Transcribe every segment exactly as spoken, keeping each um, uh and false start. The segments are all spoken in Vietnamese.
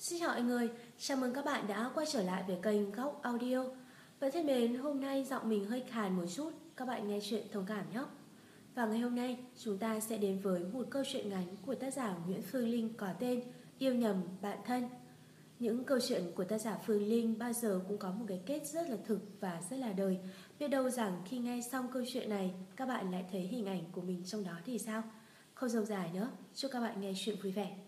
Xin chào mọi người, chào mừng các bạn đã quay trở lại với kênh Góc Audio. Và thân mến, hôm nay giọng mình hơi khàn một chút, các bạn nghe chuyện thông cảm nhé. Và ngày hôm nay chúng ta sẽ đến với một câu chuyện ngắn của tác giả Nguyễn Phương Linh có tên Yêu nhầm bạn thân. Những câu chuyện của tác giả Phương Linh bao giờ cũng có một cái kết rất là thực và rất là đời. Biết đâu rằng khi nghe xong câu chuyện này, các bạn lại thấy hình ảnh của mình trong đó thì sao? Không dâu dài nữa, chúc các bạn nghe chuyện vui vẻ.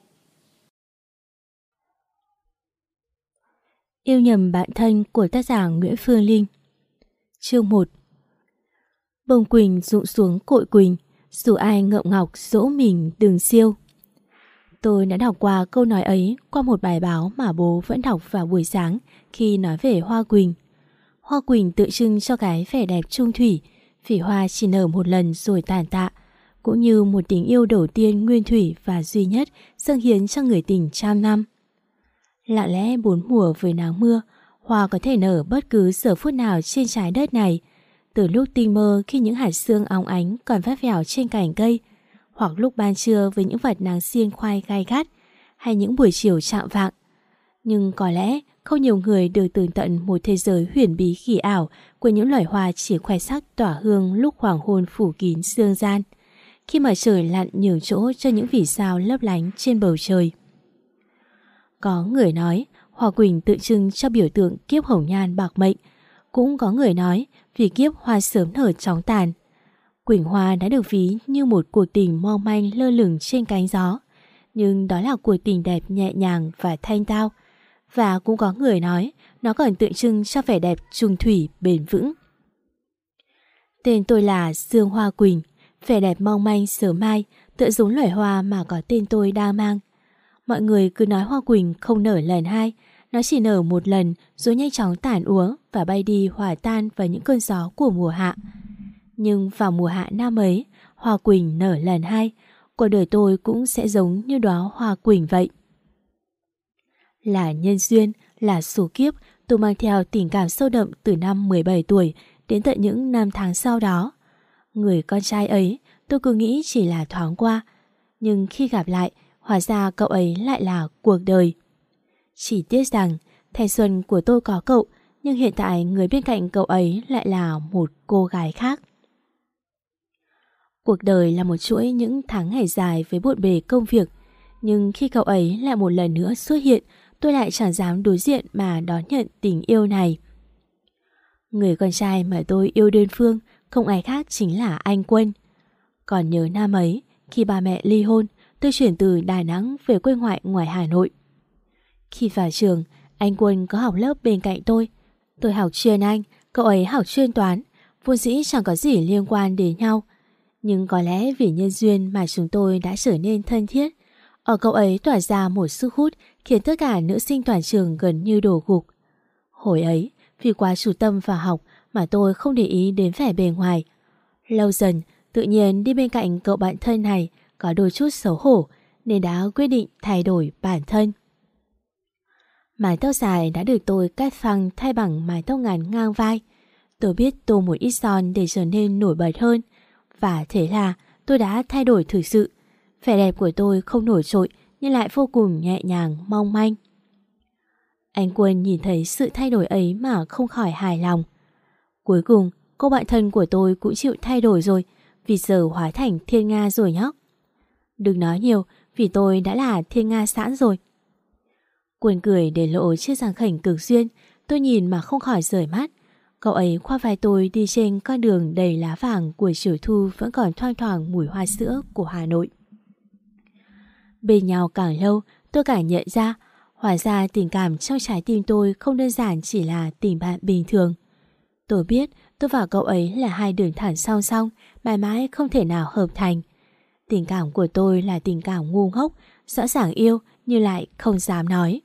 Yêu nhầm bạn thân của tác giả Nguyễn Phương Linh. Chương một. Bông quỳnh rụng xuống cội quỳnh, dù ai ngậm ngọc dỗ mình đừng siêu. Tôi đã đọc qua câu nói ấy qua một bài báo mà bố vẫn đọc vào buổi sáng khi nói về hoa quỳnh. Hoa quỳnh tượng trưng cho cái vẻ đẹp chung thủy, vì hoa chỉ nở một lần rồi tàn tạ, cũng như một tình yêu đầu tiên nguyên thủy và duy nhất dâng hiến cho người tình trăm năm. Lặng lẽ bốn mùa với nắng mưa, hoa có thể nở bất cứ giờ phút nào trên trái đất này. Từ lúc tinh mơ khi những hạt sương óng ánh còn vắt vẻo trên cành cây, hoặc lúc ban trưa với những vật nắng xiên khoai gai gắt, hay những buổi chiều chạng vạng. Nhưng có lẽ không nhiều người được tường tận một thế giới huyền bí kỳ ảo của những loài hoa chỉ khoe sắc tỏa hương lúc hoàng hôn phủ kín sương gian, khi mà trời lặn nhường chỗ cho những vì sao lấp lánh trên bầu trời. Có người nói hoa quỳnh tượng trưng cho biểu tượng kiếp hồng nhan bạc mệnh. Cũng có người nói vì kiếp hoa sớm nở chóng tàn. Quỳnh hoa đã được ví như một cuộc tình mong manh lơ lửng trên cánh gió. Nhưng đó là cuộc tình đẹp nhẹ nhàng và thanh tao. Và cũng có người nói nó còn tượng trưng cho vẻ đẹp trung thủy bền vững. Tên tôi là Dương Hoa Quỳnh. Vẻ đẹp mong manh sớm mai, tựa giống loài hoa mà có tên tôi đang mang. Mọi người cứ nói hoa quỳnh không nở lần hai, nó chỉ nở một lần rồi nhanh chóng tàn úa và bay đi hòa tan vào những cơn gió của mùa hạ. Nhưng vào mùa hạ năm ấy, hoa quỳnh nở lần hai, cuộc đời tôi cũng sẽ giống như đóa hoa quỳnh vậy. Là nhân duyên, là số kiếp, tôi mang theo tình cảm sâu đậm từ năm mười bảy tuổi đến tận những năm tháng sau đó. Người con trai ấy tôi cứ nghĩ chỉ là thoáng qua, nhưng khi gặp lại, hóa ra cậu ấy lại là cuộc đời. Chỉ tiếc rằng thanh xuân của tôi có cậu, nhưng hiện tại người bên cạnh cậu ấy lại là một cô gái khác. Cuộc đời là một chuỗi những tháng ngày dài với bộn bề công việc, nhưng khi cậu ấy lại một lần nữa xuất hiện, tôi lại chẳng dám đối diện mà đón nhận tình yêu này. Người con trai mà tôi yêu đơn phương không ai khác chính là anh Quân. Còn nhớ năm ấy, khi ba mẹ ly hôn, tôi chuyển từ Đà Nẵng về quê ngoại ngoài Hà Nội. Khi vào trường, anh Quân có học lớp bên cạnh tôi. Tôi học chuyên Anh, cậu ấy học chuyên Toán, vốn dĩ chẳng có gì liên quan đến nhau. Nhưng có lẽ vì nhân duyên mà chúng tôi đã trở nên thân thiết. Ở cậu ấy tỏa ra một sức hút khiến tất cả nữ sinh toàn trường gần như đổ gục. Hồi ấy, vì quá chú tâm vào học mà tôi không để ý đến vẻ bề ngoài. Lâu dần, tự nhiên đi bên cạnh cậu bạn thân này có đôi chút xấu hổ nên đã quyết định thay đổi bản thân. Mái tóc dài đã được tôi cắt phăng thay bằng mái tóc ngắn ngang vai. Tôi biết tô một ít son để trở nên nổi bật hơn, và thế là tôi đã thay đổi thực sự. Vẻ đẹp của tôi không nổi trội nhưng lại vô cùng nhẹ nhàng mong manh. Anh Quân nhìn thấy sự thay đổi ấy mà không khỏi hài lòng. Cuối cùng cô bạn thân của tôi cũng chịu thay đổi rồi, vì giờ hóa thành thiên nga rồi nhé. Đừng nói nhiều, vì tôi đã là thiên nga sẵn rồi. Quân cười để lộ chiếc răng khểnh cực duyên. Tôi nhìn mà không khỏi rời mắt. Cậu ấy khoác vai tôi đi trên con đường đầy lá vàng của chiều thu vẫn còn thoang thoảng mùi hoa sữa của Hà Nội. Bên nhau càng lâu, tôi càng nhận ra, hóa ra tình cảm trong trái tim tôi không đơn giản chỉ là tình bạn bình thường. Tôi biết tôi và cậu ấy là hai đường thẳng song song, mãi mãi không thể nào hợp thành. Tình cảm của tôi là tình cảm ngu ngốc, rõ ràng yêu nhưng lại không dám nói.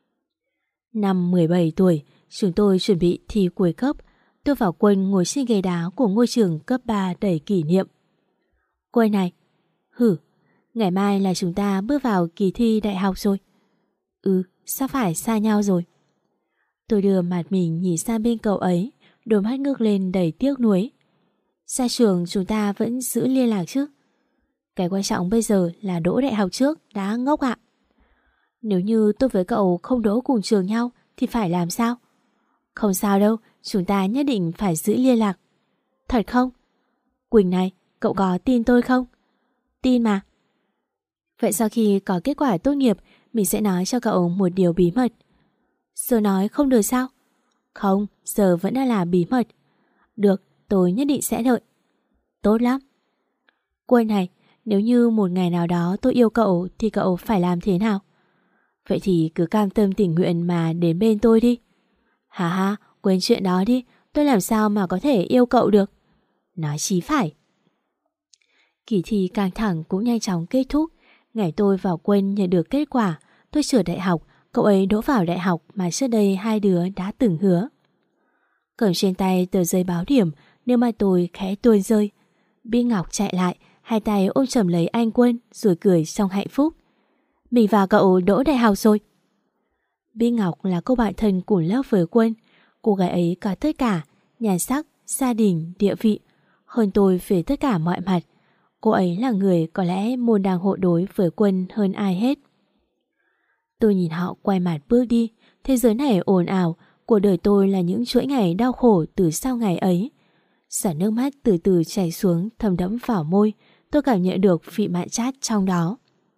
Năm mười bảy tuổi, chúng tôi chuẩn bị thi cuối cấp. Tôi và Quân ngồi trên ghế đá của ngôi trường cấp ba đầy kỷ niệm. Quân này, hử, ngày mai là chúng ta bước vào kỳ thi đại học rồi. Ừ, sao phải xa nhau rồi. Tôi đưa mặt mình nhìn sang bên cậu ấy, đôi mắt ngước lên đầy tiếc nuối. Ra trường chúng ta vẫn giữ liên lạc chứ? Cái quan trọng bây giờ là đỗ đại học trước, đã ngốc ạ. Nếu như tôi với cậu không đỗ cùng trường nhau thì phải làm sao? Không sao đâu, chúng ta nhất định phải giữ liên lạc. Thật không? Quỳnh này, cậu có tin tôi không? Tin mà. Vậy sau khi có kết quả tốt nghiệp, mình sẽ nói cho cậu một điều bí mật. Giờ nói không được sao? Không, giờ vẫn đang là bí mật. Được, tôi nhất định sẽ đợi. Tốt lắm. Quân này, nếu như một ngày nào đó tôi yêu cậu thì cậu phải làm thế nào? Vậy thì cứ cam tâm tình nguyện mà đến bên tôi đi. Hà ha, quên chuyện đó đi, tôi làm sao mà có thể yêu cậu được? Nói chí phải. Kỳ thi căng thẳng cũng nhanh chóng kết thúc. Ngày tôi vào Quân nhận được kết quả, tôi trượt đại học, cậu ấy đỗ vào đại học mà trước đây hai đứa đã từng hứa. Cầm trên tay tờ giấy báo điểm, nước mắt tôi khẽ tuôn rơi. Bích Ngọc chạy lại, hai tay ôm chầm lấy anh Quân rồi cười trong hạnh phúc. Mình và cậu đỗ đại học rồi. Bích Ngọc là cô bạn thân cùng lớp với Quân. Cô gái ấy có tất cả, nhà sắc, gia đình, địa vị, hơn tôi về tất cả mọi mặt. Cô ấy là người có lẽ môn đăng hộ đối với Quân hơn ai hết. Tôi nhìn họ quay mặt bước đi. Thế giới này ồn ào, cuộc đời tôi là những chuỗi ngày đau khổ từ sau ngày ấy. Giọt nước mắt từ từ chảy xuống thấm đẫm vào môi. Tôi cảm nhận được vị mặn chát trong đó.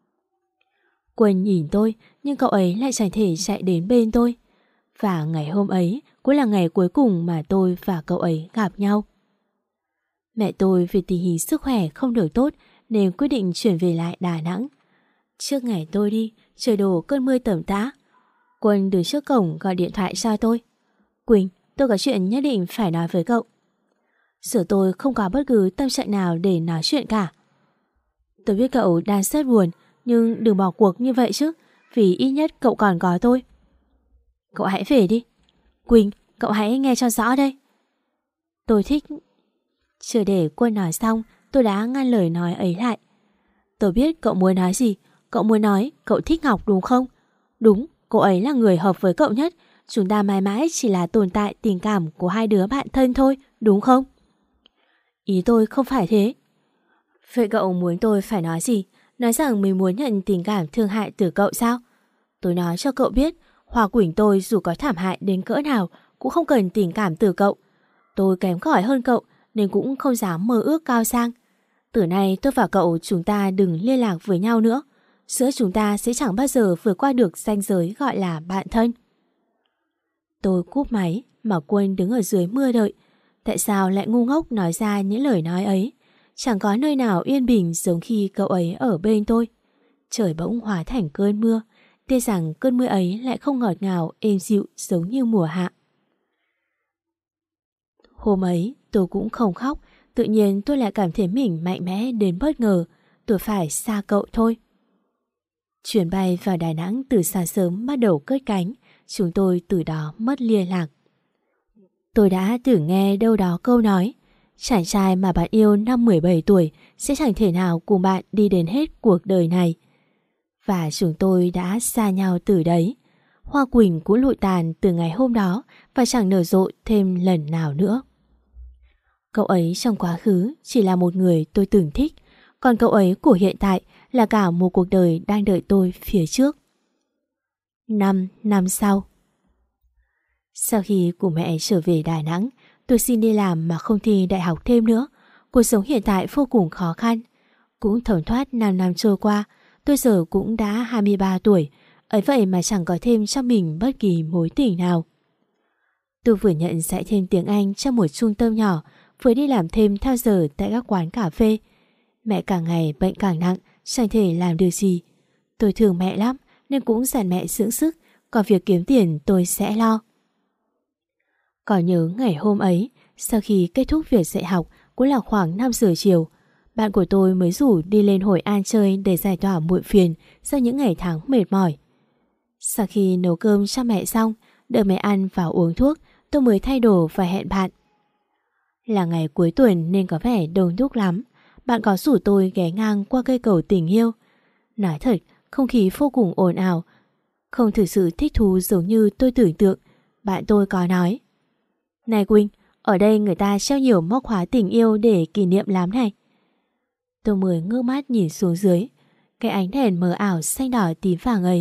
Quân nhìn tôi, nhưng cậu ấy lại chẳng thể chạy đến bên tôi. Và ngày hôm ấy cũng là ngày cuối cùng mà tôi và cậu ấy gặp nhau. Mẹ tôi vì tình hình sức khỏe không được tốt nên quyết định chuyển về lại Đà Nẵng. Trước ngày tôi đi, trời đổ cơn mưa tầm tã. Quân đứng trước cổng gọi điện thoại cho tôi. Quỳnh, tôi có chuyện nhất định phải nói với cậu. Giờ tôi không có bất cứ tâm trạng nào để nói chuyện cả. Tôi biết cậu đang rất buồn, nhưng đừng bỏ cuộc như vậy chứ, vì ít nhất cậu còn có tôi. Cậu hãy về đi. Quỳnh, cậu hãy nghe cho rõ đây. Tôi thích... Chưa để Quân nói xong, tôi đã ngăn lời nói ấy lại. Tôi biết cậu muốn nói gì. Cậu muốn nói cậu thích Ngọc đúng không? Đúng, cô ấy là người hợp với cậu nhất. Chúng ta mãi mãi chỉ là tồn tại tình cảm của hai đứa bạn thân thôi, đúng không? Ý tôi không phải thế. Vậy cậu muốn tôi phải nói gì? Nói rằng mình muốn nhận tình cảm thương hại từ cậu sao? Tôi nói cho cậu biết, Hoa Quỳnh tôi dù có thảm hại đến cỡ nào cũng không cần tình cảm từ cậu. Tôi kém cỏi hơn cậu nên cũng không dám mơ ước cao sang. Từ nay tôi và cậu chúng ta đừng liên lạc với nhau nữa. Giữa chúng ta sẽ chẳng bao giờ vượt qua được ranh giới gọi là bạn thân. Tôi cúp máy mà Quân đứng ở dưới mưa đợi. Tại sao lại ngu ngốc nói ra những lời nói ấy? Chẳng có nơi nào yên bình giống khi cậu ấy ở bên tôi. Trời bỗng hóa thành cơn mưa. Tiếc rằng cơn mưa ấy lại không ngọt ngào êm dịu giống như mùa hạ. Hôm ấy tôi cũng không khóc. Tự nhiên tôi lại cảm thấy mình mạnh mẽ đến bất ngờ. Tôi phải xa cậu thôi. Chuyến bay vào Đà Nẵng từ sáng sớm bắt đầu cất cánh. Chúng tôi từ đó mất liên lạc. Tôi đã từng nghe đâu đó câu nói, chàng trai mà bạn yêu năm mười bảy tuổi sẽ chẳng thể nào cùng bạn đi đến hết cuộc đời này. Và chúng tôi đã xa nhau từ đấy. Hoa Quỳnh cũng lụi tàn từ ngày hôm đó và chẳng nở rộ thêm lần nào nữa. Cậu ấy trong quá khứ chỉ là một người tôi từng thích, còn cậu ấy của hiện tại là cả một cuộc đời đang đợi tôi phía trước. Năm năm sau. Sau khi cùng mẹ trở về Đà Nẵng, tôi xin đi làm mà không thi đại học thêm nữa. Cuộc sống hiện tại vô cùng khó khăn. Cũng thấm thoát năm năm trôi qua, tôi giờ cũng đã hai mươi ba tuổi, ấy vậy mà chẳng có thêm cho mình bất kỳ mối tình nào. Tôi vừa nhận dạy thêm tiếng Anh trong một trung tâm nhỏ, vừa đi làm thêm theo giờ tại các quán cà phê. Mẹ càng ngày bệnh càng nặng, chẳng thể làm được gì. Tôi thương mẹ lắm nên cũng dặn mẹ dưỡng sức, còn việc kiếm tiền tôi sẽ lo. Còn nhớ ngày hôm ấy, sau khi kết thúc việc dạy học cũng là khoảng năm giờ chiều, bạn của tôi mới rủ đi lên Hội An chơi để giải tỏa muộn phiền sau những ngày tháng mệt mỏi. Sau khi nấu cơm cho mẹ xong, đợi mẹ ăn và uống thuốc, tôi mới thay đồ và hẹn bạn. Là ngày cuối tuần nên có vẻ đông đúc lắm. Bạn có rủ tôi ghé ngang qua cây cầu tình yêu. Nói thật, không khí vô cùng ồn ào, không thực sự thích thú giống như tôi tưởng tượng. Bạn tôi có nói: Này Quỳnh, ở đây người ta treo nhiều móc khóa tình yêu để kỷ niệm lắm này. Tôi mới ngước mắt nhìn xuống dưới. Cái ánh đèn mờ ảo xanh đỏ tím vàng ấy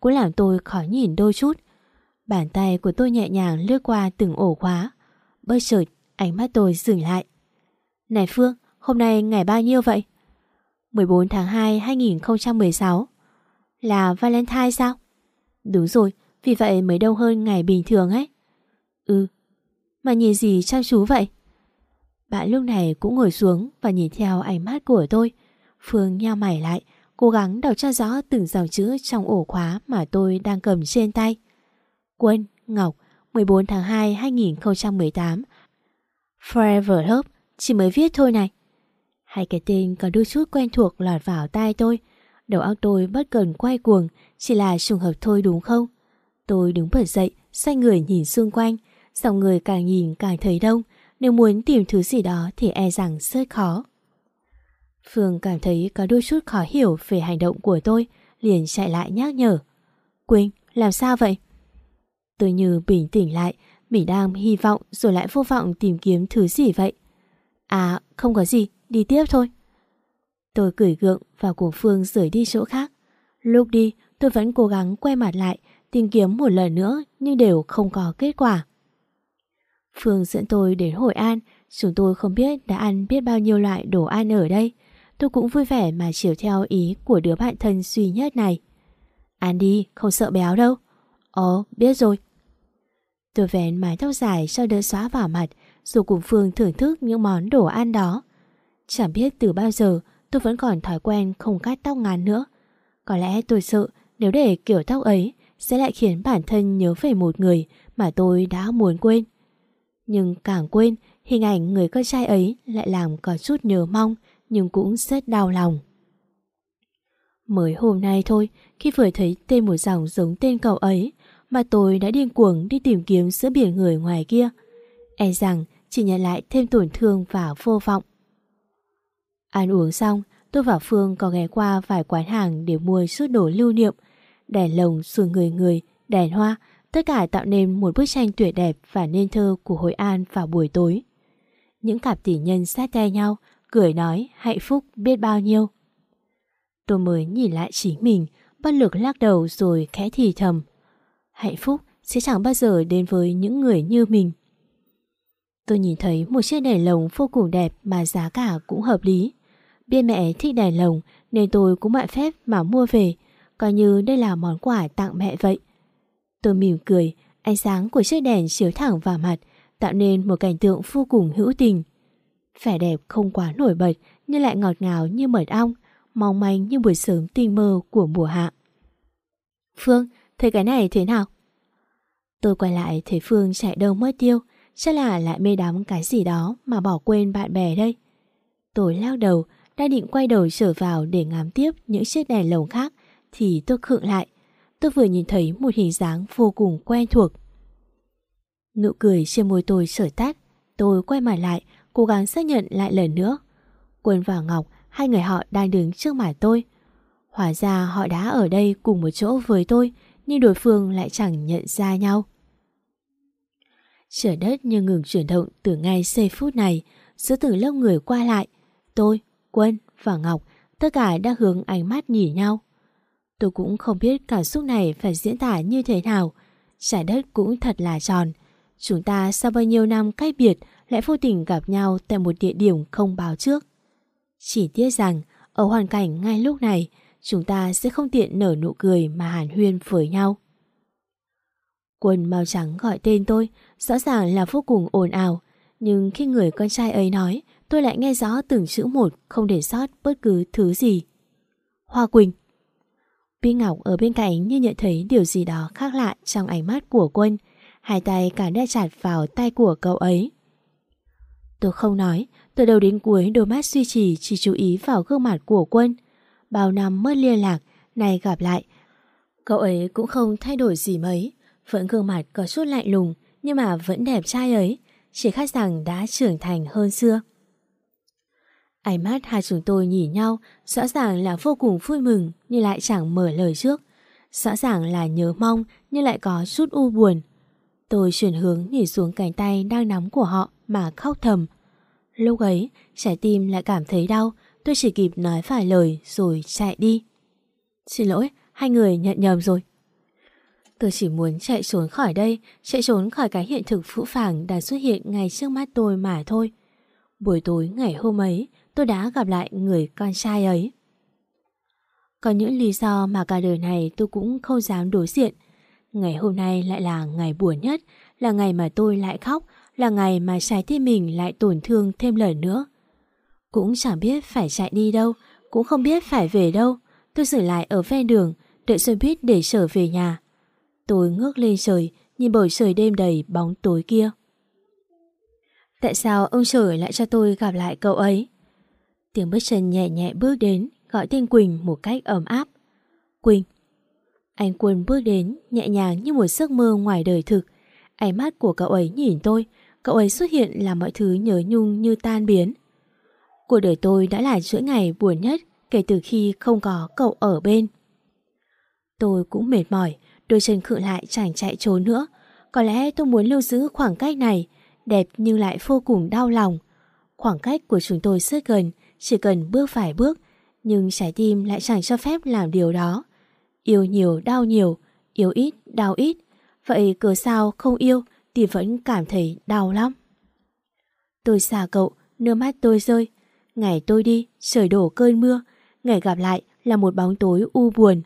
cũng làm tôi khó nhìn đôi chút. Bàn tay của tôi nhẹ nhàng lướt qua từng ổ khóa. Bất chợt ánh mắt tôi dừng lại. Này Phương, hôm nay ngày bao nhiêu vậy? mười bốn tháng hai hai nghìn không trăm mười sáu. Là Valentine sao? Đúng rồi, vì vậy mới đông hơn ngày bình thường ấy. Ừ. Mà nhìn gì chăm chú vậy? Bạn lúc này cũng ngồi xuống và nhìn theo ánh mắt của tôi. Phương nheo mày lại, cố gắng đọc cho rõ từng dòng chữ trong ổ khóa mà tôi đang cầm trên tay. Quân, Ngọc, mười bốn tháng hai hai nghìn không trăm mười tám. Forever Hope, chỉ mới viết thôi này. Hai cái tên có đôi chút quen thuộc lọt vào tai tôi. Đầu óc tôi bất cần quay cuồng, chỉ là trùng hợp thôi đúng không? Tôi đứng bật dậy, xoay người nhìn xung quanh. Dòng người càng nhìn càng thấy đông. Nếu muốn tìm thứ gì đó thì e rằng rất khó. Phương cảm thấy có đôi chút khó hiểu về hành động của tôi, liền chạy lại nhắc nhở. Quỳnh, làm sao vậy? Tôi như bình tĩnh lại, mình đang hy vọng rồi lại vô vọng tìm kiếm thứ gì vậy. À, không có gì, đi tiếp thôi. Tôi cười gượng và cùng Phương rời đi chỗ khác. Lúc đi, tôi vẫn cố gắng quay mặt lại, tìm kiếm một lần nữa nhưng đều không có kết quả. Phương dẫn tôi đến Hội An, chúng tôi không biết đã ăn biết bao nhiêu loại đồ ăn ở đây. Tôi cũng vui vẻ mà chiều theo ý của đứa bạn thân duy nhất này. Ăn đi, không sợ béo đâu. Ồ, biết rồi. Tôi vén mái tóc dài cho đỡ xóa vào mặt, rồi cùng Phương thưởng thức những món đồ ăn đó. Chẳng biết từ bao giờ tôi vẫn còn thói quen không cắt tóc ngắn nữa. Có lẽ tôi sợ nếu để kiểu tóc ấy sẽ lại khiến bản thân nhớ về một người mà tôi đã muốn quên. Nhưng càng quên, hình ảnh người con trai ấy lại làm có chút nhớ mong, nhưng cũng rất đau lòng. Mới hôm nay thôi, khi vừa thấy tên một dòng giống tên cậu ấy, mà tôi đã điên cuồng đi tìm kiếm giữa biển người ngoài kia. E rằng chỉ nhận lại thêm tổn thương và vô vọng. Ăn uống xong, tôi và Phương có ghé qua vài quán hàng để mua chút đồ lưu niệm. Đèn lồng, xuồng người người, đèn hoa, tất cả tạo nên một bức tranh tuyệt đẹp và nên thơ của Hội An vào buổi tối. Những cặp tỷ nhân sát tay nhau, cười nói hạnh phúc biết bao nhiêu. Tôi mới nhìn lại chính mình, bất lực lắc đầu rồi khẽ thì thầm. Hạnh phúc sẽ chẳng bao giờ đến với những người như mình. Tôi nhìn thấy một chiếc đèn lồng vô cùng đẹp mà giá cả cũng hợp lý. Biết mẹ thích đèn lồng nên tôi cũng mạn phép mà mua về, coi như đây là món quà tặng mẹ vậy. Tôi mỉm cười, ánh sáng của chiếc đèn chiếu thẳng vào mặt, tạo nên một cảnh tượng vô cùng hữu tình. Vẻ đẹp không quá nổi bật nhưng lại ngọt ngào như mật ong, mong manh như buổi sớm tinh mơ của mùa hạ. Phương, thấy cái này thế nào? Tôi quay lại thấy Phương chạy đâu mất tiêu, chắc là lại mê đắm cái gì đó mà bỏ quên bạn bè đây. Tôi lắc đầu, đang định quay đầu trở vào để ngắm tiếp những chiếc đèn lồng khác thì tôi khựng lại. Tôi vừa nhìn thấy một hình dáng vô cùng quen thuộc. Nụ cười trên môi tôi sở tắt. Tôi quay mặt lại, cố gắng xác nhận lại lần nữa. Quân và Ngọc, hai người họ đang đứng trước mặt tôi. Hóa ra họ đã ở đây cùng một chỗ với tôi, nhưng đối phương lại chẳng nhận ra nhau. Trời đất như ngừng chuyển động từ ngay giây phút này. Giữa từng lớp người qua lại, tôi, Quân và Ngọc tất cả đang hướng ánh mắt nhìn nhau. Tôi cũng không biết cảm xúc này phải diễn tả như thế nào. Trái đất cũng thật là tròn. Chúng ta sau bao nhiêu năm cách biệt lại vô tình gặp nhau tại một địa điểm không báo trước. Chỉ tiếc rằng ở hoàn cảnh ngay lúc này chúng ta sẽ không tiện nở nụ cười mà hàn huyên với nhau. Quân màu trắng gọi tên tôi, rõ ràng là vô cùng ồn ào. Nhưng khi người con trai ấy nói, tôi lại nghe rõ từng chữ một, không để sót bất cứ thứ gì. Hoa Quỳnh. Bích Ngọc ở bên cạnh như nhận thấy điều gì đó khác lạ trong ánh mắt của Quân. Hai tay cả đeo chặt vào tay của cậu ấy. Tôi không nói, từ đầu đến cuối đôi mắt duy trì chỉ chú ý vào gương mặt của Quân. Bao năm mất liên lạc, nay gặp lại, cậu ấy cũng không thay đổi gì mấy. Vẫn gương mặt có chút lạnh lùng, nhưng mà vẫn đẹp trai ấy, chỉ khác rằng đã trưởng thành hơn xưa. Ánh mắt hai chúng tôi nhìn nhau, rõ ràng là vô cùng vui mừng nhưng lại chẳng mở lời trước. Rõ ràng là nhớ mong nhưng lại có chút u buồn. Tôi chuyển hướng nhìn xuống cánh tay đang nắm của họ mà khóc thầm. Lúc ấy, trái tim lại cảm thấy đau, tôi chỉ kịp nói vài lời rồi chạy đi. Xin lỗi, hai người nhận nhầm rồi. Tôi chỉ muốn chạy trốn khỏi đây, chạy trốn khỏi cái hiện thực phũ phàng đang xuất hiện ngay trước mắt tôi mà thôi. Buổi tối ngày hôm ấy, tôi đã gặp lại người con trai ấy. Có những lý do mà cả đời này tôi cũng không dám đối diện. Ngày hôm nay lại là ngày buồn nhất, là ngày mà tôi lại khóc, là ngày mà trái tim mình lại tổn thương thêm lần nữa. Cũng chẳng biết phải chạy đi đâu, cũng không biết phải về đâu. Tôi dừng lại ở ven đường, đợi xe buýt để trở về nhà. Tôi ngước lên trời, nhìn bầu trời đêm đầy bóng tối kia. Tại sao ông trời lại cho tôi gặp lại cậu ấy? Tiếng bước chân nhẹ nhẹ bước đến, gọi tên Quỳnh một cách ấm áp. Quỳnh. Anh Quân bước đến, nhẹ nhàng như một giấc mơ ngoài đời thực. Ánh mắt của cậu ấy nhìn tôi, cậu ấy xuất hiện làm mọi thứ nhớ nhung như tan biến. Cuộc đời tôi đã là chuỗi ngày buồn nhất kể từ khi không có cậu ở bên. Tôi cũng mệt mỏi, đôi chân khựng lại chẳng chạy trốn nữa. Có lẽ tôi muốn lưu giữ khoảng cách này, đẹp nhưng lại vô cùng đau lòng. Khoảng cách của chúng tôi rất gần, chỉ cần bước vài bước, nhưng trái tim lại chẳng cho phép làm điều đó. Yêu nhiều đau nhiều, yêu ít đau ít. Vậy cớ sao không yêu thì vẫn cảm thấy đau lắm. Tôi xa cậu, nước mắt tôi rơi. Ngày tôi đi, trời đổ cơn mưa. Ngày gặp lại là một bóng tối u buồn.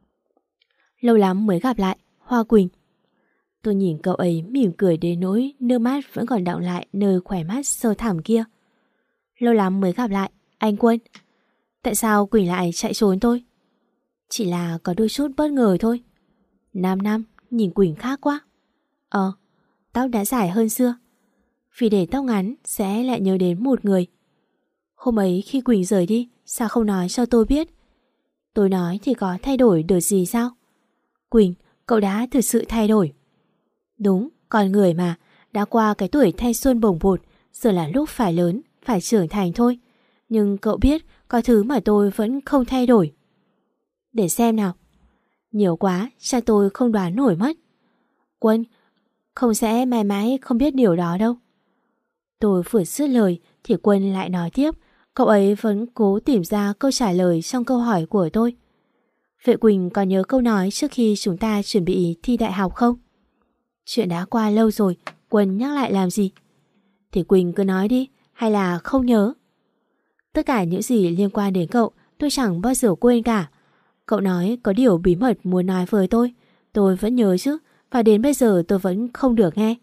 Lâu lắm mới gặp lại, Hoa Quỳnh. Tôi nhìn cậu ấy mỉm cười đến nỗi nước mắt vẫn còn đọng lại nơi khóe mắt sâu thẳm kia. Lâu lắm mới gặp lại, anh Quân. Tại sao Quỳnh lại chạy trốn tôi? Chỉ là có đôi chút bất ngờ thôi. Năm năm, nhìn Quỳnh khác quá. Ờ, tóc đã dài hơn xưa. Vì để tóc ngắn sẽ lại nhớ đến một người. Hôm ấy khi Quỳnh rời đi, sao không nói cho tôi biết? Tôi nói thì có thay đổi được gì sao? Quỳnh, cậu đã thực sự thay đổi. Đúng, con người mà, đã qua cái tuổi thanh xuân bồng bột, giờ là lúc phải lớn, phải trưởng thành thôi. Nhưng cậu biết có thứ mà tôi vẫn không thay đổi. Để xem nào. Nhiều quá, chắc tôi không đoán nổi mất. Quân, không sẽ mãi mãi không biết điều đó đâu. Tôi vừa dứt lời thì Quân lại nói tiếp. Cậu ấy vẫn cố tìm ra câu trả lời trong câu hỏi của tôi. Vậy Quỳnh còn nhớ câu nói trước khi chúng ta chuẩn bị thi đại học không? Chuyện đã qua lâu rồi, Quân nhắc lại làm gì? Thì Quỳnh cứ nói đi, hay là không nhớ? Tất cả những gì liên quan đến cậu tôi chẳng bao giờ quên cả. Cậu nói có điều bí mật muốn nói với tôi, tôi vẫn nhớ chứ, và đến bây giờ tôi vẫn không được nghe.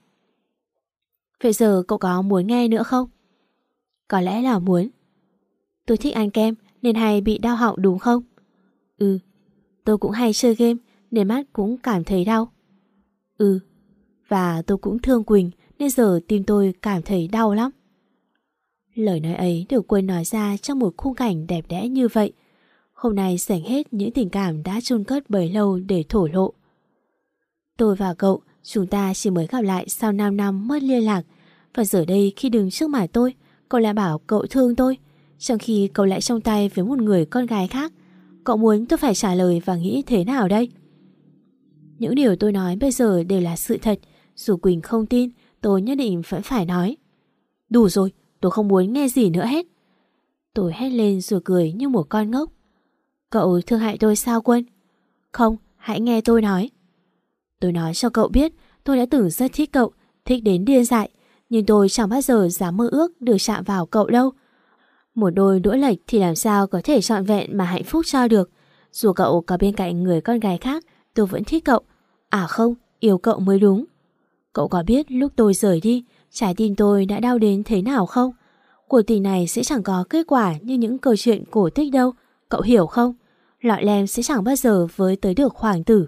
Vậy giờ cậu có muốn nghe nữa không? Có lẽ là muốn. Tôi thích ăn kem nên hay bị đau họng đúng không? Ừ. Tôi cũng hay chơi game nên mắt cũng cảm thấy đau. Ừ. Và tôi cũng thương Quỳnh nên giờ tim tôi cảm thấy đau lắm. Lời nói ấy được Quân nói ra trong một khung cảnh đẹp đẽ như vậy. Hôm nay dành hết những tình cảm đã chôn cất bấy lâu để thổ lộ. Tôi và cậu, chúng ta chỉ mới gặp lại sau năm năm mất liên lạc. Và giờ đây khi đứng trước mặt tôi, cậu lại bảo cậu thương tôi, trong khi cậu lại trong tay với một người con gái khác. Cậu muốn tôi phải trả lời và nghĩ thế nào đây? Những điều tôi nói bây giờ đều là sự thật. Dù Quỳnh không tin, tôi nhất định vẫn phải nói. Đủ rồi, tôi không muốn nghe gì nữa hết. Tôi hét lên rồi cười như một con ngốc. Cậu thương hại tôi sao Quân? Không, hãy nghe tôi nói. Tôi nói cho cậu biết, tôi đã từng rất thích cậu, thích đến điên dại. Nhưng tôi chẳng bao giờ dám mơ ước được chạm vào cậu đâu. Một đôi đũa lệch thì làm sao có thể trọn vẹn mà hạnh phúc cho được. Dù cậu có bên cạnh người con gái khác, tôi vẫn thích cậu. À không, yêu cậu mới đúng. Cậu có biết lúc tôi rời đi, trái tim tôi đã đau đến thế nào không? Cuộc tình này sẽ chẳng có kết quả như những câu chuyện cổ tích đâu. Cậu hiểu không? Lọ lem sẽ chẳng bao giờ với tới được hoàng tử.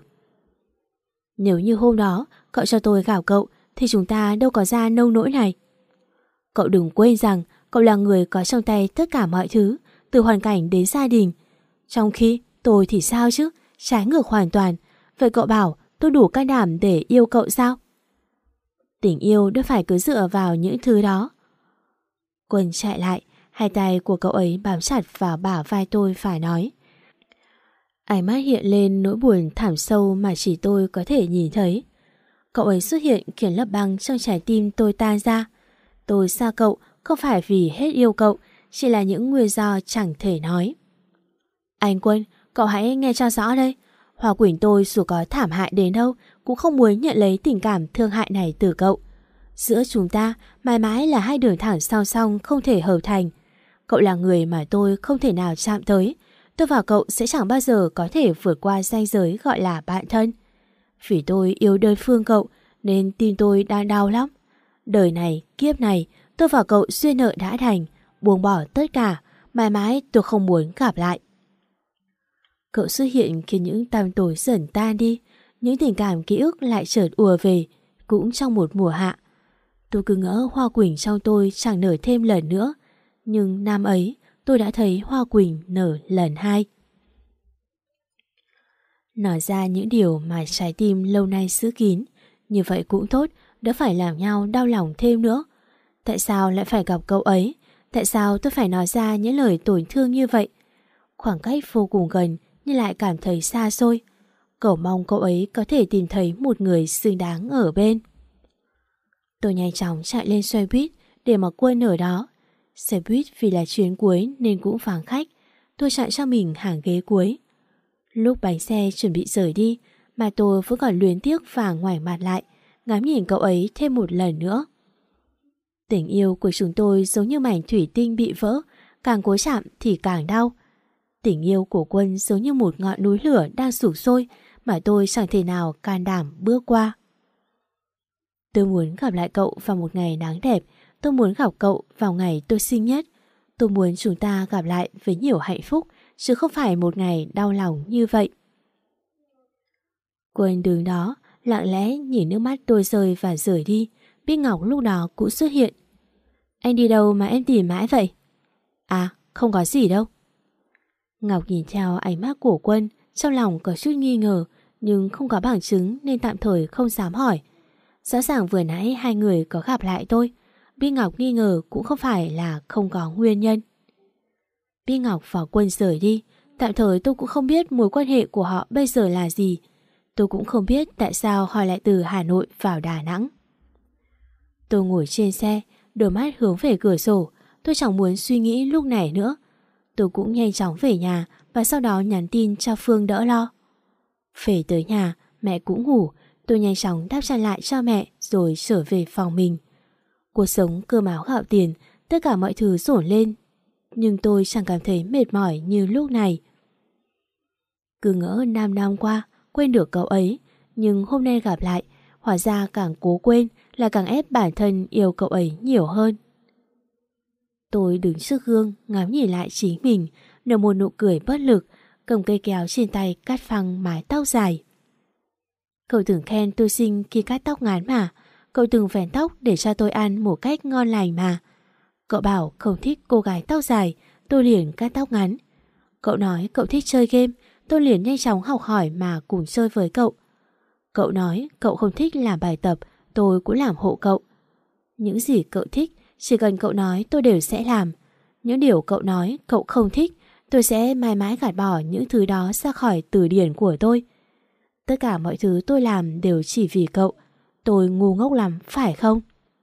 Nếu như hôm đó cậu cho tôi gào cậu thì chúng ta đâu có ra nông nỗi này. Cậu đừng quên rằng cậu là người có trong tay tất cả mọi thứ, từ hoàn cảnh đến gia đình. Trong khi tôi thì sao chứ? Trái ngược hoàn toàn. Vậy cậu bảo tôi đủ can đảm để yêu cậu sao? Tình yêu đâu phải cứ dựa vào những thứ đó. Quân chạy lại, hai tay của cậu ấy bám chặt vào bả vai tôi phải nói. Ánh mắt hiện lên nỗi buồn thẳm sâu mà chỉ tôi có thể nhìn thấy. Cậu ấy xuất hiện khiến lớp băng trong trái tim tôi tan ra. Tôi xa cậu không phải vì hết yêu cậu, chỉ là những nguyên do chẳng thể nói. Anh Quân, cậu hãy nghe cho rõ đây. Hoa Quỳnh tôi dù có thảm hại đến đâu cũng không muốn nhận lấy tình cảm thương hại này từ cậu. Giữa chúng ta mãi mãi là hai đường thẳng song song không thể hợp thành. Cậu là người mà tôi không thể nào chạm tới. Tôi và cậu sẽ chẳng bao giờ có thể vượt qua ranh giới gọi là bạn thân. Vì tôi yêu đơn phương cậu nên tim tôi đang đau lắm. Đời này, kiếp này, tôi và cậu duyên nợ đã thành, buông bỏ tất cả, mãi mãi tôi không muốn gặp lại. Cậu xuất hiện khi những tăm tối dần tan đi, những tình cảm ký ức lại chợt ùa về, cũng trong một mùa hạ. Tôi cứ ngỡ hoa quỳnh trong tôi chẳng nở thêm lần nữa, nhưng năm ấy tôi đã thấy hoa quỳnh nở lần hai. Nói ra những điều mà trái tim lâu nay giữ kín, như vậy cũng tốt, đỡ phải làm nhau đau lòng thêm nữa. Tại sao lại phải gặp cậu ấy? Tại sao tôi phải nói ra những lời tổn thương như vậy? Khoảng cách vô cùng gần nhưng lại cảm thấy xa xôi. Cậu mong cậu ấy có thể tìm thấy một người xứng đáng ở bên. Tôi nhanh chóng chạy lên xe buýt để mà Quân ở đó. Xe buýt vì là chuyến cuối nên cũng vắng khách. Tôi chọn cho mình hàng ghế cuối. Lúc bánh xe chuẩn bị rời đi mà tôi vẫn còn luyến tiếc và ngoảnh mặt lại, ngắm nhìn cậu ấy thêm một lần nữa. Tình yêu của chúng tôi giống như mảnh thủy tinh bị vỡ, càng cố chạm thì càng đau. Tình yêu của Quân giống như một ngọn núi lửa đang sụp sôi mà tôi chẳng thể nào can đảm bước qua. Tôi muốn gặp lại cậu vào một ngày nắng đẹp. Tôi muốn gặp cậu vào ngày tôi sinh nhất. Tôi muốn chúng ta gặp lại với nhiều hạnh phúc, chứ không phải một ngày đau lòng như vậy. Quân đứng đó, lặng lẽ nhìn nước mắt tôi rơi và rời đi. Bích Ngọc lúc đó cũng xuất hiện. Anh đi đâu mà em tìm mãi vậy? À, không có gì đâu. Ngọc nhìn theo ánh mắt của Quân, trong lòng có chút nghi ngờ, nhưng không có bằng chứng nên tạm thời không dám hỏi. Rõ ràng vừa nãy hai người có gặp lại tôi. Bích Ngọc nghi ngờ cũng không phải là không có nguyên nhân. Bích Ngọc và Quân rời đi. Tạm thời tôi cũng không biết mối quan hệ của họ bây giờ là gì. Tôi cũng không biết tại sao họ lại từ Hà Nội vào Đà Nẵng. Tôi ngồi trên xe, đôi mắt hướng về cửa sổ. Tôi chẳng muốn suy nghĩ lúc này nữa. Tôi cũng nhanh chóng về nhà và sau đó nhắn tin cho Phương đỡ lo. Về tới nhà, mẹ cũng ngủ. Tôi nhanh chóng đáp chăn lại cho mẹ rồi trở về phòng mình. Cuộc sống cơm áo gạo tiền, tất cả mọi thứ dồn lên. Nhưng tôi chẳng cảm thấy mệt mỏi như lúc này. Cứ ngỡ năm năm qua quên được cậu ấy, nhưng hôm nay gặp lại, hóa ra càng cố quên là càng ép bản thân yêu cậu ấy nhiều hơn. Tôi đứng trước gương ngắm nhìn lại chính mình, nở một nụ cười bất lực, cầm cây kéo trên tay cắt phăng mái tóc dài. Cậu từng khen tôi xinh khi cắt tóc ngắn mà. Cậu từng vén tóc để cho tôi ăn một cách ngon lành mà. Cậu bảo không thích cô gái tóc dài, tôi liền cắt tóc ngắn. Cậu nói cậu thích chơi game, tôi liền nhanh chóng học hỏi mà cùng chơi với cậu. Cậu nói cậu không thích làm bài tập, tôi cũng làm hộ cậu. Những gì cậu thích, chỉ cần cậu nói tôi đều sẽ làm. Những điều cậu nói cậu không thích, tôi sẽ mãi mãi gạt bỏ những thứ đó ra khỏi từ điển của tôi. Tất cả mọi thứ tôi làm đều chỉ vì cậu. Tôi ngu ngốc lắm, phải không?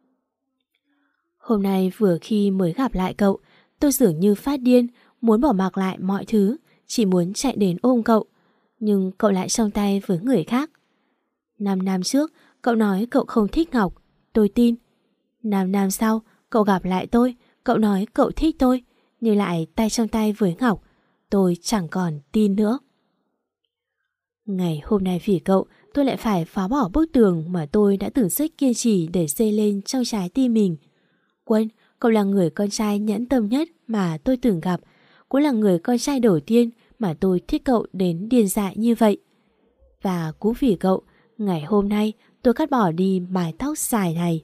Hôm nay vừa khi mới gặp lại cậu, tôi dường như phát điên, muốn bỏ mặc lại mọi thứ, chỉ muốn chạy đến ôm cậu. Nhưng cậu lại trong tay với người khác. Năm năm trước, cậu nói cậu không thích Ngọc, tôi tin. Năm năm sau, cậu gặp lại tôi, cậu nói cậu thích tôi, nhưng lại tay trong tay với Ngọc, tôi chẳng còn tin nữa. Ngày hôm nay vì cậu, tôi lại phải phá bỏ bức tường mà tôi đã từng rất kiên trì để xây lên trong trái tim mình. Quân, cậu là người con trai nhẫn tâm nhất mà tôi từng gặp, cũng là người con trai đầu tiên mà tôi thích cậu đến điên dại như vậy. Và cũng vì cậu, ngày hôm nay tôi cắt bỏ đi mái tóc dài này.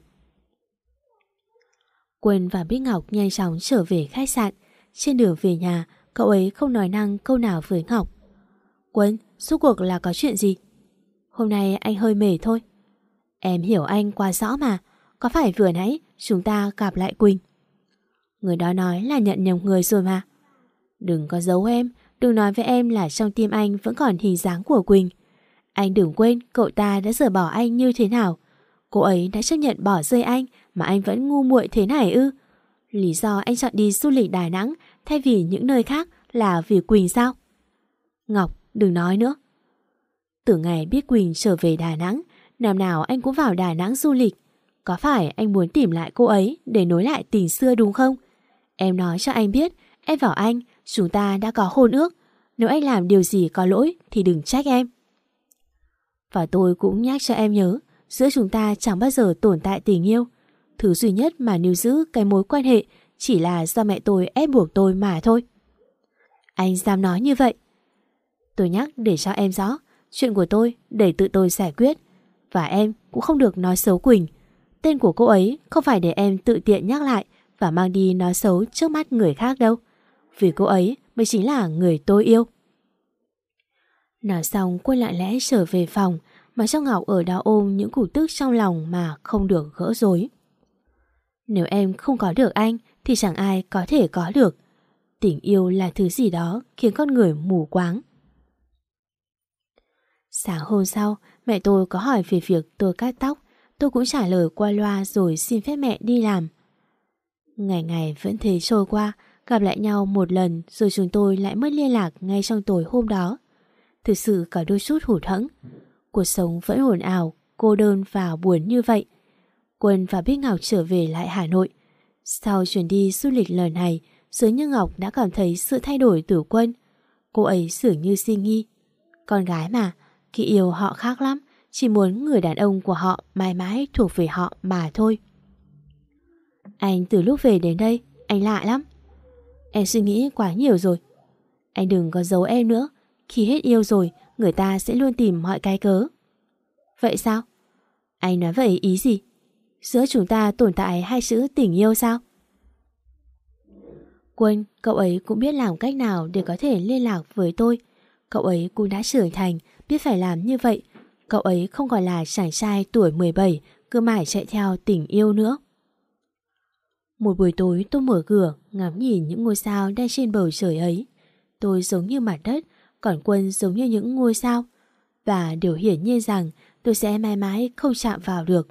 Quân và Bích Ngọc nhanh chóng trở về khách sạn. Trên đường về nhà, cậu ấy không nói năng câu nào với Ngọc. Quân, suốt cuộc là có chuyện gì? Hôm nay anh hơi mệt thôi. Em hiểu anh quá rõ mà. Có phải vừa nãy chúng ta gặp lại Quỳnh? Người đó nói là nhận nhầm người rồi mà. Đừng có giấu em. Đừng nói với em là trong tim anh vẫn còn hình dáng của Quỳnh. Anh đừng quên cậu ta đã rời bỏ anh như thế nào. Cô ấy đã chấp nhận bỏ rơi anh mà anh vẫn ngu muội thế này ư? Lý do anh chọn đi du lịch Đà Nẵng thay vì những nơi khác là vì Quỳnh sao? Ngọc, đừng nói nữa. Từ ngày biết Quỳnh trở về Đà Nẵng, Năm nào anh cũng vào Đà Nẵng du lịch. Có phải anh muốn tìm lại cô ấy để nối lại tình xưa đúng không? Em nói cho anh biết, em bảo anh, chúng ta đã có hôn ước. Nếu anh làm điều gì có lỗi thì đừng trách em. Và tôi cũng nhắc cho em nhớ, giữa chúng ta chẳng bao giờ tồn tại tình yêu. Thứ duy nhất mà níu giữ cái mối quan hệ chỉ là do mẹ tôi ép buộc tôi mà thôi. Anh dám nói như vậy? Tôi nhắc để cho em rõ, chuyện của tôi để tự tôi giải quyết. Và em cũng không được nói xấu Quỳnh. Tên của cô ấy không phải để em tự tiện nhắc lại và mang đi nói xấu trước mắt người khác đâu. Vì cô ấy mới chính là người tôi yêu. Nói xong Quân lặng lẽ trở về phòng, mà trong Ngọc ở đó ôm những củ tức trong lòng mà không được gỡ rối. Nếu em không có được anh thì chẳng ai có thể có được. Tình yêu là thứ gì đó khiến con người mù quáng. Sáng hôm sau, mẹ tôi có hỏi về việc tôi cắt tóc. Tôi cũng trả lời qua loa rồi xin phép mẹ đi làm. Ngày ngày vẫn thế trôi qua, gặp lại nhau một lần rồi chúng tôi lại mất liên lạc ngay trong tối hôm đó. Thực sự có đôi chút hụt hẫng. Cuộc sống vẫn ồn ào, cô đơn và buồn như vậy. Quân và Bích Ngọc trở về lại Hà Nội. Sau chuyến đi du lịch lần này, dường như Ngọc đã cảm thấy sự thay đổi từ Quân. Cô ấy dường như suy nghi. Con gái mà, khi yêu họ khác lắm, chỉ muốn người đàn ông của họ mãi mãi thuộc về họ mà thôi. Anh từ lúc về đến đây, anh lạ lắm. Em suy nghĩ quá nhiều rồi. Anh đừng có giấu em nữa. Khi hết yêu rồi, người ta sẽ luôn tìm mọi cái cớ. Vậy sao? Anh nói vậy ý gì? Giữa chúng ta tồn tại hai chữ tình yêu sao? Quân, cậu ấy cũng biết làm cách nào để có thể liên lạc với tôi. Cậu ấy cũng đã trưởng thành, biết phải làm như vậy. Cậu ấy không còn là chàng trai tuổi mười bảy, cứ mãi chạy theo tình yêu nữa. Một buổi tối tôi mở cửa, ngắm nhìn những ngôi sao đang trên bầu trời ấy. Tôi giống như mặt đất, còn Quân giống như những ngôi sao. Và điều hiển nhiên rằng tôi sẽ mãi mãi không chạm vào được.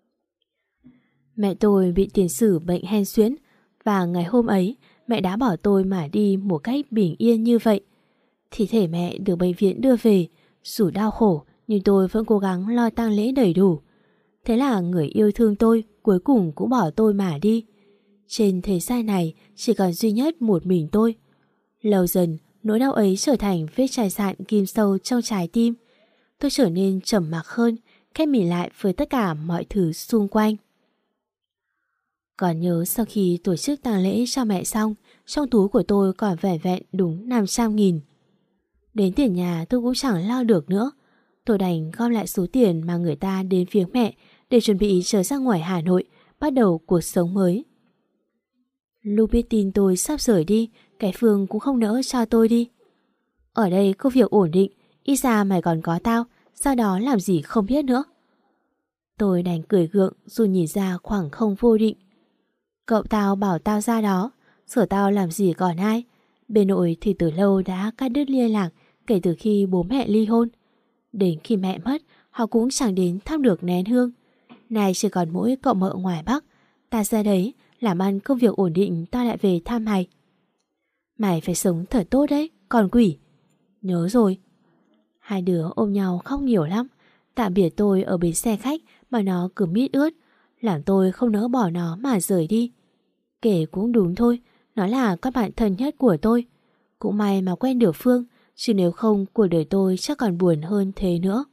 Mẹ tôi bị tiền sử bệnh hen suyễn, và ngày hôm ấy mẹ đã bỏ tôi mà đi một cách bình yên như vậy. Thi thể mẹ được bệnh viện đưa về, dù đau khổ nhưng tôi vẫn cố gắng lo tang lễ đầy đủ. Thế là người yêu thương tôi cuối cùng cũng bỏ tôi mà đi. Trên thế gian này chỉ còn duy nhất một mình tôi. Lâu dần nỗi đau ấy trở thành vết chai sạn ghim sâu trong trái tim. Tôi trở nên trầm mặc hơn, khép mình lại với tất cả mọi thứ xung quanh. Còn nhớ sau khi tổ chức tang lễ cho mẹ xong, trong túi của tôi còn vẻn vẹn đúng năm trăm nghìn. Đến tiền nhà tôi cũng chẳng lo được nữa. Tôi đành gom lại số tiền mà người ta đến viếng mẹ để chuẩn bị trở ra ngoài Hà Nội, bắt đầu cuộc sống mới. Lúc biết tin tôi sắp rời đi, cái Phương cũng không nỡ cho tôi đi. Ở đây công việc ổn định, ít ra mày còn có tao, sau đó làm gì không biết nữa. Tôi đành cười gượng rồi nhìn ra khoảng không vô định. Cậu tao bảo tao ra đó, giờ tao làm gì còn ai. Bên nội thì từ lâu đã cắt đứt liên lạc kể từ khi bố mẹ ly hôn. Đến khi mẹ mất, họ cũng chẳng đến thăm được nén hương. Này chỉ còn mỗi cậu mợ ngoài Bắc, ta ra đấy làm ăn công việc ổn định, ta lại về thăm mày. Mày phải sống thật tốt đấy, còn quỷ. Nhớ rồi. Hai đứa ôm nhau khóc nhiều lắm. Tạm biệt tôi ở bến xe khách mà nó cứ mít ướt, làm tôi không nỡ bỏ nó mà rời đi. Kể cũng đúng thôi, nó là các bạn thân nhất của tôi. Cũng may mà quen được Phương, chứ nếu không cuộc đời tôi chắc còn buồn hơn thế nữa.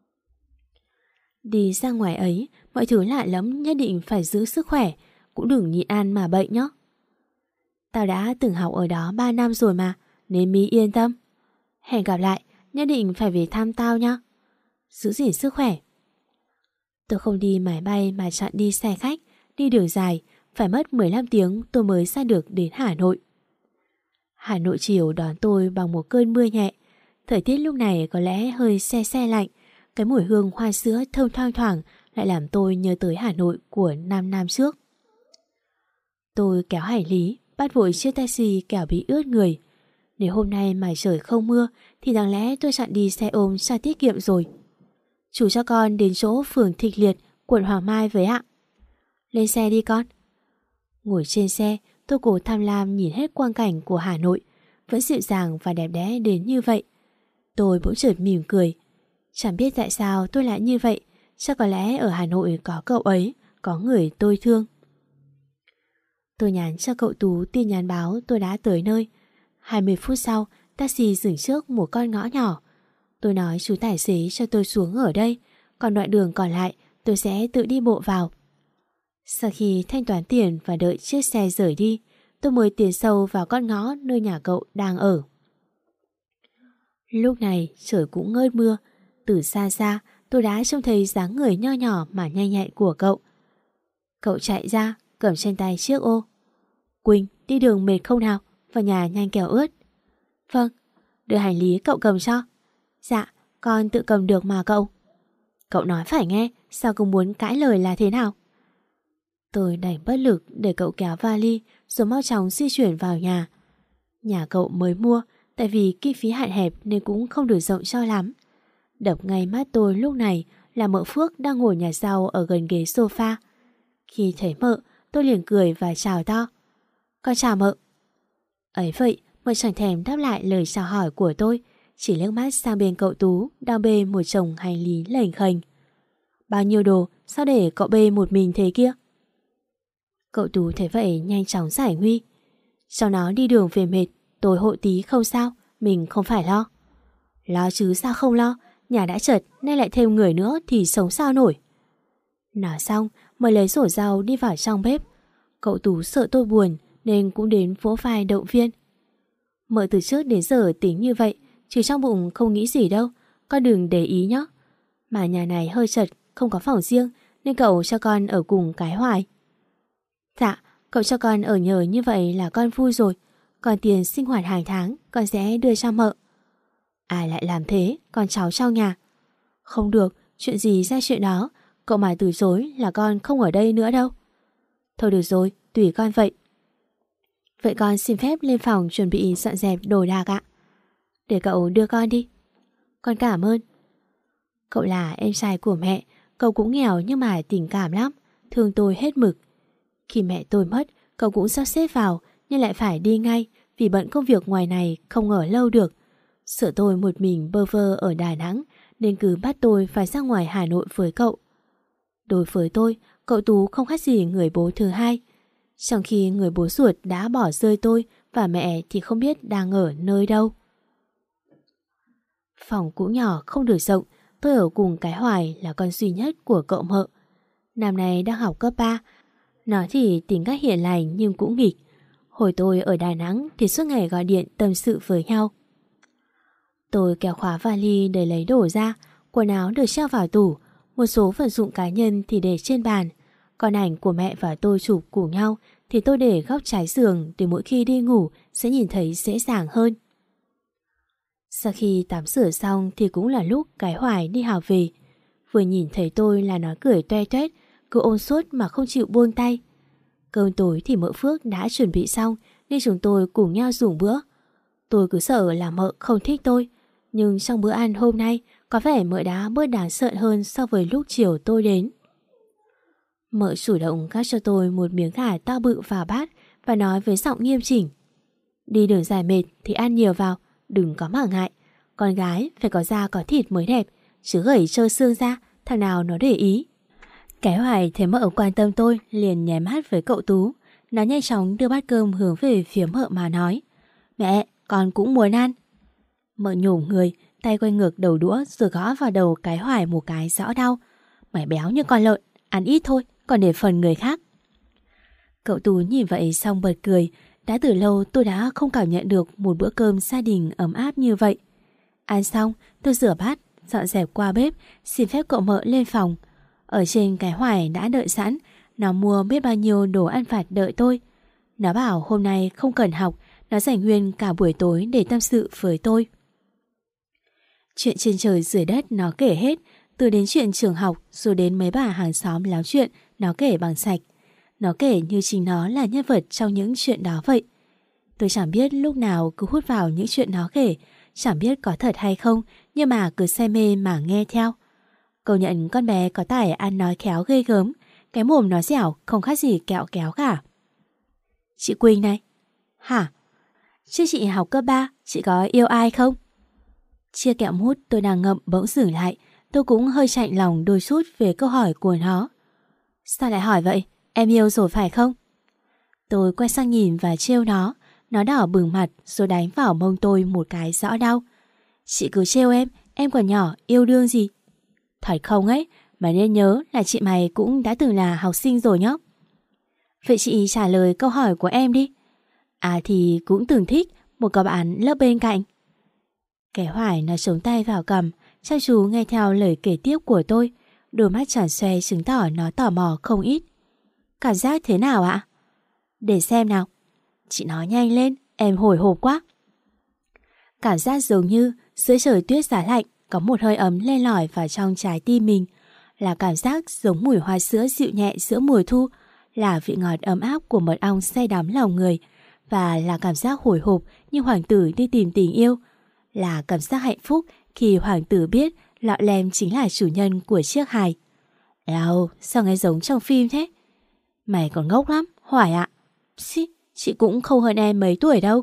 Đi ra ngoài ấy, mọi thứ lạ lắm, nhất định phải giữ sức khỏe, cũng đừng nhịn ăn mà bệnh nhé. Tao đã từng học ở đó ba năm rồi mà, nên mi yên tâm. Hẹn gặp lại, nhất định phải về thăm tao nhé. Giữ gìn sức khỏe. Tôi không đi máy bay mà chọn đi xe khách, đi đường dài, phải mất mười lăm tiếng tôi mới ra được đến Hà Nội. Hà Nội chiều đón tôi bằng một cơn mưa nhẹ. Thời tiết lúc này có lẽ hơi se se lạnh. Cái mùi hương hoa sữa thơm thoang thoảng lại làm tôi nhớ tới Hà Nội của năm năm trước. Tôi kéo hành lý, bắt vội chiếc taxi kẻo bị ướt người. Nếu hôm nay mà trời không mưa thì đáng lẽ tôi chọn đi xe ôm cho tiết kiệm rồi. Chú cho con đến chỗ phường Thịnh Liệt, quận Hoàng Mai với ạ. Lên xe đi con. Ngồi trên xe, tôi cố tham lam nhìn hết quang cảnh của Hà Nội, vẫn dịu dàng và đẹp đẽ đến như vậy. Tôi bỗng chợt mỉm cười. Chẳng biết tại sao tôi lại như vậy, Chắc có lẽ ở Hà Nội có cậu ấy, có người tôi thương. Tôi nhắn cho cậu Tú tin nhắn báo tôi đã tới nơi. hai mươi phút sau, taxi dừng trước một con ngõ nhỏ. Tôi nói chú tài xế cho tôi xuống ở đây, còn đoạn đường còn lại tôi sẽ tự đi bộ vào. Sau khi thanh toán tiền và đợi chiếc xe rời đi, tôi mới tiến sâu vào con ngõ nơi nhà cậu đang ở. Lúc này trời cũng ngớt mưa. Từ xa xa tôi đã trông thấy dáng người nho nhỏ mà nhanh nhẹn của cậu. Cậu chạy ra cầm trên tay chiếc ô. Quỳnh, đi đường mệt không nào? Vào nhà nhanh kẻo ướt. Vâng. Đưa hành lý cậu cầm cho. Dạ, con tự cầm được mà cậu. Cậu nói phải nghe, sao cứ muốn cãi lời là thế nào? Tôi đành bất lực để cậu kéo vali rồi mau chóng di chuyển vào nhà. Nhà cậu mới mua, tại vì kinh phí hạn hẹp nên cũng không được rộng cho lắm. Đập ngay mắt tôi lúc này là mợ Phước đang ngồi nhặt rau ở gần ghế sofa. Khi thấy mợ, tôi liền cười và chào to. Con chào mợ. Ấy vậy, mợ chẳng thèm đáp lại lời chào hỏi của tôi, chỉ liếc mắt sang bên cậu Tú đang bê một chồng hành lý lềnh khềnh. Bao nhiêu đồ, sao để cậu bê một mình thế kia? Cậu Tú thấy vậy nhanh chóng giải nguy. Cho nó đi đường về mệt, tôi hộ tí không sao, mình không phải lo. Lo chứ sao không lo, nhà đã chật nay lại thêm người nữa thì sống sao nổi. Nói xong mới lấy rổ rau đi vào trong bếp. Cậu Tú sợ tôi buồn nên cũng đến vỗ vai động viên. Mợ từ trước đến giờ tính như vậy, chứ trong bụng không nghĩ gì đâu, con đừng để ý nhé. Mà nhà này hơi chật, không có phòng riêng nên cậu cho con ở cùng cái Hoài. Dạ, cậu cho con ở nhờ như vậy là con vui rồi. Còn tiền sinh hoạt hàng tháng con sẽ đưa cho mợ. Ai lại làm thế, con cháu trong nhà? Không được, chuyện gì ra chuyện đó. Cậu mà từ chối là con không ở đây nữa đâu. Thôi được rồi, tùy con vậy. Vậy con xin phép lên phòng chuẩn bị dọn dẹp đồ đạc ạ. Để cậu đưa con đi. Con cảm ơn. Cậu là em trai của mẹ, cậu cũng nghèo nhưng mà tình cảm lắm, thương tôi hết mực. Khi mẹ tôi mất, cậu cũng sắp xếp vào nhưng lại phải đi ngay vì bận công việc ngoài này không ở lâu được. Sợ tôi một mình bơ vơ ở Đà Nẵng nên cứ bắt tôi phải ra ngoài Hà Nội với cậu. Đối với tôi, cậu Tú không khác gì người bố thứ hai. Trong khi người bố ruột đã bỏ rơi tôi và mẹ thì không biết đang ở nơi đâu. Phòng cũng nhỏ không được rộng, tôi ở cùng cái Hoài là con duy nhất của cậu mợ. Năm nay đang học cấp ba, nói thì tính cách hiền lành nhưng cũng nghịch. Hồi tôi ở Đà Nẵng thì suốt ngày gọi điện tâm sự với nhau. Tôi kéo khóa vali để lấy đồ ra, quần áo được treo vào tủ, một số vật dụng cá nhân thì để trên bàn. Còn ảnh của mẹ và tôi chụp cùng nhau thì tôi để góc trái giường để mỗi khi đi ngủ sẽ nhìn thấy dễ dàng hơn. Sau khi tắm rửa xong thì cũng là lúc cái Hoài đi học về. Vừa nhìn thấy tôi là nó cười toe toét, cứ ôm suốt mà không chịu buông tay. Cơm tối thì mợ Phước đã chuẩn bị xong nên chúng tôi cùng nhau dùng bữa. Tôi cứ sợ là mợ không thích tôi, nhưng trong bữa ăn hôm nay có vẻ mợ đã bớt đáng sợ hơn so với lúc chiều tôi đến. Mợ chủ động gắp cho tôi một miếng gà to bự vào bát và nói với giọng nghiêm chỉnh. Đi đường dài mệt thì ăn nhiều vào, đừng có mà ngại. Con gái phải có da có thịt mới đẹp, chứ gầy trơ xương ra, thằng nào nó để ý. Cái Hoài thấy mợ quan tâm tôi liền nháy mắt với cậu Tú. Nó nhanh chóng đưa bát cơm hướng về phía mợ mà nói. Mẹ, con cũng muốn ăn. Mợ nhổm người, tay quay ngược đầu đũa rồi gõ vào đầu cái Hoài một cái rõ đau. Mày béo như con lợn, ăn ít thôi, còn để phần người khác. Cậu Tú nhìn vậy xong bật cười. Đã từ lâu tôi đã không cảm nhận được một bữa cơm gia đình ấm áp như vậy. Ăn xong, tôi rửa bát, dọn dẹp qua bếp, xin phép cậu mợ lên phòng. Ở trên cái Hoài đã đợi sẵn, nó mua biết bao nhiêu đồ ăn vặt đợi tôi. Nó bảo hôm nay không cần học, nó dành nguyên cả buổi tối để tâm sự với tôi. Chuyện trên trời dưới đất nó kể hết, từ đến chuyện trường học rồi đến mấy bà hàng xóm láo chuyện, nó kể bằng sạch. Nó kể như chính nó là nhân vật trong những chuyện đó vậy. Tôi chẳng biết lúc nào cứ hút vào những chuyện nó kể, chẳng biết có thật hay không, nhưng mà cứ say mê mà nghe theo. Công nhận con bé có tài ăn nói khéo ghê gớm, cái mồm nó dẻo không khác gì kẹo kéo cả. Chị Quỳnh này. Hả? Chứ chị học cấp ba, chị có yêu ai không? Chia kẹo mút tôi đang ngậm bỗng dừng lại. Tôi tôi cũng hơi chạnh lòng đôi chút về câu hỏi của nó. Sao lại hỏi vậy? Em yêu rồi phải không? Tôi quay sang nhìn và trêu nó. Nó đỏ bừng mặt rồi đánh vào mông tôi một cái rõ đau. Chị cứ trêu em, em còn nhỏ, yêu đương gì? Thật không ấy, mà nên nhớ là chị mày cũng đã từng là học sinh rồi nhá. Vậy chị trả lời câu hỏi của em đi. À thì cũng từng thích một cậu bạn lớp bên cạnh. Cái Hoài nó chống tay vào cằm, chăm chú nghe theo lời kể tiếp của tôi. Đôi mắt tròn xoe chứng tỏ nó tò mò không ít. Cảm giác thế nào ạ? Để xem nào. Chị nói nhanh lên, em hồi hộp quá. Cảm giác giống như giữa trời tuyết giá lạnh có một hơi ấm len lỏi vào trong trái tim mình. Là cảm giác giống mùi hoa sữa dịu nhẹ giữa mùa thu, là vị ngọt ấm áp của mật ong say đắm lòng người, và là cảm giác hồi hộp như hoàng tử đi tìm tình yêu. Là cảm giác hạnh phúc khi hoàng tử biết Lọ Lem chính là chủ nhân của chiếc hài. Eo, sao nghe giống trong phim thế? Mày còn ngốc lắm, Hoài ạ. Xí, chị cũng không hơn em mấy tuổi đâu.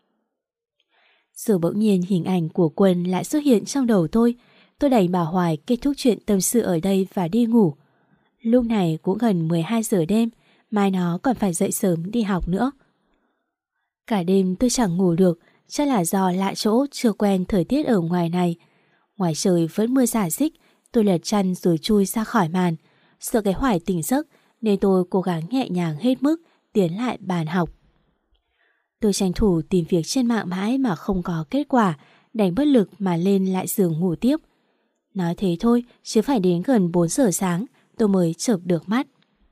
Rồi bỗng nhiên hình ảnh của Quân lại xuất hiện trong đầu tôi. Tôi đành bảo Hoài kết thúc chuyện tâm sự ở đây và đi ngủ. Lúc này cũng gần mười hai giờ đêm, mai nó còn phải dậy sớm đi học nữa. Cả đêm tôi chẳng ngủ được, chắc là do lạ chỗ chưa quen thời tiết ở ngoài này. Ngoài trời vẫn mưa rả rích, tôi lật chăn rồi chui ra khỏi màn. Sợ cái Hoài tỉnh giấc nên tôi cố gắng nhẹ nhàng hết mức tiến lại bàn học. Tôi tranh thủ tìm việc trên mạng mãi mà không có kết quả, đành bất lực mà lên lại giường ngủ tiếp. Nói thế thôi, chứ phải đến gần bốn giờ sáng tôi mới chợp được mắt.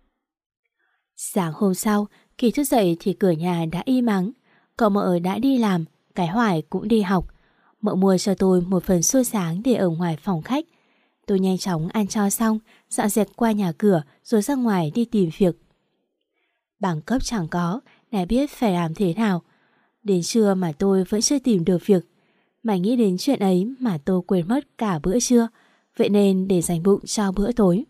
Sáng hôm sau, khi thức dậy thì cửa nhà đã im ắng. Cậu mợ đã đi làm, cái Hoài cũng đi học. Mợ mua cho tôi một phần xôi sáng để ở ngoài phòng khách. Tôi nhanh chóng ăn cho xong, dọn dẹp qua nhà cửa rồi ra ngoài đi tìm việc. Bằng cấp chẳng có, nè biết phải làm thế nào. Đến trưa mà tôi vẫn chưa tìm được việc. Mày nghĩ đến chuyện ấy mà tôi quên mất cả bữa trưa, vậy nên để dành bụng cho bữa tối.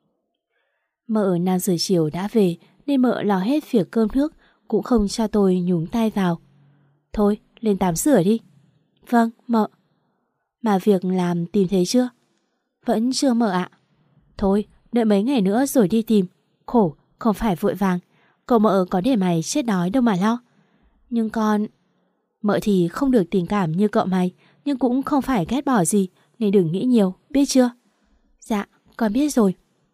Mợ năm giờ chiều đã về nên mợ lo hết việc cơm nước, cũng không cho tôi nhúng tay vào. Thôi, lên tắm rửa đi. Vâng, mợ. Mà việc làm tìm thấy chưa? Vẫn chưa mợ ạ. Thôi, đợi mấy ngày nữa rồi đi tìm. Khổ, không phải vội vàng. Cậu mợ có để mày chết đói đâu mà lo. Nhưng con... Mợ thì không được tình cảm như cậu mày, nhưng cũng không phải ghét bỏ gì, nên đừng nghĩ nhiều, biết chưa? Dạ, con biết rồi.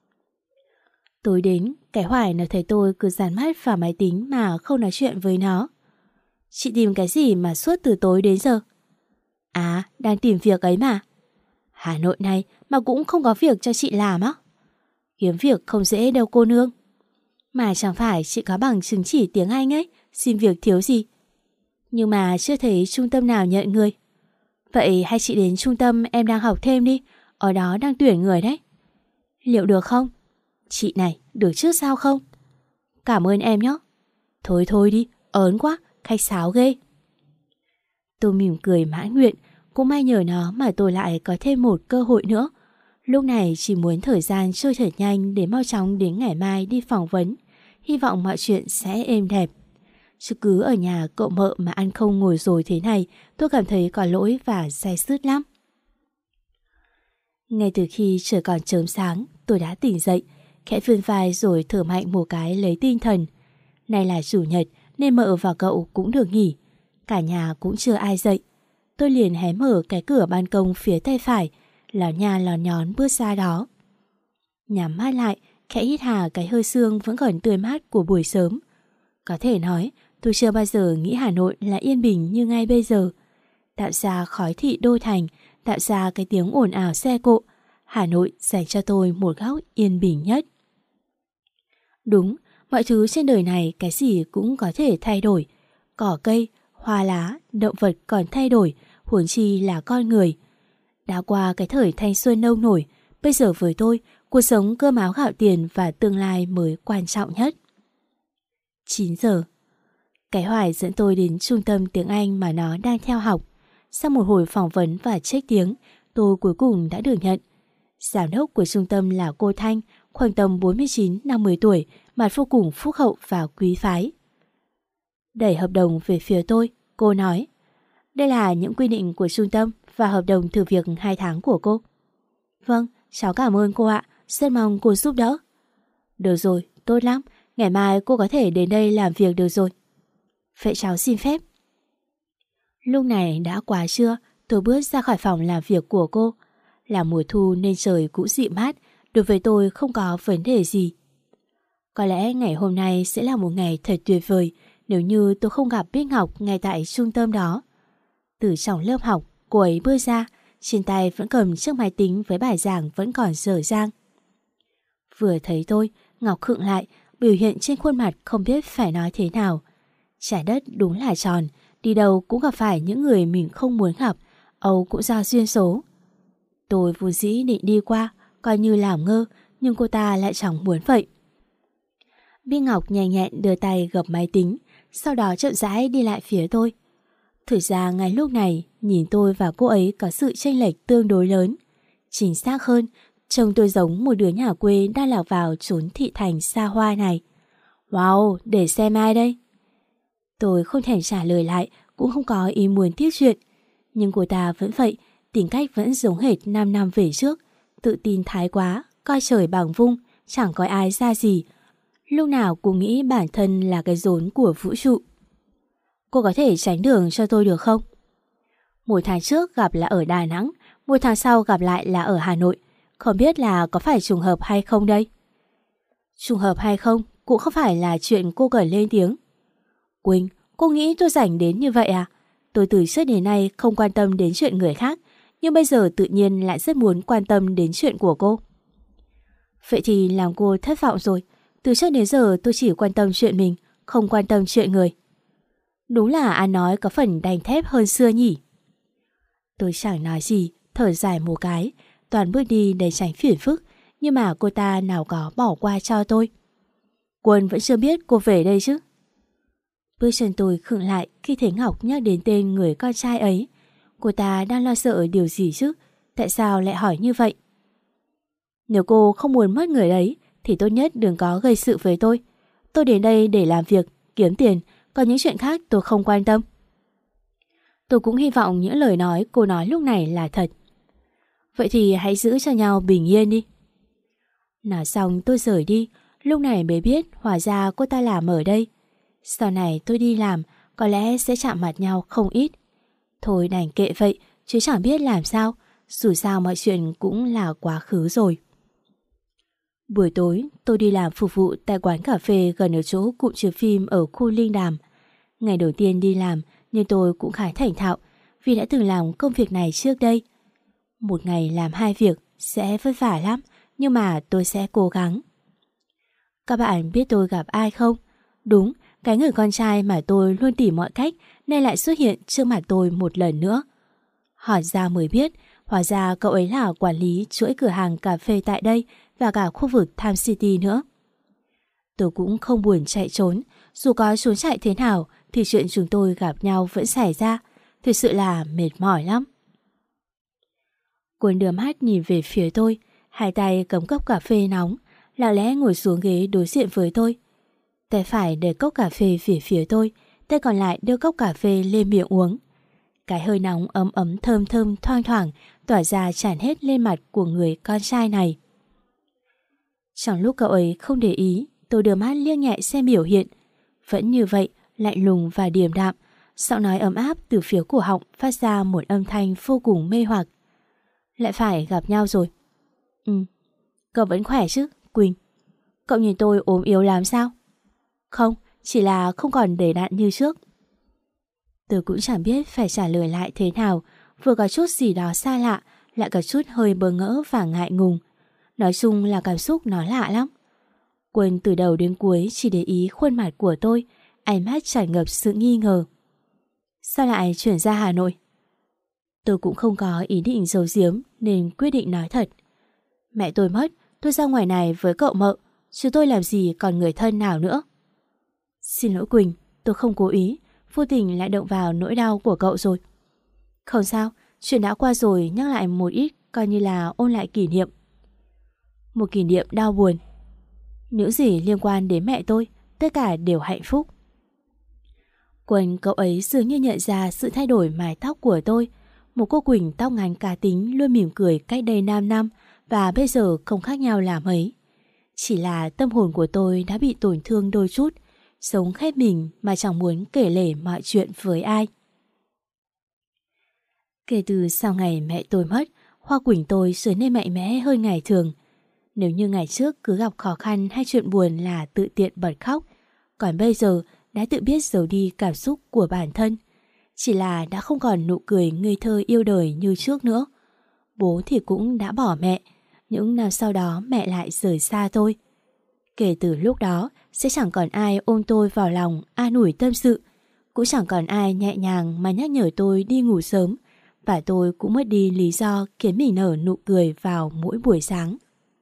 Tối đến, cái Hoài nó thấy tôi cứ dán mắt vào máy tính mà không nói chuyện với nó. Chị tìm cái gì mà suốt từ tối đến giờ? À, đang tìm việc ấy mà. Hà Nội này mà cũng không có việc cho chị làm á? Kiếm việc không dễ đâu cô nương. Mà chẳng phải chị có bằng chứng chỉ tiếng Anh ấy, xin việc thiếu gì. Nhưng mà chưa thấy trung tâm nào nhận người. Vậy hay chị đến trung tâm em đang học thêm đi, ở đó đang tuyển người đấy. Liệu được không? Chị này, được chứ sao không? Cảm ơn em nhé. Thôi thôi đi, ớn quá, khách sáo ghê. Tôi mỉm cười mãn nguyện, cũng may nhờ nó mà tôi lại có thêm một cơ hội nữa. Lúc này chỉ muốn thời gian trôi thật nhanh để mau chóng đến ngày mai đi phỏng vấn. Hy vọng mọi chuyện sẽ êm đẹp. Chứ cứ ở nhà cậu mợ mà ăn không ngồi rồi thế này, tôi cảm thấy có lỗi và day dứt lắm. Ngay từ khi trời còn chớm sáng, tôi đã tỉnh dậy, khẽ vươn vai rồi thở mạnh một cái lấy tinh thần. Nay là chủ nhật nên mợ và cậu cũng được nghỉ. Cả nhà cũng chưa ai dậy. Tôi liền hé mở cái cửa ban công phía tay phải, ló nha ló nhón bước ra đó. Nhắm mắt lại, khẽ hít hà cái hơi sương vẫn còn tươi mát của buổi sớm. Có thể nói, tôi chưa bao giờ nghĩ Hà Nội là yên bình như ngay bây giờ. Tạo ra khói thị đô thành, tạo ra cái tiếng ồn ào xe cộ, Hà Nội dành cho tôi một góc yên bình nhất. Đúng, mọi thứ trên đời này cái gì cũng có thể thay đổi. Cỏ cây, hoa lá, động vật còn thay đổi, huống chi là con người. Đã qua cái thời thanh xuân nông nổi, bây giờ với tôi, cuộc sống cơm áo gạo tiền và tương lai mới quan trọng nhất. chín giờ. Cái Hoài dẫn tôi đến trung tâm tiếng Anh mà nó đang theo học. Sau một hồi phỏng vấn và check tiếng, tôi cuối cùng đã được nhận. Giám đốc của trung tâm là cô Thanh, khoảng tầm bốn mươi chín năm mươi tuổi, mặt vô cùng phúc hậu và quý phái. Đẩy hợp đồng về phía tôi, cô nói: đây là những quy định của trung tâm và hợp đồng thử việc hai tháng của cô. Vâng, cháu cảm ơn cô ạ, rất mong cô giúp đỡ. Được rồi, tốt lắm, ngày mai cô có thể đến đây làm việc được rồi. Vậy cháu xin phép. Lúc này đã quá trưa, tôi bước ra khỏi phòng làm việc của cô. Là mùa thu nên trời cũng dịu mát, đối với tôi không có vấn đề gì. Có lẽ ngày hôm nay sẽ là một ngày thật tuyệt vời nếu như tôi không gặp Bích Ngọc ngay tại trung tâm đó. Từ trong lớp học, cô ấy bước ra, trên tay vẫn cầm chiếc máy tính với bài giảng vẫn còn dở dang. Vừa thấy tôi, Ngọc khựng lại, biểu hiện trên khuôn mặt không biết phải nói thế nào. Trái đất đúng là tròn, đi đâu cũng gặp phải những người mình không muốn gặp, Âu cũng do duyên số. Tôi vốn dĩ định đi qua, coi như làm ngơ, nhưng cô ta lại chẳng muốn vậy. Bích Ngọc nhanh nhẹn đưa tay gập máy tính, sau đó chậm rãi đi lại phía tôi. Thực ra ngay lúc này, nhìn tôi và cô ấy có sự chênh lệch tương đối lớn. Chính xác hơn, trông tôi giống một đứa nhà quê đang lạc vào chốn thị thành xa hoa này. Wow, để xem ai đây? Tôi không thèm trả lời lại, cũng không có ý muốn tiếp chuyện. Nhưng cô ta vẫn vậy, tính cách vẫn giống hệt năm năm về trước. Tự tin thái quá, coi trời bằng vung, chẳng coi ai ra gì. Lúc nào cũng nghĩ bản thân là cái rốn của vũ trụ. Cô có thể tránh đường cho tôi được không? Một tháng trước gặp là ở Đà Nẵng, một tháng sau gặp lại là ở Hà Nội. Không biết là có phải trùng hợp hay không đây? Trùng hợp hay không cũng không phải là chuyện cô cần lên tiếng. Quỳnh, cô nghĩ tôi rảnh đến như vậy à? Tôi từ trước đến nay không quan tâm đến chuyện người khác, nhưng bây giờ tự nhiên lại rất muốn quan tâm đến chuyện của cô. Vậy thì làm cô thất vọng rồi. Từ trước đến giờ tôi chỉ quan tâm chuyện mình, không quan tâm chuyện người. Đúng là ăn nói có phần đanh thép hơn xưa nhỉ. Tôi chẳng nói gì, thở dài một cái, toàn bước đi để tránh phiền phức, nhưng mà cô ta nào có bỏ qua cho tôi. Quân vẫn chưa biết cô về đây chứ. Bước chân tôi khựng lại khi thấy Ngọc nhắc đến tên người con trai ấy. Cô ta đang lo sợ điều gì chứ? Tại sao lại hỏi như vậy? Nếu cô không muốn mất người đấy thì tốt nhất đừng có gây sự với tôi. Tôi đến đây để làm việc, kiếm tiền, còn những chuyện khác tôi không quan tâm. Tôi cũng hy vọng những lời nói cô nói lúc này là thật. Vậy thì hãy giữ cho nhau bình yên đi. Nói xong tôi rời đi, lúc này mới biết hóa ra cô ta làm ở đây. Sau này tôi đi làm, có lẽ sẽ chạm mặt nhau không ít. Thôi đành kệ vậy, chứ chẳng biết làm sao, dù sao mọi chuyện cũng là quá khứ rồi. Buổi tối, tôi đi làm phục vụ tại quán cà phê gần ở chỗ cụm chiếu phim ở khu Linh Đàm. Ngày đầu tiên đi làm, nhưng tôi cũng khá thành thạo vì đã từng làm công việc này trước đây. Một ngày làm hai việc sẽ vất vả lắm, nhưng mà tôi sẽ cố gắng. Các bạn biết tôi gặp ai không? Đúng, cái người con trai mà tôi luôn tìm mọi cách nên lại xuất hiện trước mặt tôi một lần nữa. Hỏi ra mới biết, hóa ra cậu ấy là quản lý chuỗi cửa hàng cà phê tại đây và cả khu vực Time City nữa. Tôi cũng không buồn chạy trốn, dù có trốn chạy thế nào thì chuyện chúng tôi gặp nhau vẫn xảy ra, thực sự là mệt mỏi lắm. Quân đưa mắt nhìn về phía tôi, hai tay cầm cốc cà phê nóng, lặng lẽ ngồi xuống ghế đối diện với tôi. Tay phải để cốc cà phê về phía tôi, tay còn lại đưa cốc cà phê lên miệng uống. Cái hơi nóng ấm ấm thơm thơm thoang thoảng tỏa ra tràn hết lên mặt của người con trai này. Trong lúc cậu ấy không để ý, tôi đưa mắt liếc nhẹ xem biểu hiện. Vẫn như vậy, lạnh lùng và điềm đạm, giọng nói ấm áp từ phía cổ họng phát ra một âm thanh vô cùng mê hoặc. Lại phải gặp nhau rồi. Ừ, cậu vẫn khỏe chứ, Quỳnh? Cậu nhìn tôi ốm yếu lắm sao? Không, chỉ là không còn đầy đặn như trước. Tôi cũng chẳng biết phải trả lời lại thế nào, vừa có chút gì đó xa lạ, lại có chút hơi bỡ ngỡ và ngại ngùng. Nói chung là cảm xúc nó lạ lắm. Quân từ đầu đến cuối chỉ để ý khuôn mặt của tôi, ánh mắt tràn ngập sự nghi ngờ. Sao lại chuyển ra Hà Nội? Tôi cũng không có ý định giấu giếm nên quyết định nói thật. Mẹ tôi mất, tôi ra ngoài này với cậu Mợ, chứ tôi làm gì còn người thân nào nữa. Xin lỗi Quỳnh, tôi không cố ý, vô tình lại động vào nỗi đau của cậu rồi. Không sao, chuyện đã qua rồi, nhắc lại một ít coi như là ôn lại kỷ niệm. Một kỷ niệm đau buồn. Những gì liên quan đến mẹ tôi, tất cả đều hạnh phúc. Quân cậu ấy dường như nhận ra sự thay đổi mái tóc của tôi. Một cô Quỳnh tóc ngắn cá tính luôn mỉm cười cách đây năm năm, và bây giờ không khác nhau là mấy. Chỉ là tâm hồn của tôi đã bị tổn thương đôi chút, sống khép mình mà chẳng muốn kể lể mọi chuyện với ai. Kể từ sau ngày mẹ tôi mất, Hoa Quỳnh tôi trở nên mạnh mẽ hơn ngày thường. Nếu như ngày trước cứ gặp khó khăn hay chuyện buồn là tự tiện bật khóc, còn bây giờ đã tự biết giấu đi cảm xúc của bản thân. Chỉ là đã không còn nụ cười ngây thơ yêu đời như trước nữa. Bố thì cũng đã bỏ mẹ, những năm sau đó mẹ lại rời xa tôi. Kể từ lúc đó sẽ chẳng còn ai ôm tôi vào lòng an ủi tâm sự, cũng chẳng còn ai nhẹ nhàng mà nhắc nhở tôi đi ngủ sớm, và tôi cũng mất đi lý do khiến mình nở nụ cười vào mỗi buổi sáng.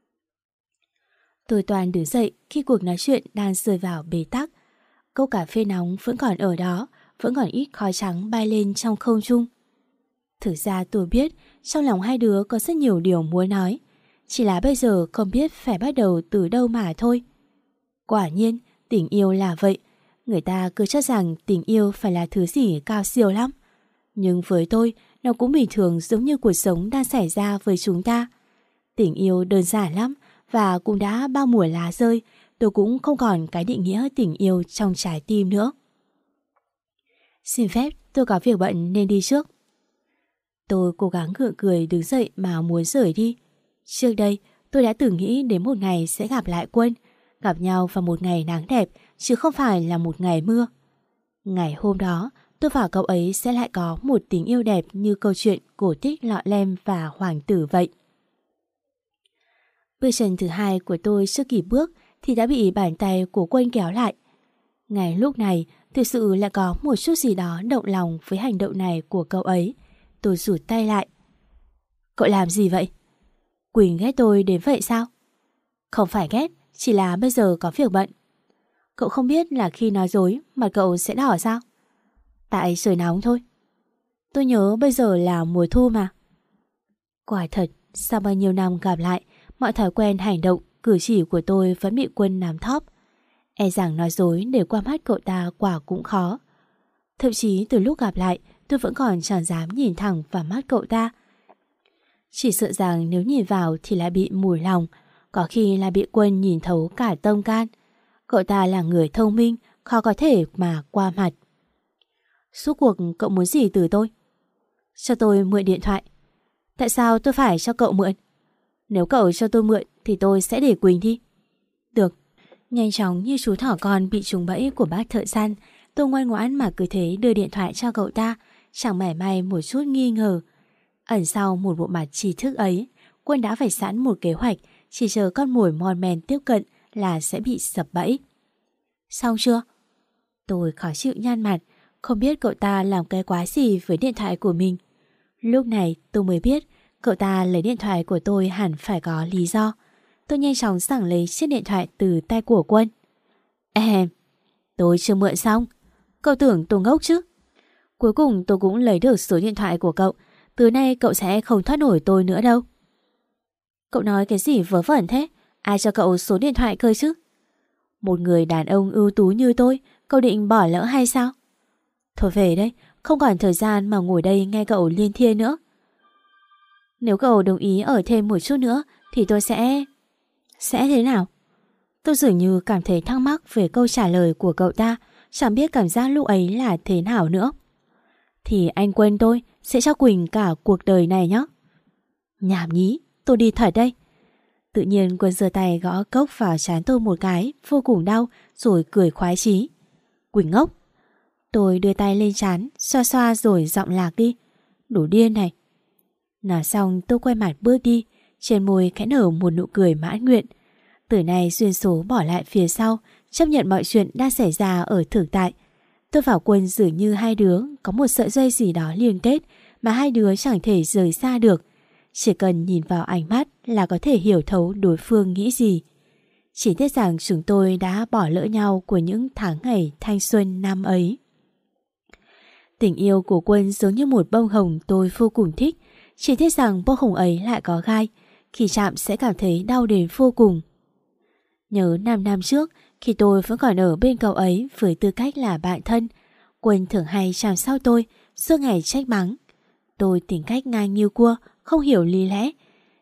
Tôi toàn đứng dậy khi cuộc nói chuyện đang rơi vào bế tắc. Cốc cà phê nóng vẫn còn ở đó, vẫn còn ít khói trắng bay lên trong không trung. Thực ra tôi biết trong lòng hai đứa có rất nhiều điều muốn nói, chỉ là bây giờ không biết phải bắt đầu từ đâu mà thôi. Quả nhiên, tình yêu là vậy. Người ta cứ cho rằng tình yêu phải là thứ gì cao siêu lắm. Nhưng với tôi, nó cũng bình thường giống như cuộc sống đang xảy ra với chúng ta. Tình yêu đơn giản lắm, và cũng đã bao mùa lá rơi, tôi cũng không còn cái định nghĩa tình yêu trong trái tim nữa. Xin phép, tôi có việc bận nên đi trước. Tôi cố gắng gượng cười đứng dậy mà muốn rời đi. Trước đây, tôi đã từng nghĩ đến một ngày sẽ gặp lại Quân, gặp nhau vào một ngày nắng đẹp, chứ không phải là một ngày mưa. Ngày hôm đó, tôi và cậu ấy sẽ lại có một tình yêu đẹp như câu chuyện cổ tích Lọ Lem và Hoàng tử vậy. Bước chân thứ hai của tôi chưa kịp bước thì đã bị bàn tay của Quân kéo lại. Ngay lúc này, thực sự lại có một chút gì đó động lòng với hành động này của cậu ấy. Tôi rụt tay lại. Cậu làm gì vậy? Quỳnh ghét tôi đến vậy sao? Không phải ghét, chỉ là bây giờ có việc bận. Cậu không biết là khi nói dối mặt cậu sẽ đỏ sao? Tại trời nóng thôi. Tôi nhớ bây giờ là mùa thu mà. Quả thật, sau bao nhiêu năm gặp lại, mọi thói quen hành động, cử chỉ của tôi vẫn bị Quân nắm thóp. E rằng nói dối để qua mắt cậu ta quả cũng khó. Thậm chí từ lúc gặp lại, tôi vẫn còn chẳng dám nhìn thẳng vào mắt cậu ta. Chỉ sợ rằng nếu nhìn vào thì lại bị mùi lòng, có khi là bị Quân nhìn thấu cả tâm can. Cậu ta là người thông minh, khó có thể mà qua mặt. Suốt cuộc cậu muốn gì từ tôi? Cho tôi mượn điện thoại. Tại sao tôi phải cho cậu mượn? Nếu cậu cho tôi mượn thì tôi sẽ để Quỳnh đi. Được. Nhanh chóng như chú thỏ con bị trúng bẫy của bác thợ săn, tôi ngoan ngoãn mà cứ thế đưa điện thoại cho cậu ta, chẳng mảy may một chút nghi ngờ. Ẩn sau một bộ mặt trí thức ấy, Quân đã vạch sẵn một kế hoạch, chỉ chờ con mồi mon men tiếp cận là sẽ bị sập bẫy. Xong chưa? Tôi khó chịu nhăn mặt, không biết cậu ta làm cái quái gì với điện thoại của mình. Lúc này tôi mới biết cậu ta lấy điện thoại của tôi hẳn phải có lý do. Tôi nhanh chóng giằng lấy chiếc điện thoại từ tay của Quân. Em, tôi chưa mượn xong. Cậu tưởng tôi ngốc chứ? Cuối cùng tôi cũng lấy được số điện thoại của cậu. Từ nay cậu sẽ không thoát nổi tôi nữa đâu. Cậu nói cái gì vớ vẩn thế? Ai cho cậu số điện thoại cơ chứ? Một người đàn ông ưu tú như tôi, cậu định bỏ lỡ hay sao? Thôi về đây, không còn thời gian mà ngồi đây nghe cậu liên thiên nữa. Nếu cậu đồng ý ở thêm một chút nữa thì tôi sẽ... Sẽ thế nào? Tôi dường như cảm thấy thắc mắc về câu trả lời của cậu ta, chẳng biết cảm giác lúc ấy là thế nào nữa. Thì anh Quân tôi sẽ cho Quỳnh cả cuộc đời này nhé. Nhảm nhí, tôi đi thật đây. Tự nhiên Quân giơ tay gõ cốc vào trán tôi một cái, vô cùng đau, rồi cười khoái chí. Quỳnh ngốc. Tôi đưa tay lên trán, xoa xoa rồi giọng lạc đi. Đủ điên này. Nói xong tôi quay mặt bước đi, trên môi khẽ nở một nụ cười mãn nguyện. Từ nay duyên số bỏ lại phía sau, chấp nhận mọi chuyện đang xảy ra ở thực tại. Tôi và Quân dường như hai đứa có một sợi dây gì đó liên kết mà hai đứa chẳng thể rời xa được. Chỉ cần nhìn vào ánh mắt là có thể hiểu thấu đối phương nghĩ gì. Chỉ tiếc rằng chúng tôi đã bỏ lỡ nhau của những tháng ngày thanh xuân năm ấy. Tình yêu của Quân giống như một bông hồng tôi vô cùng thích. Chỉ tiếc rằng bông hồng ấy lại có gai, khi chạm sẽ cảm thấy đau đến vô cùng. Nhớ năm năm trước, khi tôi vẫn còn ở bên cậu ấy với tư cách là bạn thân, Quân thường hay chăm sóc tôi, suốt ngày trách mắng. Tôi tính cách ngang như cua, không hiểu lý lẽ.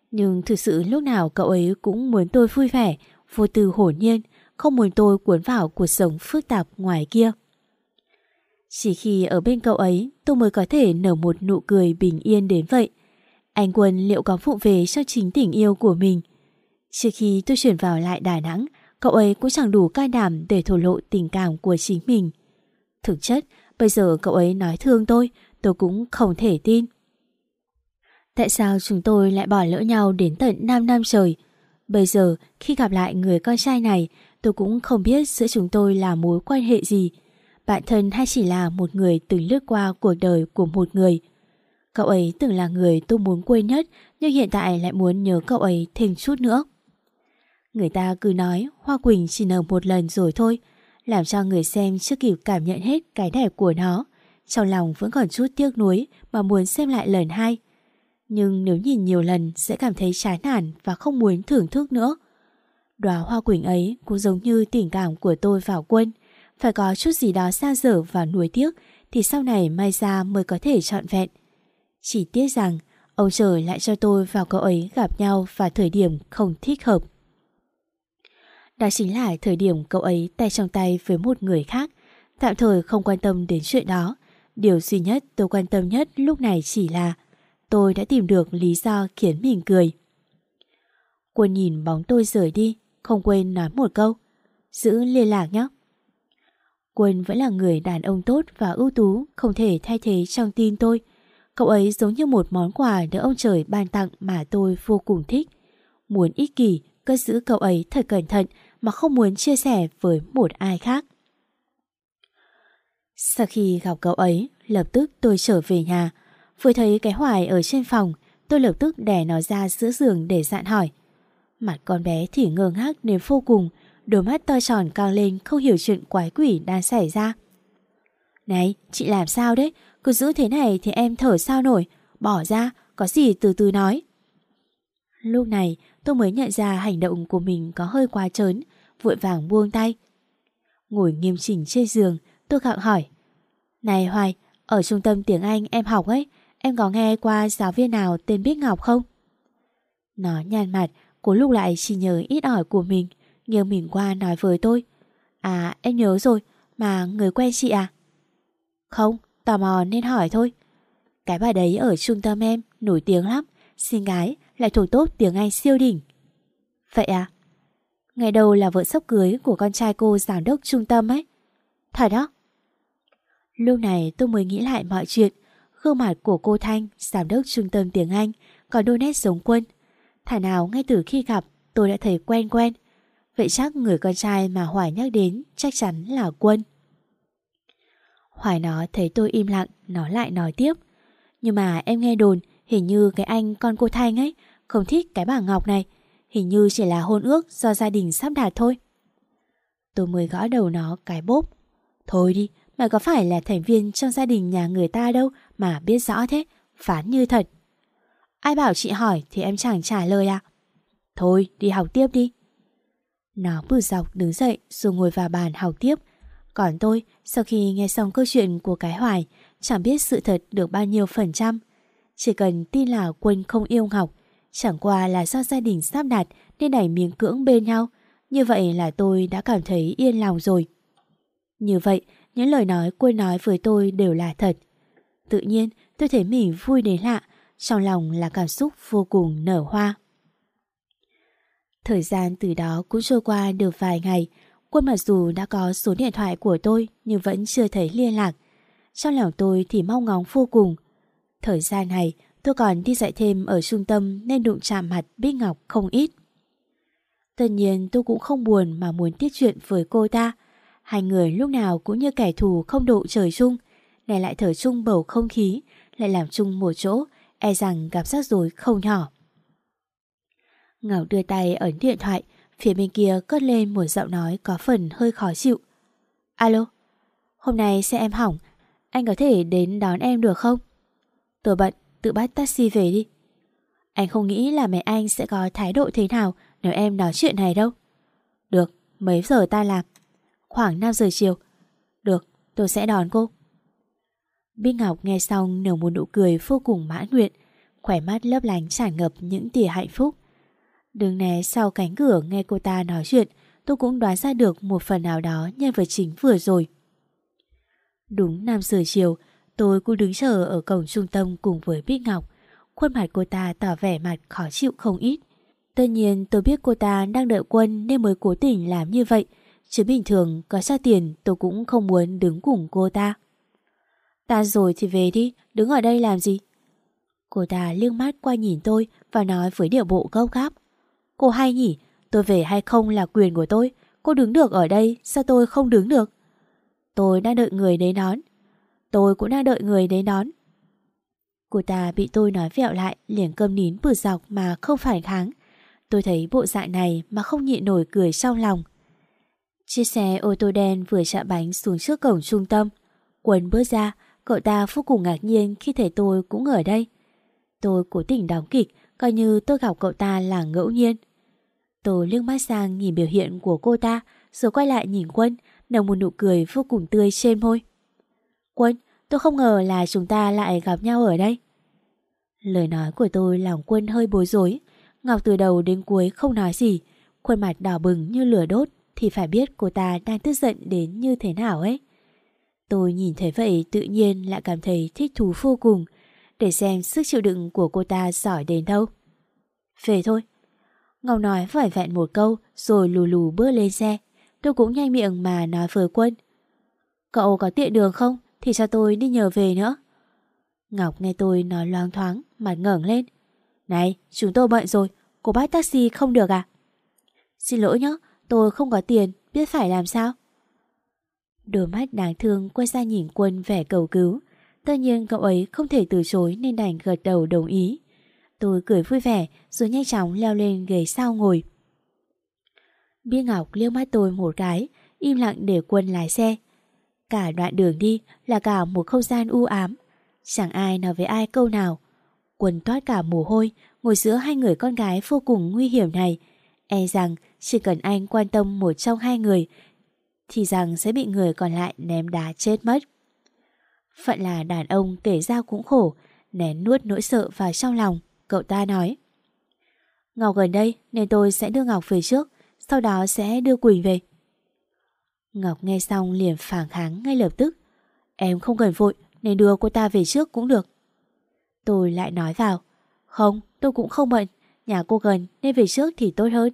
Nhưng thực sự lúc nào cậu ấy cũng muốn tôi vui vẻ, vô tư hồn nhiên, không muốn tôi cuốn vào cuộc sống phức tạp ngoài kia. Chỉ khi ở bên cậu ấy, tôi mới có thể nở một nụ cười bình yên đến vậy. Anh Quân liệu có phụ về cho chính tình yêu của mình? Trước khi tôi chuyển vào lại Đà Nẵng, cậu ấy cũng chẳng đủ can đảm để thổ lộ tình cảm của chính mình. Thực chất, bây giờ cậu ấy nói thương tôi, tôi cũng không thể tin. Tại sao chúng tôi lại bỏ lỡ nhau đến tận năm năm trời? Bây giờ, khi gặp lại người con trai này, tôi cũng không biết giữa chúng tôi là mối quan hệ gì. Bạn thân hay chỉ là một người từng lướt qua cuộc đời của một người. Cậu ấy từng là người tôi muốn quên nhất, nhưng hiện tại lại muốn nhớ cậu ấy thêm chút nữa. Người ta cứ nói Hoa Quỳnh chỉ nở một lần rồi thôi, làm cho người xem chưa kịp cảm nhận hết cái đẹp của nó. Trong lòng vẫn còn chút tiếc nuối mà muốn xem lại lần hai. Nhưng nếu nhìn nhiều lần sẽ cảm thấy chán nản và không muốn thưởng thức nữa. Đóa hoa quỳnh ấy cũng giống như tình cảm của tôi vào Quân. Phải có chút gì đó xa dở và nuối tiếc thì sau này mai ra mới có thể trọn vẹn. Chỉ tiếc rằng ông trời lại cho tôi và cậu ấy gặp nhau vào thời điểm không thích hợp. Đó chính là thời điểm cậu ấy tay trong tay với một người khác. Tạm thời không quan tâm đến chuyện đó. Điều duy nhất tôi quan tâm nhất lúc này chỉ là tôi đã tìm được lý do khiến mình cười. Quân nhìn bóng tôi rời đi, không quên nói một câu: giữ liên lạc nhé. Quân vẫn là người đàn ông tốt và ưu tú, không thể thay thế trong tim tôi. Cậu ấy giống như một món quà được ông trời ban tặng mà tôi vô cùng thích. Muốn ích kỷ, cất giữ cậu ấy thật cẩn thận mà không muốn chia sẻ với một ai khác. Sau khi gặp cậu ấy, lập tức tôi trở về nhà. Vừa thấy cái Hoài ở trên phòng, tôi lập tức đè nó ra giữa giường để dặn hỏi. Mặt con bé thì ngơ ngác đến vô cùng, đôi mắt to tròn cao lên không hiểu chuyện quái quỷ đang xảy ra. Này, chị làm sao đấy? Cứ giữ thế này thì em thở sao nổi. Bỏ ra, có gì từ từ nói. Lúc này tôi mới nhận ra hành động của mình có hơi quá trớn, vội vàng buông tay. Ngồi nghiêm chỉnh trên giường, tôi gặng hỏi. Này Hoài, ở trung tâm tiếng Anh em học ấy, em có nghe qua giáo viên nào tên Bích Ngọc không? Nó nhăn mặt, cố lục lại chỉ nhớ ít ỏi của mình, nghiêng mình qua nói với tôi. À, em nhớ rồi, mà người quen chị à? Không, tò mò nên hỏi thôi. Cái bà đấy ở trung tâm em, nổi tiếng lắm, xinh gái, lại thuộc tốt tiếng Anh siêu đỉnh. Vậy à? Ngày đầu là vợ sắp cưới của con trai cô giám đốc trung tâm ấy. Thật đó? Lúc này tôi mới nghĩ lại mọi chuyện. Gương mặt của cô Thanh, giám đốc trung tâm tiếng Anh, có đôi nét giống Quân. Thảo nào ngay từ khi gặp tôi đã thấy quen quen. Vậy chắc người con trai mà Hoài nhắc đến chắc chắn là Quân. Hoài nó thấy tôi im lặng, nó lại nói tiếp. Nhưng mà em nghe đồn hình như cái anh con cô Thanh ấy không thích cái bà Ngọc này. Hình như chỉ là hôn ước do gia đình sắp đặt thôi. Tôi mới gõ đầu nó cái bốp. Thôi đi, mày có phải là thành viên trong gia đình nhà người ta đâu mà biết rõ thế, phán như thật. Ai bảo chị hỏi thì em chẳng trả lời à? Thôi, đi học tiếp đi. Nó bực dọc đứng dậy rồi ngồi vào bàn học tiếp. Còn tôi, sau khi nghe xong câu chuyện của cái Hoài, chẳng biết sự thật được bao nhiêu phần trăm. Chỉ cần tin là Quân không yêu Ngọc, chẳng qua là do gia đình sắp đặt nên đẩy miếng cưỡng bên nhau. Như vậy là tôi đã cảm thấy yên lòng rồi. Như vậy, những lời nói Quân nói với tôi đều là thật. Tự nhiên tôi thấy mình vui đến lạ, trong lòng là cảm xúc vô cùng nở hoa. Thời gian từ đó cũng trôi qua được vài ngày. Quân mặc dù đã có số điện thoại của tôi nhưng vẫn chưa thấy liên lạc. Trong lòng tôi thì mong ngóng vô cùng. Thời gian này tôi còn đi dạy thêm ở trung tâm nên đụng chạm mặt Bích Ngọc không ít. Tất nhiên tôi cũng không buồn mà muốn tiết chuyện với cô ta. Hai người lúc nào cũng như kẻ thù không độ trời chung. Này lại thở chung bầu không khí, lại làm chung một chỗ, e rằng gặp rắc rối không nhỏ. Ngọc đưa tay ấn điện thoại, phía bên kia cất lên một giọng nói có phần hơi khó chịu. Alo, hôm nay xe em hỏng, anh có thể đến đón em được không? Tôi bận, tự bắt taxi về đi. Anh không nghĩ là mẹ anh sẽ có thái độ thế nào nếu em nói chuyện này đâu. Được, mấy giờ ta làm? Khoảng năm giờ chiều. Được, tôi sẽ đón cô. Bích Ngọc nghe xong nở một nụ cười vô cùng mãn nguyện. khỏe mắt lấp lánh tràn ngập những tia hạnh phúc. Đứng né sau cánh cửa nghe cô ta nói chuyện, tôi cũng đoán ra được một phần nào đó nhân vật chính vừa rồi. Đúng năm giờ chiều, tôi cũng đứng chờ ở cổng trung tâm cùng với Bích Ngọc. Khuôn mặt cô ta tỏ vẻ mặt khó chịu không ít. Tất nhiên tôi biết cô ta đang đợi Quân nên mới cố tình làm như vậy, chứ bình thường có cho tiền tôi cũng không muốn đứng cùng cô ta. Ta rồi thì về đi, đứng ở đây làm gì? Cô ta liếc mắt qua nhìn tôi và nói với điệu bộ gấp gáp. Cô hay nhỉ, tôi về hay không là quyền của tôi. Cô đứng được ở đây, sao tôi không đứng được? Tôi đang đợi người đến đón. Tôi cũng đang đợi người đến đón. Cô ta bị tôi nói vẹo lại, liền câm nín bử dọc mà không phản kháng. Tôi thấy bộ dạng này mà không nhịn nổi cười trong lòng. Chiếc xe ô tô đen vừa chạm bánh xuống trước cổng trung tâm. Quân bước ra, cậu ta vô cùng ngạc nhiên khi thấy tôi cũng ở đây. Tôi cố tình đóng kịch, coi như tôi gặp cậu ta là ngẫu nhiên. Tôi liếc mắt sang nhìn biểu hiện của cô ta, rồi quay lại nhìn Quân, nở một nụ cười vô cùng tươi trên môi. Quân, tôi không ngờ là chúng ta lại gặp nhau ở đây. Lời nói của tôi làm Quân hơi bối rối. Ngọc từ đầu đến cuối không nói gì, khuôn mặt đỏ bừng như lửa đốt, thì phải biết cô ta đang tức giận đến như thế nào ấy. Tôi nhìn thấy vậy tự nhiên lại cảm thấy thích thú vô cùng, để xem sức chịu đựng của cô ta giỏi đến đâu. Về thôi. Ngọc nói vỏn vẹn một câu rồi lù lù bước lên xe. Tôi cũng nhanh miệng mà nói với Quân. Cậu có tiện đường không thì cho tôi đi nhờ về nữa. Ngọc nghe tôi nói loáng thoáng, mặt ngẩng lên. Này, chúng tôi bận rồi, cô bắt taxi không được à? Xin lỗi nhé, tôi không có tiền, biết phải làm sao? Đôi mắt đáng thương quay ra nhìn Quân vẻ cầu cứu. Tất nhiên cậu ấy không thể từ chối nên đành gật đầu đồng ý. Tôi cười vui vẻ rồi nhanh chóng leo lên ghế sau ngồi. Bia Ngọc liếc mắt tôi một cái, im lặng để Quân lái xe. Cả đoạn đường đi là cả một không gian u ám. Chẳng ai nói với ai câu nào. Quân toát cả mồ hôi, ngồi giữa hai người con gái vô cùng nguy hiểm này. E rằng chỉ cần anh quan tâm một trong hai người thì rằng sẽ bị người còn lại ném đá chết mất. Phận là đàn ông kể ra cũng khổ, nén nuốt nỗi sợ vào trong lòng. Cậu ta nói: Ngọc gần đây nên tôi sẽ đưa Ngọc về trước, sau đó sẽ đưa Quỳnh về. Ngọc nghe xong liền phản kháng ngay lập tức: Em không cần vội, nên đưa cô ta về trước cũng được. Tôi lại nói vào: Không, tôi cũng không bận, nhà cô gần nên về trước thì tốt hơn.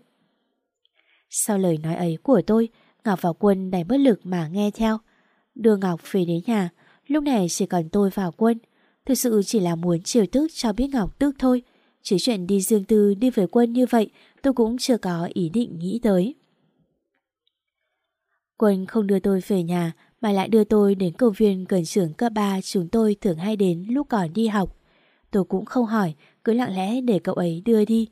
Sau lời nói ấy của tôi, Ngọc và Quân đành bất lực mà nghe theo. Đưa Ngọc về đến nhà, lúc này chỉ còn tôi và Quân. Thực sự chỉ là muốn chiều tức cho biết Ngọc tức thôi, chứ chuyện đi riêng tư đi với Quân như vậy tôi cũng chưa có ý định nghĩ tới. Quân không đưa tôi về nhà mà lại đưa tôi đến công viên gần trường cấp ba chúng tôi thường hay đến lúc còn đi học. Tôi cũng không hỏi, cứ lặng lẽ để cậu ấy đưa đi.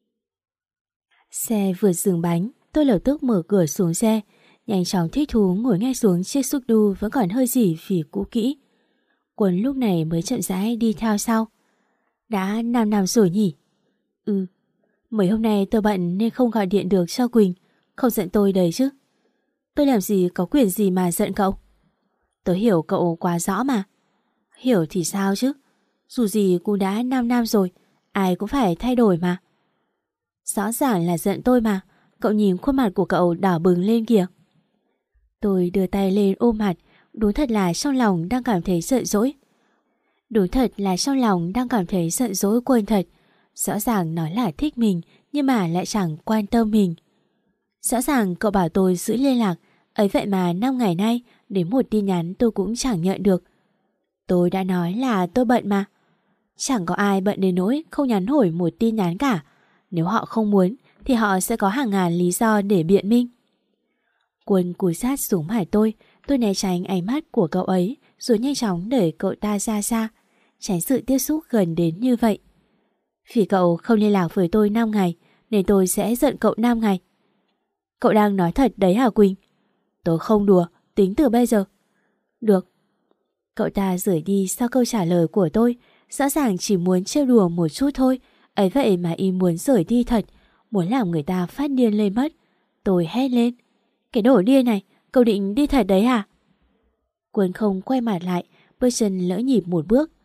Xe vừa dừng bánh, tôi lập tức mở cửa xuống xe, nhanh chóng thích thú ngồi ngay xuống chiếc xúc đu vẫn còn hơi rỉ vì cũ kỹ. Quân lúc này mới chậm rãi đi theo sau. Đã năm năm rồi nhỉ? Ừ. Mấy hôm nay tôi bận nên không gọi điện được cho Quỳnh. Không giận tôi đấy chứ? Tôi làm gì có quyền gì mà giận cậu? Tôi hiểu cậu quá rõ mà. Hiểu thì sao chứ? Dù gì cũng đã năm năm rồi, ai cũng phải thay đổi mà. Rõ ràng là giận tôi mà. Cậu nhìn khuôn mặt của cậu đỏ bừng lên kìa. Tôi đưa tay lên ôm mặt. Đúng thật là trong lòng đang cảm thấy giận dỗi. Đúng thật là trong lòng đang cảm thấy giận dỗi Quân thật. Rõ ràng nói là thích mình, nhưng mà lại chẳng quan tâm mình. Rõ ràng cậu bảo tôi giữ liên lạc, ấy vậy mà năm ngày nay đến một tin nhắn tôi cũng chẳng nhận được. Tôi đã nói là tôi bận mà. Chẳng có ai bận đến nỗi không nhắn hỏi một tin nhắn cả. Nếu họ không muốn thì họ sẽ có hàng ngàn lý do để biện minh. Quân cúi sát xuống mặt tôi. Tôi né tránh ánh mắt của cậu ấy rồi nhanh chóng đẩy cậu ta ra xa, tránh sự tiếp xúc gần đến như vậy. Vì cậu không liên lạc với tôi năm ngày nên tôi sẽ giận cậu năm ngày. Cậu đang nói thật đấy hả Quỳnh? Tôi không đùa, tính từ bây giờ. Được. Cậu ta rời đi sau câu trả lời của tôi. Rõ ràng chỉ muốn trêu đùa một chút thôi, ấy vậy mà y muốn rời đi thật, muốn làm người ta phát điên lên mất. Tôi hét lên: Cái đồ điên này, cậu định đi thật đấy hả? Quân không quay mặt lại, bước chân lỡ nhịp một bước.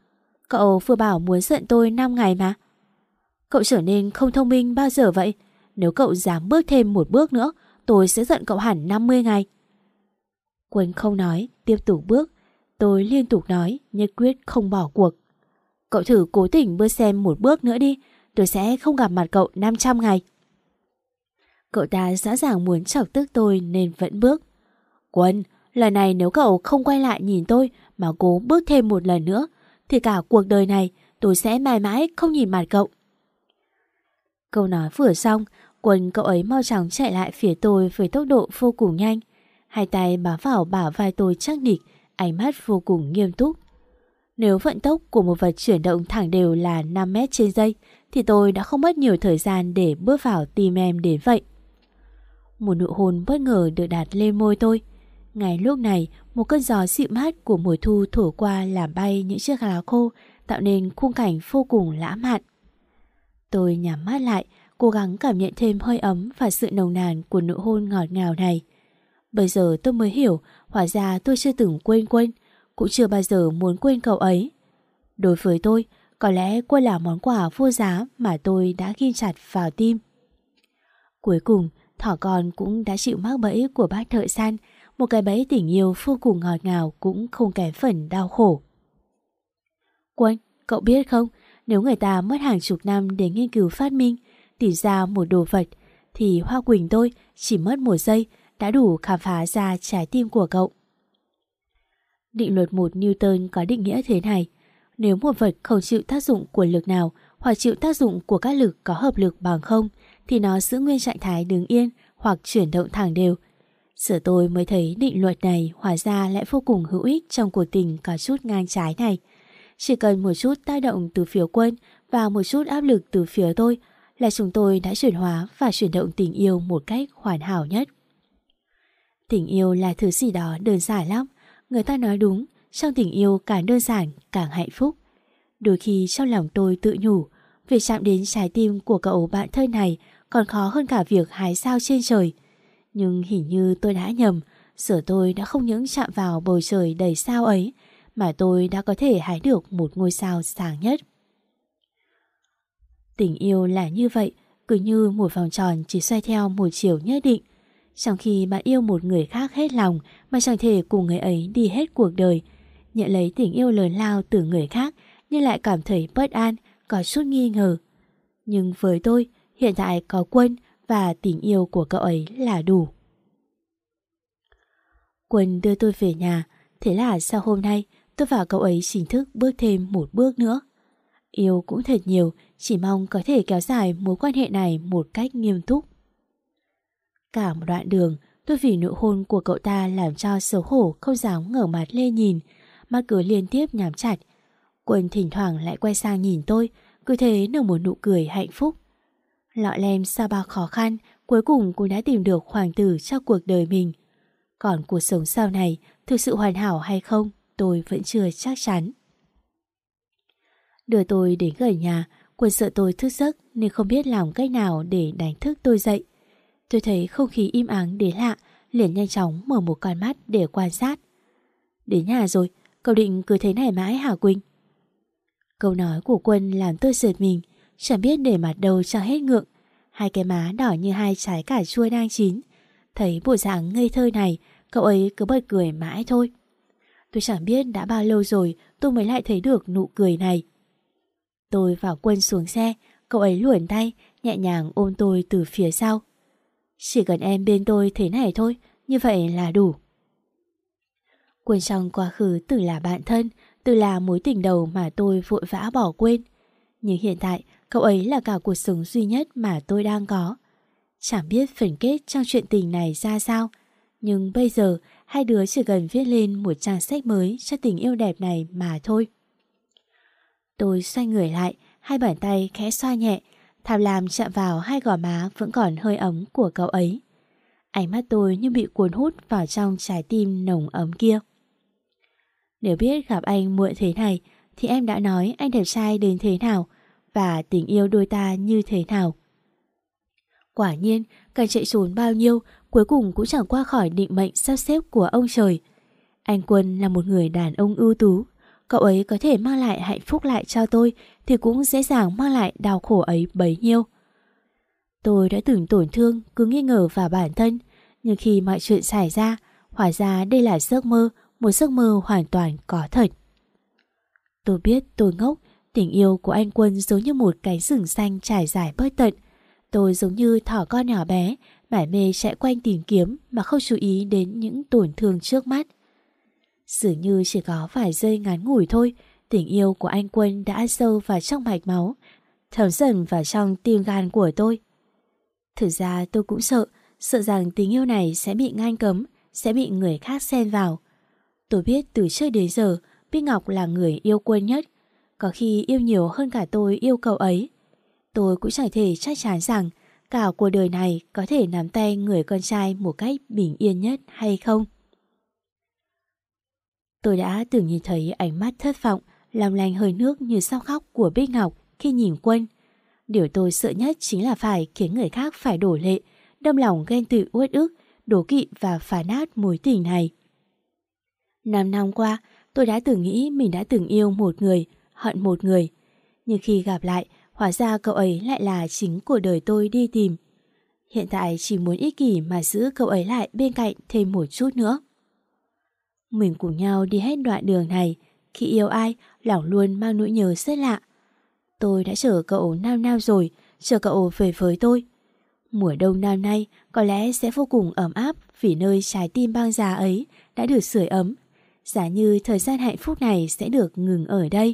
Cậu vừa bảo muốn giận tôi năm ngày mà. Cậu trở nên không thông minh bao giờ vậy? Nếu cậu dám bước thêm một bước nữa, tôi sẽ giận cậu hẳn năm mươi ngày. Quân không nói, tiếp tục bước. Tôi liên tục nói, nhất quyết không bỏ cuộc. Cậu thử cố tình bước xem một bước nữa đi, tôi sẽ không gặp mặt cậu năm trăm ngày. Cậu ta rõ ràng muốn chọc tức tôi nên vẫn bước. Quân, lần này nếu cậu không quay lại nhìn tôi mà cố bước thêm một lần nữa, thì cả cuộc đời này tôi sẽ mãi mãi không nhìn mặt cậu. Câu nói vừa xong, Quân cậu ấy mau chóng chạy lại phía tôi với tốc độ vô cùng nhanh. Hai tay bám vào bả vai tôi chắc nịch, ánh mắt vô cùng nghiêm túc. Nếu vận tốc của một vật chuyển động thẳng đều là năm mét trên giây, thì tôi đã không mất nhiều thời gian để bước vào tim em đến vậy. Một nụ hôn bất ngờ được đặt lên môi tôi. Ngay lúc này, một cơn gió dịu mát của mùa thu thổi qua làm bay những chiếc lá khô, tạo nên khung cảnh vô cùng lãng mạn. Tôi nhắm mắt lại, cố gắng cảm nhận thêm hơi ấm và sự nồng nàn của nụ hôn ngọt ngào này. Bây giờ tôi mới hiểu, hóa ra tôi chưa từng quên Quân, cũng chưa bao giờ muốn quên cậu ấy. Đối với tôi, có lẽ Quân là món quà vô giá mà tôi đã ghim chặt vào tim. Cuối cùng, thỏ con cũng đã chịu mắc bẫy của bác thợ săn, một cái bẫy tình yêu vô cùng ngọt ngào cũng không kém phần đau khổ. Quân, cậu biết không, nếu người ta mất hàng chục năm để nghiên cứu phát minh, tìm ra một đồ vật, thì Hoa Quỳnh tôi chỉ mất một giây đã đủ khám phá ra trái tim của cậu. Định luật một Newton có định nghĩa thế này: nếu một vật không chịu tác dụng của lực nào hoặc chịu tác dụng của các lực có hợp lực bằng không, thì nó giữ nguyên trạng thái đứng yên hoặc chuyển động thẳng đều. Giờ tôi mới thấy định luật này hóa ra lại vô cùng hữu ích trong cuộc tình có chút ngang trái này. Chỉ cần một chút tác động từ phía Quân và một chút áp lực từ phía tôi là chúng tôi đã chuyển hóa và chuyển động tình yêu một cách hoàn hảo nhất. Tình yêu là thứ gì đó đơn giản lắm. Người ta nói đúng, trong tình yêu càng đơn giản càng hạnh phúc. Đôi khi trong lòng tôi tự nhủ, việc chạm đến trái tim của cậu bạn thân này còn khó hơn cả việc hái sao trên trời. Nhưng hình như tôi đã nhầm, giờ tôi đã không những chạm vào bầu trời đầy sao ấy, mà tôi đã có thể hái được một ngôi sao sáng nhất. Tình yêu là như vậy, cứ như một vòng tròn chỉ xoay theo một chiều nhất định. Trong khi bạn yêu một người khác hết lòng mà chẳng thể cùng người ấy đi hết cuộc đời, nhận lấy tình yêu lớn lao từ người khác nhưng lại cảm thấy bất an, có chút nghi ngờ. Nhưng với tôi, hiện tại có Quân và tình yêu của cậu ấy là đủ. Quân đưa tôi về nhà, thế là sau hôm nay tôi và cậu ấy chính thức bước thêm một bước nữa. Yêu cũng thật nhiều, chỉ mong có thể kéo dài mối quan hệ này một cách nghiêm túc. Cả một đoạn đường, tôi vì nụ hôn của cậu ta làm cho xấu hổ không dám ngẩng mặt lên nhìn, mắt cứ liên tiếp nhắm chặt. Quân thỉnh thoảng lại quay sang nhìn tôi, cứ thế nở một nụ cười hạnh phúc. Lọ lem sau bao khó khăn, cuối cùng cũng đã tìm được hoàng tử cho cuộc đời mình. Còn cuộc sống sau này thực sự hoàn hảo hay không, tôi vẫn chưa chắc chắn. Đưa tôi đến gần nhà, Quân sợ tôi thức giấc nên không biết làm cách nào để đánh thức tôi dậy. Tôi thấy không khí im ắng đến lạ, liền nhanh chóng mở một con mắt để quan sát. Đến nhà rồi, cậu định cứ thế này mãi hả Quỳnh? Câu nói của Quân làm tôi giật mình, chẳng biết để mặt đâu cho hết ngượng. Hai cái má đỏ như hai trái cà chua đang chín. Thấy bộ dạng ngây thơ này, cậu ấy cứ bật cười mãi thôi. Tôi chẳng biết đã bao lâu rồi tôi mới lại thấy được nụ cười này. Tôi vào Quân xuống xe, cậu ấy luồn tay, nhẹ nhàng ôm tôi từ phía sau. Chỉ cần em bên tôi thế này thôi, như vậy là đủ. Quân trong quá khứ từng là bạn thân, từng là mối tình đầu mà tôi vội vã bỏ quên. Nhưng hiện tại, cậu ấy là cả cuộc sống duy nhất mà tôi đang có. Chẳng biết phần kết trong chuyện tình này ra sao, nhưng bây giờ hai đứa chỉ cần viết lên một trang sách mới cho tình yêu đẹp này mà thôi. Tôi xoay người lại, hai bàn tay khẽ xoa nhẹ, tham lam chạm vào hai gò má vẫn còn hơi ấm của cậu ấy. Ánh mắt tôi như bị cuốn hút vào trong trái tim nồng ấm kia. Nếu biết gặp anh muộn thế này thì em đã nói anh đẹp trai đến thế nào và tình yêu đôi ta như thế nào. Quả nhiên, càng chạy trốn bao nhiêu, cuối cùng cũng chẳng qua khỏi định mệnh sắp xếp của ông trời. Anh Quân là một người đàn ông ưu tú, Cậu ấy có thể mang lại hạnh phúc lại cho tôi thì cũng dễ dàng mang lại đau khổ ấy bấy nhiêu. Tôi đã từng tổn thương, cứ nghi ngờ vào bản thân, nhưng khi mọi chuyện xảy ra, hóa ra đây là giấc mơ, một giấc mơ hoàn toàn có thật. Tôi biết tôi ngốc, tình yêu của anh Quân giống như một cánh rừng xanh trải dài bất tận. Tôi giống như thỏ con nhỏ bé, mải mê chạy quanh tìm kiếm mà không chú ý đến những tổn thương trước mắt. Dường như chỉ có vài giây ngắn ngủi thôi, tình yêu của anh Quân đã sâu vào trong mạch máu, thấm dần vào trong tim gan của tôi. Thực ra tôi cũng sợ, sợ rằng tình yêu này sẽ bị ngăn cấm, sẽ bị người khác xen vào. Tôi biết từ trước đến giờ, Bích Ngọc là người yêu Quân nhất, có khi yêu nhiều hơn cả tôi yêu cậu ấy. Tôi cũng chẳng thể chắc chắn rằng cả cuộc đời này có thể nắm tay người con trai một cách bình yên nhất hay không. Tôi đã từng nhìn thấy ánh mắt thất vọng, long lanh hơi nước như sao khóc của Bích Ngọc khi nhìn Quân. Điều tôi sợ nhất chính là phải khiến người khác phải đổ lệ, đâm lòng ghen tị uất ức, đố kỵ và phá nát mối tình này. Năm năm qua, tôi đã từng nghĩ mình đã từng yêu một người, hận một người. Nhưng khi gặp lại, hóa ra cậu ấy lại là chính của đời tôi đi tìm. Hiện tại chỉ muốn ích kỷ mà giữ cậu ấy lại bên cạnh thêm một chút nữa. Mình cùng nhau đi hết đoạn đường này, khi yêu ai, lòng luôn mang nỗi nhớ rất lạ. Tôi đã chờ cậu năm năm rồi, chờ cậu về với tôi. Mùa đông năm nay có lẽ sẽ vô cùng ấm áp vì nơi trái tim băng giá ấy đã được sưởi ấm. Giả như thời gian hạnh phúc này sẽ được ngừng ở đây.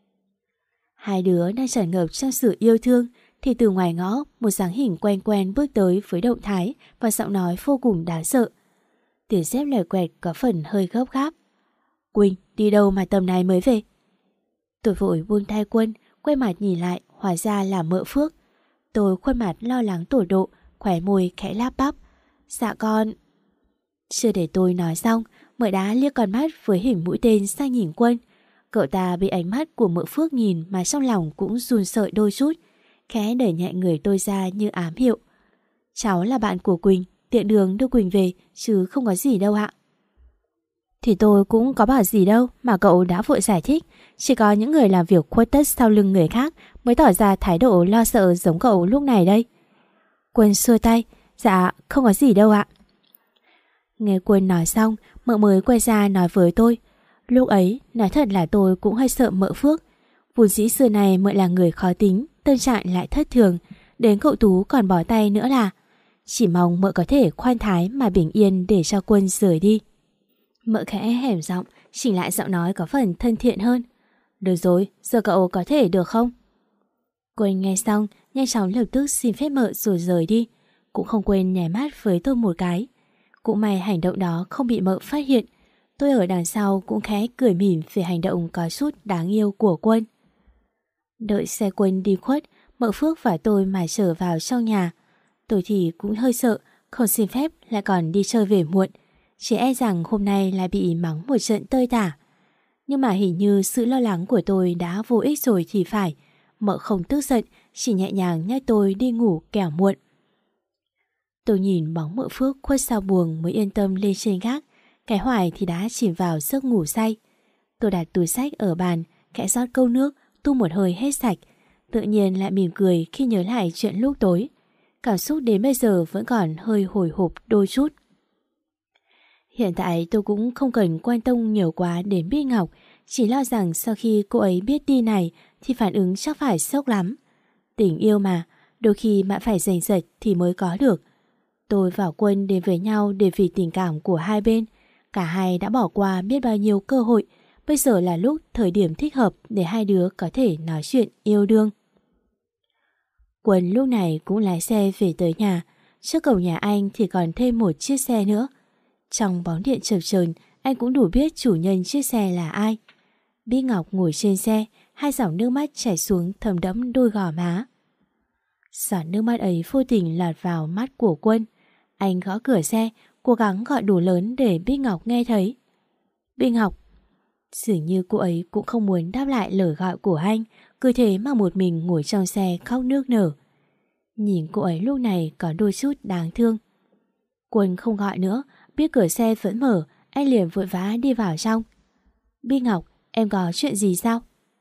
Hai đứa đang tràn ngập trong sự yêu thương thì từ ngoài ngõ một dáng hình quen quen bước tới với động thái và giọng nói vô cùng đáng sợ. Tiếng dép lèo quẹt có phần hơi gấp gáp. Quỳnh, đi đâu mà tầm này mới về? Tôi vội buông tay Quân, quay mặt nhìn lại, hóa ra là mợ Phước. Tôi khuôn mặt lo lắng tột độ, khóe môi khẽ lắp bắp. Dạ con. Chưa để tôi nói xong, mợ đã liếc con mắt với hình mũi tên sang nhìn Quân. Cậu ta bị ánh mắt của mợ Phước nhìn mà trong lòng cũng run sợ đôi chút, khẽ đẩy nhẹ người tôi ra như ám hiệu. Cháu là bạn của Quỳnh, tiện đường đưa Quỳnh về chứ không có gì đâu ạ. Thì tôi cũng có bảo gì đâu mà cậu đã vội giải thích. Chỉ có những người làm việc khuất tất sau lưng người khác mới tỏ ra thái độ lo sợ giống cậu lúc này đây. Quân xua tay. Dạ không có gì đâu ạ. Nghe Quân nói xong, mợ mới quay ra nói với tôi. Lúc ấy nói thật là tôi cũng hơi sợ mợ Phước. Vốn dĩ xưa này mợ là người khó tính, tâm trạng lại thất thường, đến cậu Tú còn bỏ tay nữa là. Chỉ mong mợ có thể khoan thái mà bình yên để cho Quân rời đi. Mợ khẽ hẻm giọng, chỉnh lại giọng nói có phần thân thiện hơn. Được rồi, giờ cậu có thể được không? Quân nghe xong, nhanh chóng lập tức xin phép mợ rồi rời đi. Cũng không quên nhảy mắt với tôi một cái. Cũng may hành động đó không bị mợ phát hiện. Tôi ở đằng sau cũng khẽ cười mỉm về hành động có chút đáng yêu của Quân. Đợi xe Quân đi khuất, mợ Phước và tôi mà trở vào trong nhà. Tôi thì cũng hơi sợ, không xin phép lại còn đi chơi về muộn. Chỉ e rằng hôm nay lại bị mắng một trận tơi tả. Nhưng mà hình như sự lo lắng của tôi đã vô ích rồi thì phải. Mợ không tức giận, chỉ nhẹ nhàng nhắc tôi đi ngủ kẻo muộn. Tôi nhìn bóng mợ Phước khuất sau buồng mới yên tâm lên trên gác. Cái Hoài thì đã chìm vào giấc ngủ say. Tôi đặt túi sách ở bàn, khẽ rót câu nước, tu một hơi hết sạch. Tự nhiên lại mỉm cười khi nhớ lại chuyện lúc tối. Cảm xúc đến bây giờ vẫn còn hơi hồi hộp đôi chút. Hiện tại tôi cũng không cần quan tâm nhiều quá đến Bích Ngọc, chỉ lo rằng sau khi cô ấy biết tin này thì phản ứng chắc phải sốc lắm. Tình yêu mà, đôi khi bạn phải giành giật thì mới có được. Tôi và Quân đến với nhau để vì tình cảm của hai bên. Cả hai đã bỏ qua biết bao nhiêu cơ hội, bây giờ là lúc thời điểm thích hợp để hai đứa có thể nói chuyện yêu đương. Quân lúc này cũng lái xe về tới nhà. Trước cổng nhà anh thì còn thêm một chiếc xe nữa. Trong bóng điện chập chờn, anh cũng đủ biết chủ nhân chiếc xe là ai. Bích Ngọc ngồi trên xe, hai dòng nước mắt chảy xuống thấm đẫm đôi gò má. Giọt nước mắt ấy vô tình lọt vào mắt của Quân. Anh gõ cửa xe, cố gắng gọi đủ lớn để Bích Ngọc nghe thấy. Bích Ngọc. Dường như cô ấy cũng không muốn đáp lại lời gọi của anh, cứ thế mà một mình ngồi trong xe khóc nước nở. Nhìn cô ấy lúc này có đôi chút đáng thương. Quân không gọi nữa, biết cửa xe vẫn mở, anh liền vội vã đi vào trong. Bích Ngọc, em có chuyện gì sao?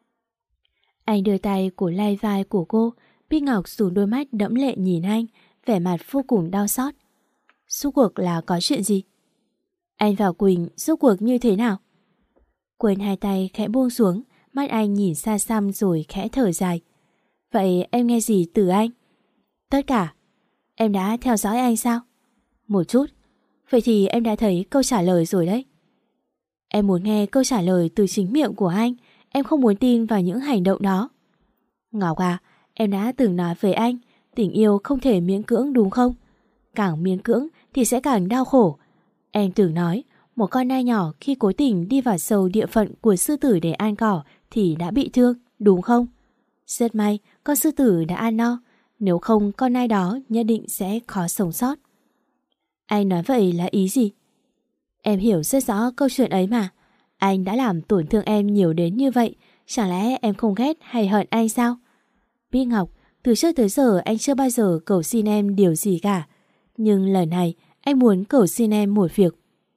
Anh đưa tay của lay vai của cô. Bích Ngọc dùng đôi mắt đẫm lệ nhìn anh, vẻ mặt vô cùng đau xót. Rốt cuộc là có chuyện gì? Anh và Quỳnh rốt cuộc như thế nào? Quỳnh hai tay khẽ buông xuống, mắt anh nhìn xa xăm rồi khẽ thở dài. Vậy em nghe gì từ anh? Tất cả. Em đã theo dõi anh sao? Một chút. Vậy thì em đã thấy câu trả lời rồi đấy. Em muốn nghe câu trả lời từ chính miệng của anh. Em không muốn tin vào những hành động đó. Ngọc à, em đã từng nói với anh, tình yêu không thể miễn cưỡng đúng không? Càng miễn cưỡng thì sẽ càng đau khổ. Em từng nói, một con nai nhỏ khi cố tình đi vào sâu địa phận của sư tử để ăn cỏ thì đã bị thương, đúng không? Rất may con sư tử đã ăn no, nếu không con nai đó nhất định sẽ khó sống sót. Anh nói vậy là ý gì? Em hiểu rất rõ câu chuyện ấy mà. Anh đã làm tổn thương em nhiều đến như vậy, chẳng lẽ em không ghét hay hận anh sao? Bích Ngọc, từ trước tới giờ anh chưa bao giờ cầu xin em điều gì cả. Nhưng lần này anh muốn cầu xin em một việc.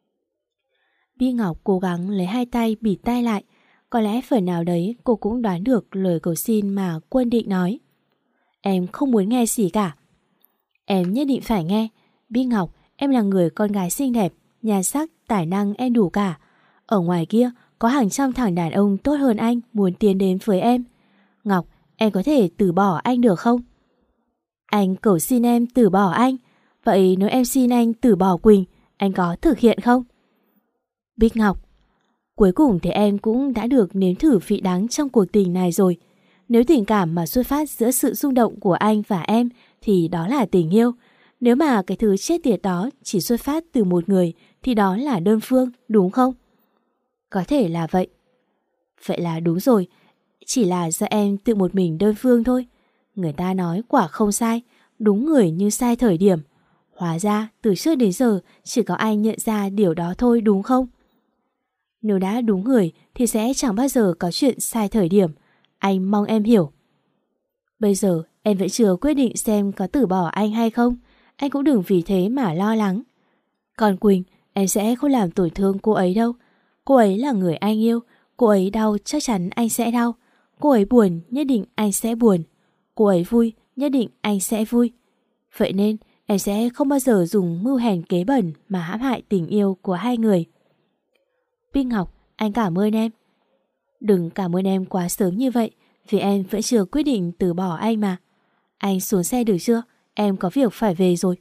Bích Ngọc cố gắng lấy hai tay bịt tai lại. Có lẽ phần nào đấy cô cũng đoán được lời cầu xin mà Quân định nói. Em không muốn nghe gì cả. Em nhất định phải nghe. Bích Ngọc, em là người con gái xinh đẹp, nhan sắc, tài năng em đủ cả. Ở ngoài kia có hàng trăm thằng đàn ông tốt hơn anh muốn tiến đến với em. Ngọc, em có thể từ bỏ anh được không? Anh cầu xin em từ bỏ anh. Vậy nếu em xin anh từ bỏ Quỳnh, anh có thực hiện không? Bích Ngọc, cuối cùng thì em cũng đã được nếm thử vị đắng trong cuộc tình này rồi. Nếu tình cảm mà xuất phát giữa sự rung động của anh và em thì đó là tình yêu. Nếu mà cái thứ chết tiệt đó chỉ xuất phát từ một người thì đó là đơn phương, đúng không? Có thể là vậy. Vậy là đúng rồi. Chỉ là do em tự một mình đơn phương thôi. Người ta nói quả không sai, đúng người như sai thời điểm. Hóa ra từ trước đến giờ chỉ có anh nhận ra điều đó thôi, đúng không? Nếu đã đúng người thì sẽ chẳng bao giờ có chuyện sai thời điểm. Anh mong em hiểu. Bây giờ em vẫn chưa quyết định xem có từ bỏ anh hay không. Anh cũng đừng vì thế mà lo lắng. Còn Quỳnh, em sẽ không làm tổn thương cô ấy đâu. Cô ấy là người anh yêu. Cô ấy đau chắc chắn anh sẽ đau. Cô ấy buồn nhất định anh sẽ buồn. Cô ấy vui nhất định anh sẽ vui. Vậy nên em sẽ không bao giờ dùng mưu hèn kế bẩn mà hãm hại tình yêu của hai người. Bích Ngọc, anh cảm ơn em. Đừng cảm ơn em quá sớm như vậy, vì em vẫn chưa quyết định từ bỏ anh mà. Anh xuống xe được chưa? Em có việc phải về rồi.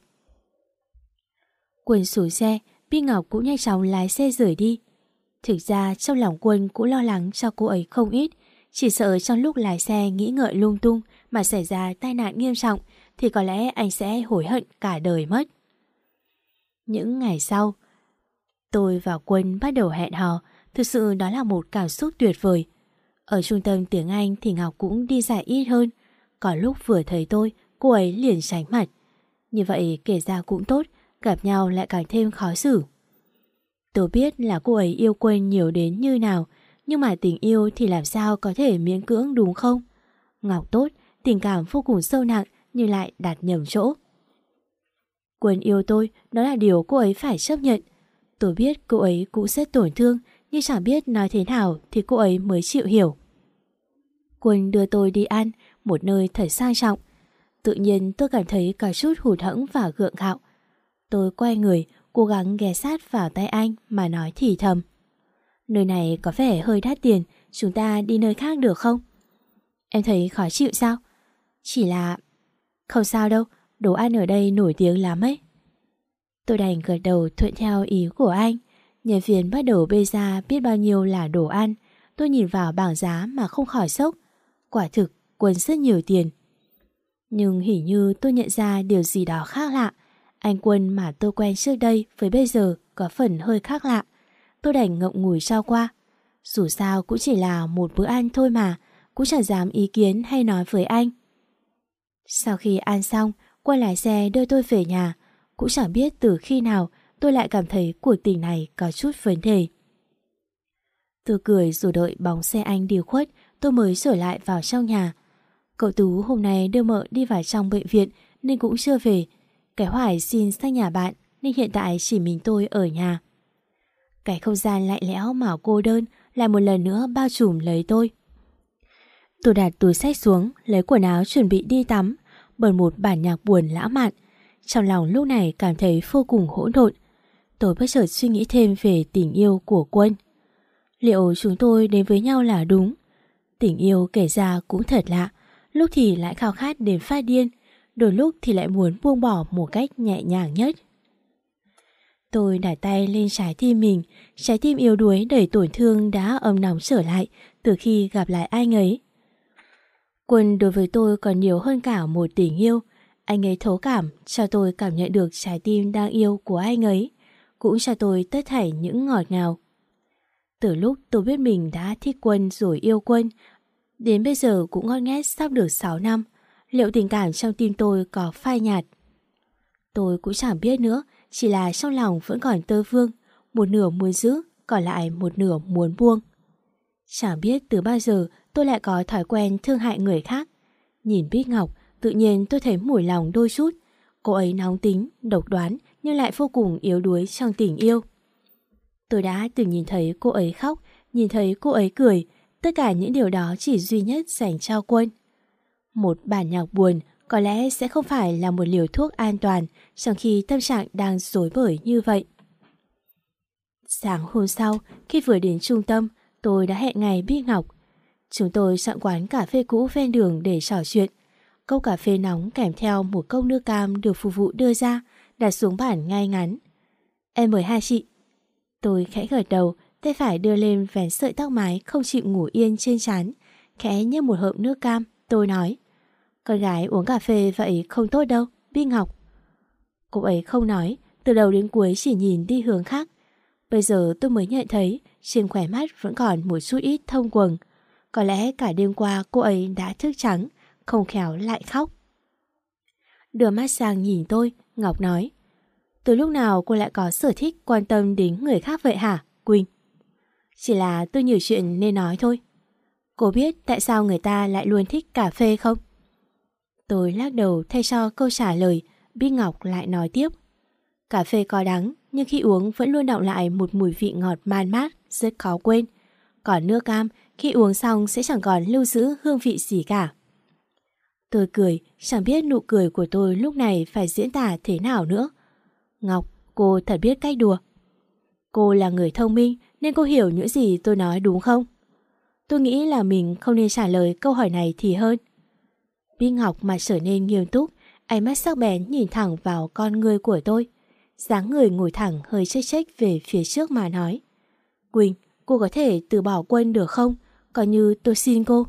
Quân xuống xe, Bích Ngọc cũng nhanh chóng lái xe rời đi. Thực ra trong lòng Quân cũng lo lắng cho cô ấy không ít. Chỉ sợ trong lúc lái xe nghĩ ngợi lung tung mà xảy ra tai nạn nghiêm trọng thì có lẽ anh sẽ hối hận cả đời mất. Những ngày sau, tôi và Quân bắt đầu hẹn hò. Thực sự đó là một cảm xúc tuyệt vời. Ở trung tâm tiếng Anh thì Ngọc cũng đi dạy ít hơn. Có lúc vừa thấy tôi, cô ấy liền tránh mặt. Như vậy kể ra cũng tốt, gặp nhau lại càng thêm khó xử. Tôi biết là cô ấy yêu Quân nhiều đến như nào, nhưng mà tình yêu thì làm sao có thể miễn cưỡng, đúng không? Ngọc tốt, tình cảm vô cùng sâu nặng nhưng lại đặt nhầm chỗ. Quân yêu tôi, đó là điều cô ấy phải chấp nhận. Tôi biết cô ấy cũng rất tổn thương, nhưng chẳng biết nói thế nào thì cô ấy mới chịu hiểu. Quân đưa tôi đi ăn một nơi thật sang trọng. Tự nhiên tôi cảm thấy có chút hụt hẫng và gượng gạo. Tôi quay người, cố gắng ghé sát vào tay anh mà nói thì thầm. Nơi này có vẻ hơi đắt tiền, chúng ta đi nơi khác được không? Em thấy khó chịu sao? Chỉ là... Không sao đâu, đồ ăn ở đây nổi tiếng lắm ấy. Tôi đành gật đầu thuận theo ý của anh. Nhân viên bắt đầu bê ra biết bao nhiêu là đồ ăn. Tôi nhìn vào bảng giá mà không khỏi sốc. Quả thực, Quân rất nhiều tiền. Nhưng hình như tôi nhận ra điều gì đó khác lạ. Anh Quân mà tôi quen trước đây với bây giờ có phần hơi khác lạ. Tôi đành ngậm ngùi trao qua. Dù sao cũng chỉ là một bữa ăn thôi mà, cũng chẳng dám ý kiến hay nói với anh. Sau khi ăn xong, Quân lái xe đưa tôi về nhà. Cũng chẳng biết từ khi nào tôi lại cảm thấy cuộc tình này có chút vấn đề. Tôi cười rồi đợi bóng xe anh đi khuất, tôi mới trở lại vào trong nhà. Cậu Tú hôm nay đưa mợ đi vào trong bệnh viện nên cũng chưa về. Cái Hoài xin sang nhà bạn nên hiện tại chỉ mình tôi ở nhà. Cái không gian lạnh lẽo mà cô đơn lại một lần nữa bao trùm lấy tôi. Tôi đặt túi xách xuống, lấy quần áo chuẩn bị đi tắm, bật một bản nhạc buồn lãng mạn. Trong lòng lúc này cảm thấy vô cùng hỗn độn. Tôi bất chợt suy nghĩ thêm về tình yêu của Quân. Liệu chúng tôi đến với nhau là đúng? Tình yêu kể ra cũng thật lạ, lúc thì lại khao khát đến phát điên, đôi lúc thì lại muốn buông bỏ một cách nhẹ nhàng nhất. Tôi đặt tay lên trái tim mình, trái tim yếu đuối đầy tổn thương đã ấm nóng trở lại từ khi gặp lại anh ấy. Quân đối với tôi còn nhiều hơn cả một tình yêu. Anh ấy thấu cảm, cho tôi cảm nhận được trái tim đang yêu của anh ấy, cũng cho tôi tất thảy những ngọt ngào. Từ lúc tôi biết mình đã thích Quân rồi yêu Quân, đến bây giờ cũng ngon nghét sắp được sáu năm, liệu tình cảm trong tim tôi có phai nhạt? Tôi cũng chẳng biết nữa, chỉ là trong lòng vẫn còn tơ vương, một nửa muốn giữ, còn lại một nửa muốn buông. Chẳng biết từ bao giờ tôi lại có thói quen thương hại người khác. Nhìn Bích Ngọc, tự nhiên tôi thấy mủi lòng đôi chút. Cô ấy nóng tính, độc đoán nhưng lại vô cùng yếu đuối trong tình yêu. Tôi đã từng nhìn thấy cô ấy khóc, nhìn thấy cô ấy cười, tất cả những điều đó chỉ duy nhất dành cho Quân. Một bản nhạc buồn có lẽ sẽ không phải là một liều thuốc an toàn trong khi tâm trạng đang rối bời như vậy. Sáng hôm sau, khi vừa đến trung tâm, tôi đã hẹn ngày Bích Ngọc. Chúng tôi chọn quán cà phê cũ ven đường để trò chuyện. Cốc cà phê nóng kèm theo một cốc nước cam được phục vụ đưa ra, đặt xuống bàn ngay ngắn. Em mời hai chị. Tôi khẽ gật đầu, tay phải đưa lên vén sợi tóc mái không chịu ngủ yên trên trán, khẽ nhấp một hớp nước cam. Tôi nói, con gái uống cà phê vậy không tốt đâu, Bích Ngọc. Cô ấy không nói, từ đầu đến cuối chỉ nhìn đi hướng khác. Bây giờ tôi mới nhận thấy trên khóe mắt vẫn còn một chút ít thông quầng. Có lẽ cả đêm qua cô ấy đã thức trắng, không khéo lại khóc. Đưa mắt sang nhìn tôi, Ngọc nói, từ lúc nào cô lại có sở thích quan tâm đến người khác vậy hả, Quỳnh? Chỉ là tôi nhiều chuyện nên nói thôi. Cô biết tại sao người ta lại luôn thích cà phê không? Tôi lắc đầu thay cho câu trả lời. Bích Ngọc lại nói tiếp, cà phê có đắng nhưng khi uống vẫn luôn đọng lại một mùi vị ngọt man mát, rất khó quên. Còn nước cam khi uống xong sẽ chẳng còn lưu giữ hương vị gì cả. Tôi cười, chẳng biết nụ cười của tôi lúc này phải diễn tả thế nào nữa. Ngọc, cô thật biết cách đùa. Cô là người thông minh nên cô hiểu những gì tôi nói đúng không? Tôi nghĩ là mình không nên trả lời câu hỏi này thì hơn. Bích Ngọc mà trở nên nghiêm túc, ánh mắt sắc bén nhìn thẳng vào con người của tôi. Dáng người ngồi thẳng hơi chếch chếch về phía trước mà nói, Quỳnh, cô có thể từ bỏ Quân được không? Coi như tôi xin cô.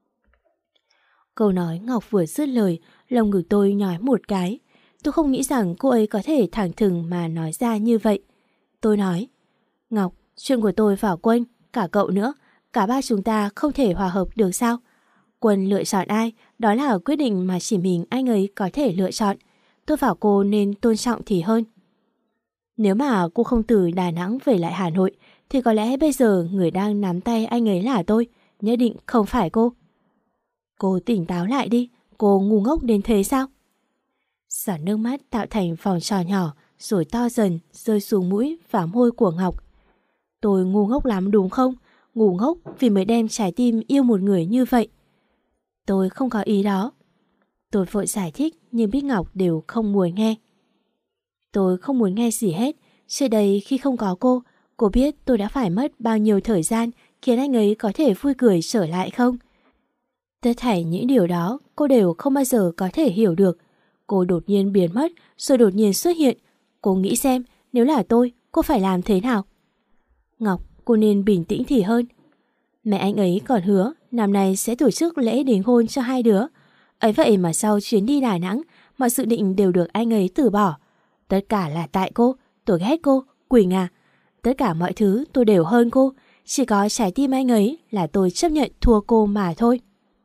Câu nói Ngọc vừa dứt lời, lồng ngực tôi nhói một cái. Tôi không nghĩ rằng cô ấy có thể thẳng thừng mà nói ra như vậy. Tôi nói, Ngọc, chuyện của tôi và Quân, cả cậu nữa, cả ba chúng ta không thể hòa hợp được sao? Quân lựa chọn ai, đó là quyết định mà chỉ mình anh ấy có thể lựa chọn. Tôi bảo cô nên tôn trọng thì hơn. Nếu mà cô không từ Đà Nẵng về lại Hà Nội, thì có lẽ bây giờ người đang nắm tay anh ấy là tôi, nhất định không phải cô. Cô tỉnh táo lại đi, cô ngu ngốc đến thế sao? Giọt nước mắt tạo thành vòng tròn nhỏ, rồi to dần, rơi xuống mũi và môi của Ngọc. Tôi ngu ngốc lắm đúng không? Ngu ngốc vì mới đem trái tim yêu một người như vậy. Tôi không có ý đó. Tôi vội giải thích nhưng Bích Ngọc đều không muốn nghe. Tôi không muốn nghe gì hết. Trước đây khi không có cô, cô biết tôi đã phải mất bao nhiêu thời gian khiến anh ấy có thể vui cười trở lại không? Tất thảy những điều đó cô đều không bao giờ có thể hiểu được. Cô đột nhiên biến mất rồi đột nhiên xuất hiện. Cô nghĩ xem nếu là tôi, cô phải làm thế nào? Ngọc, cô nên bình tĩnh thì hơn. Mẹ anh ấy còn hứa năm nay sẽ tổ chức lễ đính hôn cho hai đứa. Ấy vậy mà sau chuyến đi Đà Nẵng, mọi dự định đều được anh ấy từ bỏ. Tất cả là tại cô, tôi ghét cô, Quỳnh à. Tất cả mọi thứ tôi đều hơn cô. Chỉ có trái tim anh ấy là tôi chấp nhận thua cô mà thôi.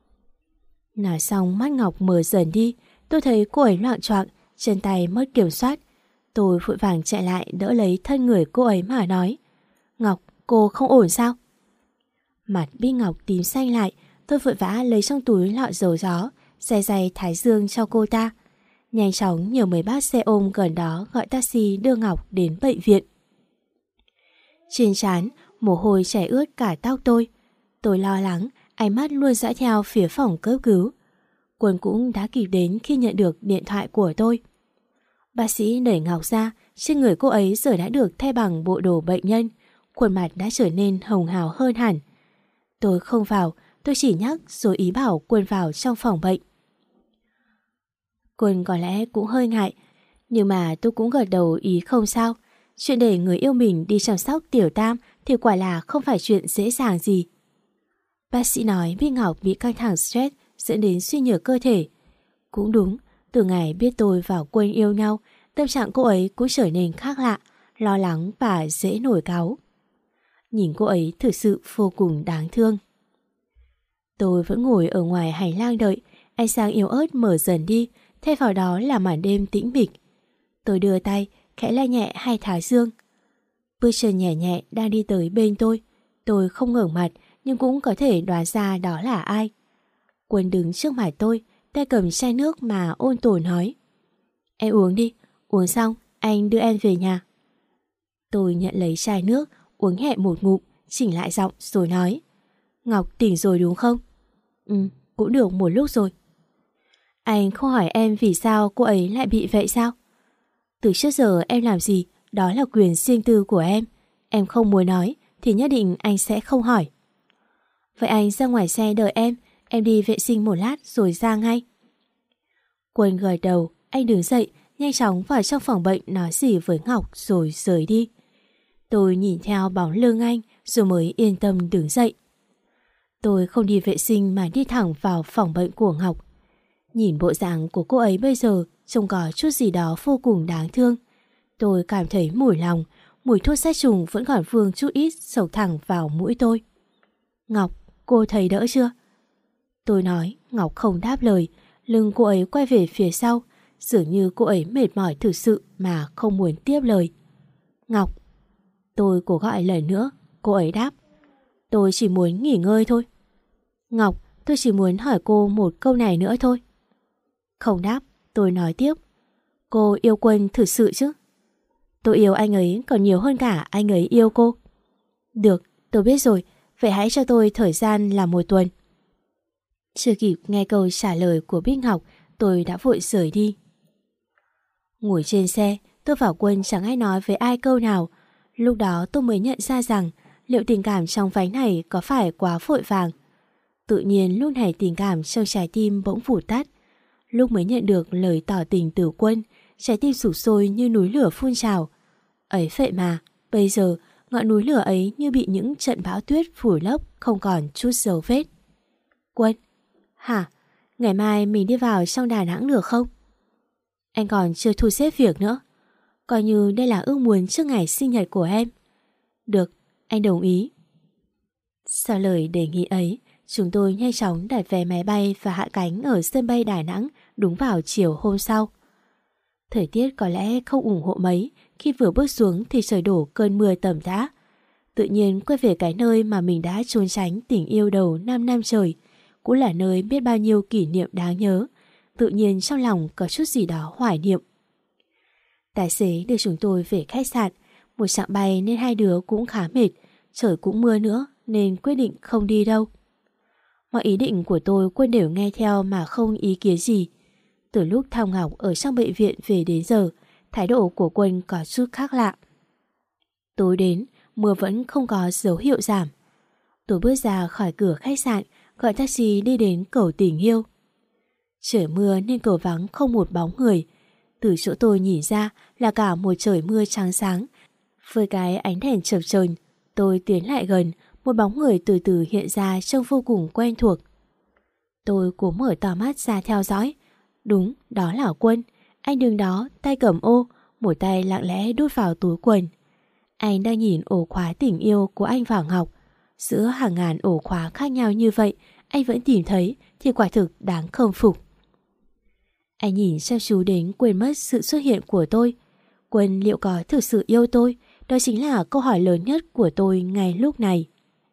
Nói xong mắt Ngọc mở dần đi. Tôi thấy cô ấy loạng choạng, chân tay mất kiểm soát. Tôi vội vàng chạy lại đỡ lấy thân người cô ấy mà nói, Ngọc, cô không ổn sao? Mặt Bích Ngọc tím xanh lại. Tôi vội vã lấy trong túi lọ dầu gió, day day thái dương cho cô ta. Nhanh chóng nhờ mấy bác xe ôm gần đó gọi taxi đưa Ngọc đến bệnh viện. Trên trán, Mồ hôi chảy ướt cả tóc tôi. Tôi lo lắng, ánh mắt luôn dõi theo phía phòng cấp cứu. Quân cũng đã kịp đến khi nhận được điện thoại của tôi. Bác sĩ đẩy Ngọc ra, trên người cô ấy giờ đã được thay bằng bộ đồ bệnh nhân, khuôn mặt đã trở nên hồng hào hơn hẳn. Tôi không vào, tôi chỉ nhắc rồi ý bảo Quân vào trong phòng bệnh. Quân có lẽ cũng hơi ngại, nhưng mà tôi cũng gật đầu ý không sao. Chuyện để người yêu mình đi chăm sóc Tiểu Tam thì quả là không phải chuyện dễ dàng gì. Bác sĩ nói Bích Ngọc bị căng thẳng stress dẫn đến suy nhược cơ thể. Cũng đúng, từ ngày biết tôi và Quân yêu nhau, tâm trạng cô ấy cũng trở nên khác lạ, lo lắng và dễ nổi cáu. Nhìn cô ấy thực sự vô cùng đáng thương. Tôi vẫn ngồi ở ngoài hành lang đợi, ánh sáng yếu ớt mở dần đi, thay vào đó là màn đêm tĩnh mịch. Tôi đưa tay, khẽ la nhẹ hai thái dương. Bước chân nhẹ nhẹ đang đi tới bên tôi. Tôi không ngẩng mặt, nhưng cũng có thể đoán ra đó là ai. Quân đứng trước mặt tôi, tay cầm chai nước mà ôn tồn nói: "Em uống đi, uống xong anh đưa em về nhà." Tôi nhận lấy chai nước, uống nhẹ một ngụm, chỉnh lại giọng rồi nói: "Ngọc tỉnh rồi đúng không?" "Ừ, cũng được một lúc rồi." "Anh không hỏi em vì sao cô ấy lại bị vậy sao?" "Từ trước giờ em làm gì, đó là quyền riêng tư của em. Em không muốn nói thì nhất định anh sẽ không hỏi." "Vậy anh ra ngoài xe đợi em, em đi vệ sinh một lát rồi ra ngay." Quân gật đầu, anh đứng dậy, nhanh chóng vào trong phòng bệnh nói gì với Ngọc rồi rời đi. Tôi nhìn theo bóng lưng anh rồi mới yên tâm đứng dậy. Tôi không đi vệ sinh mà đi thẳng vào phòng bệnh của Ngọc. Nhìn bộ dạng của cô ấy bây giờ trông có chút gì đó vô cùng đáng thương. Tôi cảm thấy mủi lòng, mùi thuốc sát trùng vẫn còn vương chút ít sộc thẳng vào mũi tôi. "Ngọc, cô thấy đỡ chưa?" Tôi nói. Ngọc không đáp lời, lưng cô ấy quay về phía sau, dường như cô ấy mệt mỏi thực sự mà không muốn tiếp lời. "Ngọc." Tôi cố gọi lần nữa, cô ấy đáp: "Tôi chỉ muốn nghỉ ngơi thôi." "Ngọc, tôi chỉ muốn hỏi cô một câu này nữa thôi." Không đáp, tôi nói tiếp: "Cô yêu Quân thực sự chứ?" "Tôi yêu anh ấy còn nhiều hơn cả anh ấy yêu cô." "Được, tôi biết rồi, vậy hãy cho tôi thời gian là một tuần." Chưa kịp nghe câu trả lời của Bích Ngọc, tôi đã vội rời đi. Ngồi trên xe, tôi và Quân chẳng ai nói với ai câu nào. Lúc đó tôi mới nhận ra rằng liệu tình cảm trong váy này có phải quá vội vàng. Tự nhiên lúc này tình cảm trong trái tim bỗng vụt tắt. Lúc mới nhận được lời tỏ tình từ Quân, trái tim sục sôi như núi lửa phun trào. Ấy vậy mà, bây giờ ngọn núi lửa ấy như bị những trận bão tuyết phủ lấp, không còn chút dấu vết. "Quân." "Hả? Ngày mai mình đi vào trong Đà Nẵng được không?" "Anh còn chưa thu xếp việc nữa. Coi như đây là ước muốn trước ngày sinh nhật của em." "Được, anh đồng ý." Sau lời đề nghị ấy, chúng tôi nhanh chóng đặt vé máy bay và hạ cánh ở sân bay Đà Nẵng đúng vào chiều hôm sau. Thời tiết có lẽ không ủng hộ mấy, khi vừa bước xuống thì trời đổ cơn mưa tầm tã. Tự nhiên quay về cái nơi mà mình đã trốn tránh tình yêu đầu năm năm trời, cũng là nơi biết bao nhiêu kỷ niệm đáng nhớ. Tự nhiên trong lòng có chút gì đó hoài niệm. Tài xế đưa chúng tôi về khách sạn. Một chặng bay nên hai đứa cũng khá mệt, trời cũng mưa nữa nên quyết định không đi đâu. Mọi ý định của tôi Quân đều nghe theo mà không ý kiến gì. Từ lúc thăm Ngọc ở trong bệnh viện về đến giờ, thái độ của Quân có chút khác lạ. Tối đến, mưa vẫn không có dấu hiệu giảm. Tôi bước ra khỏi cửa khách sạn, gọi taxi đi đến cầu Tình Yêu. Trời mưa nên cầu vắng không một bóng người. Từ chỗ tôi nhìn ra là cả một trời mưa trắng sáng. Với cái ánh đèn chập chờn, tôi tiến lại gần, một bóng người từ từ hiện ra trông vô cùng quen thuộc. Tôi cố mở to mắt ra theo dõi. Đúng, đó là Quân. Anh đứng đó, tay cầm ô, một tay lặng lẽ đút vào túi quần. Anh đang nhìn ổ khóa tình yêu của anh và Ngọc. Giữa hàng ngàn ổ khóa khác nhau như vậy, anh vẫn tìm thấy thì quả thực đáng khâm phục. Anh nhìn chăm chú đến quên mất sự xuất hiện của tôi. Quân liệu có thực sự yêu tôi? Đó chính là câu hỏi lớn nhất của tôi ngay lúc này.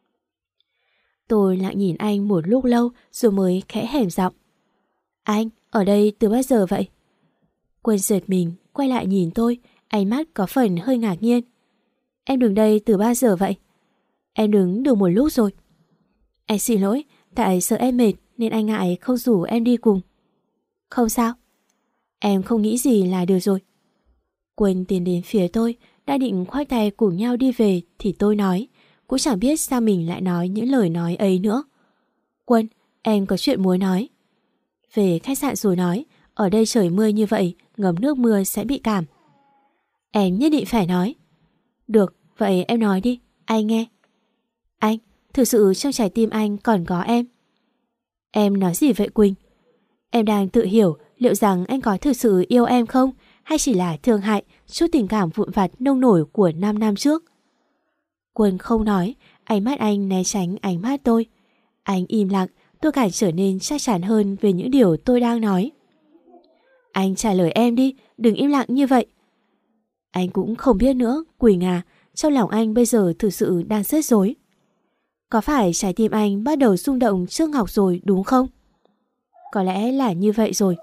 Tôi lặng nhìn anh một lúc lâu rồi mới khẽ hẻm giọng: "Anh, ở đây từ bao giờ vậy?" Quân giật mình, quay lại nhìn tôi, ánh mắt có phần hơi ngạc nhiên. "Em đứng đây từ bao giờ vậy?" Em đứng được một lúc rồi. Anh xin lỗi, tại sợ em mệt nên anh ngại không rủ em đi cùng. Không sao. Em không nghĩ gì là được rồi. Quân tiến đến phía tôi, đã định khoác tay cùng nhau đi về thì tôi nói, cũng chẳng biết sao mình lại nói những lời nói ấy nữa. Quân, em có chuyện muốn nói. Về khách sạn rồi nói, ở đây trời mưa như vậy, ngấm nước mưa sẽ bị cảm. Em nhất định phải nói. Được, vậy em nói đi, anh nghe. Anh, thực sự trong trái tim anh còn có em. Em nói gì vậy Quỳnh? Em đang tự hiểu liệu rằng anh có thực sự yêu em không, hay chỉ là thương hại chút tình cảm vụn vặt nông nổi của năm năm trước. Quân không nói, ánh mắt anh né tránh ánh mắt tôi. Anh im lặng, tôi càng trở nên chắc chắn hơn về những điều tôi đang nói. Anh trả lời em đi, đừng im lặng như vậy. Anh cũng không biết nữa, Quỳnh à, trong lòng anh bây giờ thực sự đang rất rối. Có phải trái tim anh bắt đầu rung động trước Ngọc rồi đúng không? Có lẽ là như vậy rồi.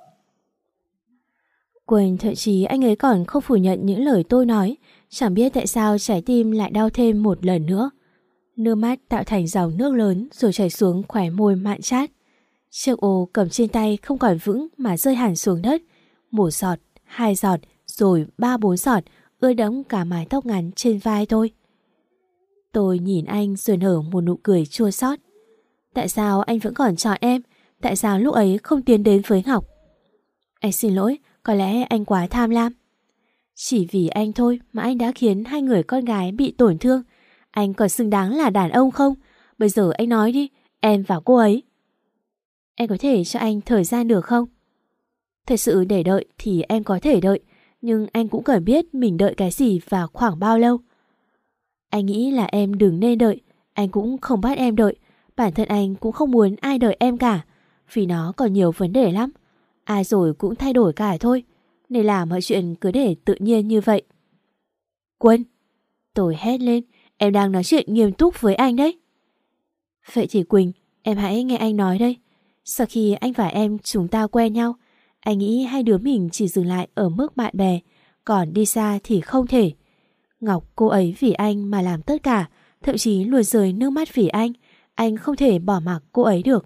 Quỳnh, thậm chí anh ấy còn không phủ nhận những lời tôi nói. Chẳng biết tại sao trái tim lại đau thêm một lần nữa. Nước mắt tạo thành dòng nước lớn rồi chảy xuống khóe môi mặn chát. Chiếc ô cầm trên tay không còn vững mà rơi hẳn xuống đất. Một giọt, hai giọt, rồi ba bốn giọt ướt đẫm cả mái tóc ngắn trên vai tôi. Tôi nhìn anh rồi nở một nụ cười chua xót. Tại sao anh vẫn còn chọn em? Tại sao lúc ấy không tiến đến với Ngọc? Anh xin lỗi, có lẽ anh quá tham lam. Chỉ vì anh thôi mà anh đã khiến hai người con gái bị tổn thương. Anh còn xứng đáng là đàn ông không? Bây giờ anh nói đi, em và cô ấy. Em có thể cho anh thời gian được không? Thật sự để đợi thì em có thể đợi, nhưng anh cũng cần biết mình đợi cái gì và khoảng bao lâu. Anh nghĩ là em đừng nên đợi, anh cũng không bắt em đợi. Bản thân anh cũng không muốn ai đợi em cả, vì nó còn nhiều vấn đề lắm. Ai rồi cũng thay đổi cả thôi, nên là mọi chuyện cứ để tự nhiên như vậy. Quân! Tôi hét lên, em đang nói chuyện nghiêm túc với anh đấy. Vậy thì Quỳnh, em hãy nghe anh nói đây. Sau khi anh và em chúng ta quen nhau, anh nghĩ hai đứa mình chỉ dừng lại ở mức bạn bè, còn đi xa thì không thể. Ngọc, cô ấy vì anh mà làm tất cả, thậm chí luôn rơi nước mắt vì anh. Anh không thể bỏ mặc cô ấy được.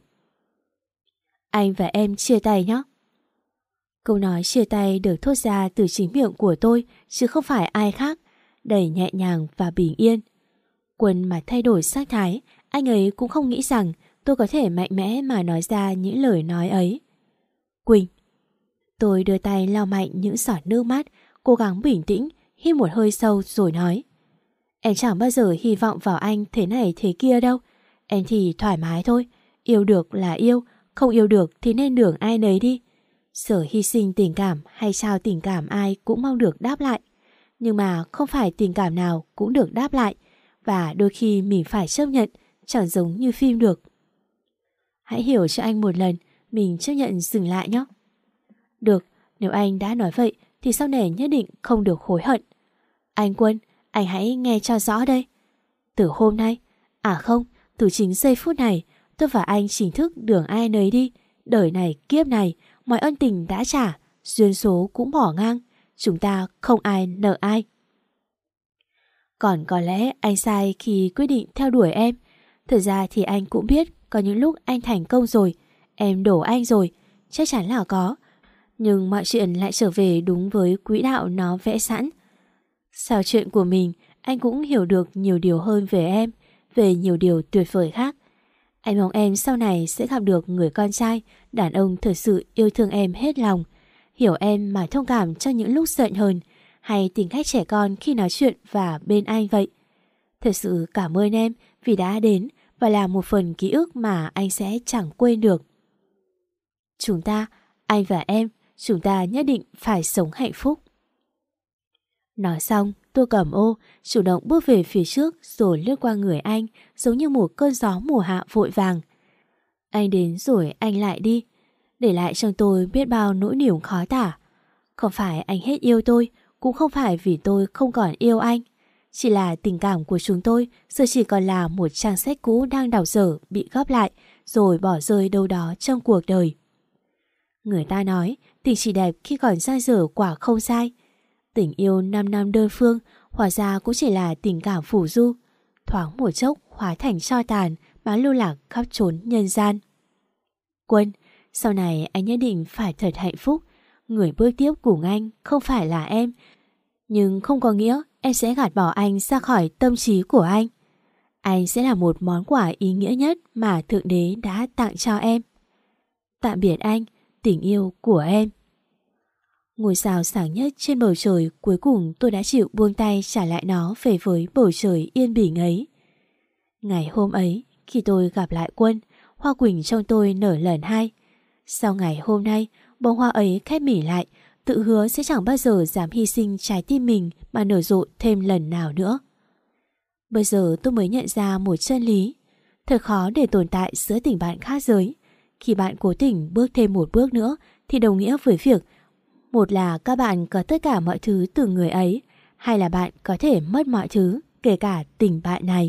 Anh và em chia tay nhé. Câu nói chia tay được thốt ra từ chính miệng của tôi, chứ không phải ai khác, đầy nhẹ nhàng và bình yên. Quân mà thay đổi sắc thái, anh ấy cũng không nghĩ rằng tôi có thể mạnh mẽ mà nói ra những lời nói ấy. Quỳnh! Tôi đưa tay lau mạnh những giọt nước mắt, cố gắng bình tĩnh, hít một hơi sâu rồi nói. Em chẳng bao giờ hy vọng vào anh thế này thế kia đâu. Em thì thoải mái thôi, yêu được là yêu, không yêu được thì nên đường ai nấy đi. Sở hy sinh tình cảm hay trao tình cảm ai cũng mong được đáp lại. Nhưng mà không phải tình cảm nào cũng được đáp lại, và đôi khi mình phải chấp nhận, chẳng giống như phim được. Hãy hiểu cho anh một lần, mình chấp nhận dừng lại nhé. Được, nếu anh đã nói vậy thì sau này nhất định không được hối hận. Anh Quân, anh hãy nghe cho rõ đây. Từ hôm nay, à không, từ chính giây phút này, tôi và anh chính thức đường ai nấy đi. Đời này kiếp này, mọi ân tình đã trả, duyên số cũng bỏ ngang, chúng ta không ai nợ ai. Còn có lẽ anh sai khi quyết định theo đuổi em. Thật ra thì anh cũng biết có những lúc anh thành công rồi, em đổ anh rồi, chắc chắn là có. Nhưng mọi chuyện lại trở về đúng với quỹ đạo nó vẽ sẵn. Sau chuyện của mình, anh cũng hiểu được nhiều điều hơn về em, về nhiều điều tuyệt vời khác. Anh mong em sau này sẽ gặp được người con trai, đàn ông thật sự yêu thương em hết lòng, hiểu em mà thông cảm cho những lúc giận hờn, hay tính cách trẻ con khi nói chuyện và bên anh vậy. Thật sự cảm ơn em vì đã đến và là một phần ký ức mà anh sẽ chẳng quên được. Chúng ta, anh và em, chúng ta nhất định phải sống hạnh phúc. Nói xong, tôi cầm ô, chủ động bước về phía trước rồi lướt qua người anh, giống như một cơn gió mùa hạ vội vàng. Anh đến rồi anh lại đi, để lại trong tôi biết bao nỗi niềm khó tả. Không phải anh hết yêu tôi, cũng không phải vì tôi không còn yêu anh. Chỉ là tình cảm của chúng tôi giờ chỉ còn là một trang sách cũ đang đọc dở bị gấp lại rồi bỏ rơi đâu đó trong cuộc đời. Người ta nói tình chỉ đẹp khi còn dang dở quả không sai. Tình yêu năm năm đơn phương hóa ra cũng chỉ là tình cảm phù du, thoáng một chốc hóa thành tro tàn mà lưu lạc khắp chốn nhân gian. Quân, sau này anh nhất định phải thật hạnh phúc. Người bước tiếp cùng anh không phải là em, nhưng không có nghĩa em sẽ gạt bỏ anh ra khỏi tâm trí của anh. Anh sẽ là một món quà ý nghĩa nhất mà Thượng Đế đã tặng cho em. Tạm biệt anh, tình yêu của em. Ngôi sao sáng nhất trên bầu trời, cuối cùng tôi đã chịu buông tay trả lại nó về với bầu trời yên bình ấy. Ngày hôm ấy, khi tôi gặp lại Quân, hoa quỳnh trong tôi nở lần hai. Sau ngày hôm nay, bông hoa ấy khép mỉ lại, tự hứa sẽ chẳng bao giờ dám hy sinh trái tim mình mà nở rộ thêm lần nào nữa. Bây giờ tôi mới nhận ra một chân lý. Thật khó để tồn tại giữa tình bạn khác giới. Khi bạn cố tình bước thêm một bước nữa thì đồng nghĩa với việc một là các bạn có tất cả mọi thứ từ người ấy, hay là bạn có thể mất mọi thứ, kể cả tình bạn này.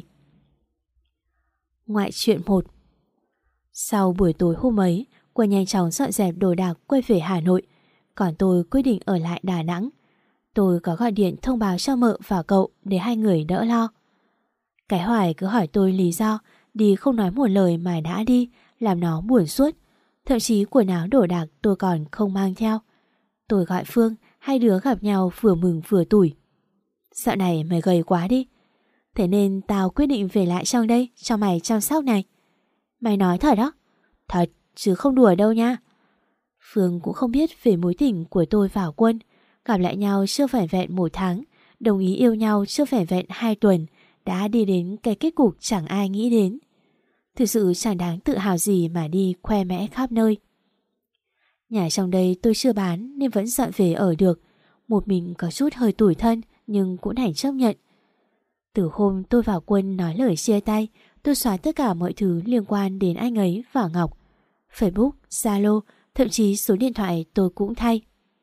Ngoại truyện một. Sau buổi tối hôm ấy, Quân nhanh chóng dọn dẹp đồ đạc quay về Hà Nội, còn tôi quyết định ở lại Đà Nẵng. Tôi có gọi điện thông báo cho mợ và cậu để hai người đỡ lo. Cái Hoài cứ hỏi tôi lý do đi không nói một lời mà đã đi, làm nó buồn suốt. Thậm chí quần áo đồ đạc tôi còn không mang theo. Tôi gọi Phương, hai đứa gặp nhau vừa mừng vừa tủi. Dạo này mày gầy quá đi. Thế nên tao quyết định về lại trong đây cho mày chăm sóc này. Mày nói thật đó? Thật, chứ không đùa đâu nha. Phương cũng không biết về mối tình của tôi và Quân. Gặp lại nhau chưa phải vẹn một tháng, đồng ý yêu nhau chưa phải vẹn hai tuần, đã đi đến cái kết cục chẳng ai nghĩ đến. Thực sự chẳng đáng tự hào gì mà đi khoe mẽ khắp nơi. Nhà trong đây tôi chưa bán nên vẫn dọn về ở được. Một mình có chút hơi tủi thân nhưng cũng đành chấp nhận. Từ hôm tôi và Quân nói lời chia tay, tôi xóa tất cả mọi thứ liên quan đến anh ấy và Ngọc. Facebook, Zalo, thậm chí số điện thoại tôi cũng thay.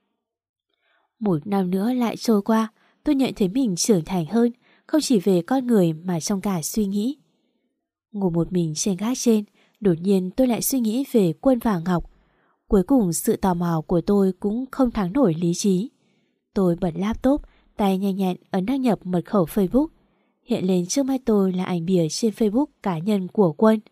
Một năm nữa lại trôi qua, tôi nhận thấy mình trưởng thành hơn, không chỉ về con người mà trong cả suy nghĩ. Ngủ một mình trên gác trên, đột nhiên tôi lại suy nghĩ về Quân và Ngọc. Cuối cùng sự tò mò của tôi cũng không thắng nổi lý trí. Tôi bật laptop, tay nhanh nhẹn ấn đăng nhập mật khẩu Facebook. Hiện lên trước mắt tôi là ảnh bìa trên Facebook cá nhân của Quân.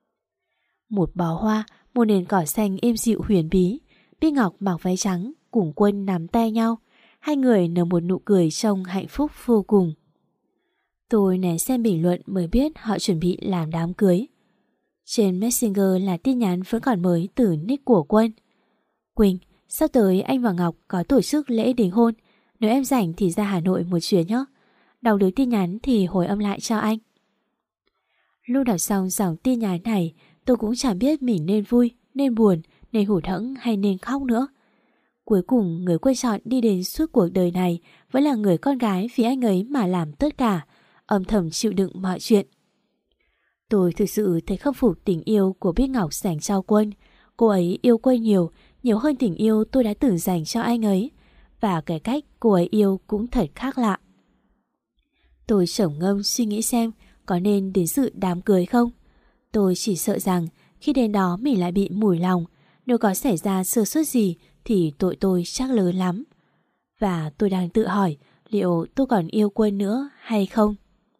Một bó hoa, một nền cỏ xanh êm dịu huyền bí. Bích Ngọc mặc váy trắng cùng Quân nắm tay nhau. Hai người nở một nụ cười trông hạnh phúc vô cùng. Tôi nén xem bình luận mới biết họ chuẩn bị làm đám cưới. Trên Messenger là tin nhắn vẫn còn mới từ nick của Quân. Quỳnh, sắp tới anh và Ngọc có tổ chức lễ đính hôn. Nếu em rảnh thì ra Hà Nội một chuyến nhé. Đọc được tin nhắn thì hồi âm lại cho anh. Lúc đọc xong dòng tin nhắn này, tôi cũng chẳng biết mình nên vui, nên buồn, nên hụt hẫng hay nên khóc nữa. Cuối cùng người Quân chọn đi đến suốt cuộc đời này vẫn là người con gái vì anh ấy mà làm tất cả, âm thầm chịu đựng mọi chuyện. Tôi thực sự thấy khâm phục tình yêu của Bích Ngọc dành cho Quân. Cô ấy yêu Quân nhiều, nhiều hơn tình yêu tôi đã từng dành cho anh ấy. Và cái cách cô ấy yêu cũng thật khác lạ. Tôi trầm ngâm suy nghĩ xem có nên đến dự đám cưới không. Tôi chỉ sợ rằng khi đến đó mình lại bị mủi lòng. Nếu có xảy ra sơ suất gì thì tội tôi chắc lớn lắm. Và tôi đang tự hỏi liệu tôi còn yêu Quân nữa hay không.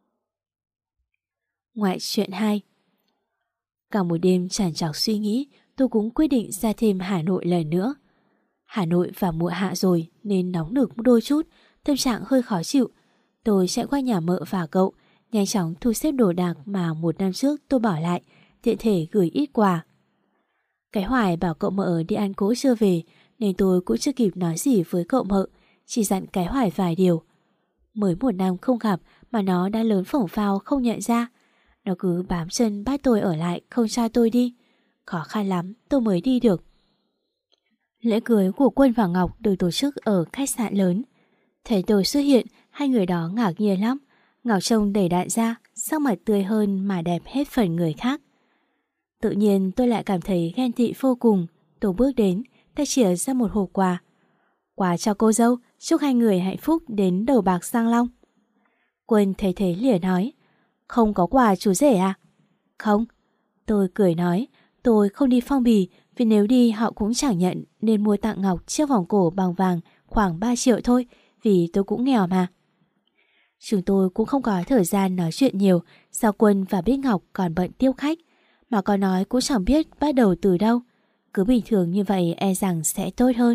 Ngoại truyện hai. Cả một đêm tràn trọc suy nghĩ, tôi cũng quyết định ra thêm Hà Nội lần nữa. Hà Nội vào mùa hạ rồi nên nóng nực đôi chút, tâm trạng hơi khó chịu. Tôi chạy qua nhà mợ và cậu, nhanh chóng thu xếp đồ đạc mà một năm trước tôi bỏ lại, tiện thể gửi ít quà. Cái Hoài bảo cậu mợ đi ăn cỗ chưa về, nên tôi cũng chưa kịp nói gì với cậu mợ, chỉ dặn cái Hoài vài điều. Mới một năm không gặp mà nó đã lớn phổng phao không nhận ra. Nó cứ bám chân bắt tôi ở lại không cho tôi đi. Khó khăn lắm tôi mới đi được. Lễ cưới của Quân và Ngọc được tổ chức ở khách sạn lớn. Thấy tôi xuất hiện, hai người đó ngạc nhiên lắm. Ngọc trông đầy đặn ra, sắc mặt tươi hơn mà đẹp hết phần người khác. Tự nhiên tôi lại cảm thấy ghen tị vô cùng. Tôi bước đến, tay chìa ra một hộp quà. Quà cho cô dâu, chúc hai người hạnh phúc đến đầu bạc sang long. Quân thấy thế liền nói, không có quà chú rể à? Không. Tôi cười nói, tôi không đi Phong Bì vì nếu đi họ cũng chẳng nhận, nên mua tặng Ngọc chiếc vòng cổ bằng vàng khoảng ba triệu thôi, vì tôi cũng nghèo mà. Chúng tôi cũng không có thời gian nói chuyện nhiều do Quân và Bích Ngọc còn bận tiếp khách, mà có nói cũng chẳng biết bắt đầu từ đâu. Cứ bình thường như vậy e rằng sẽ tốt hơn.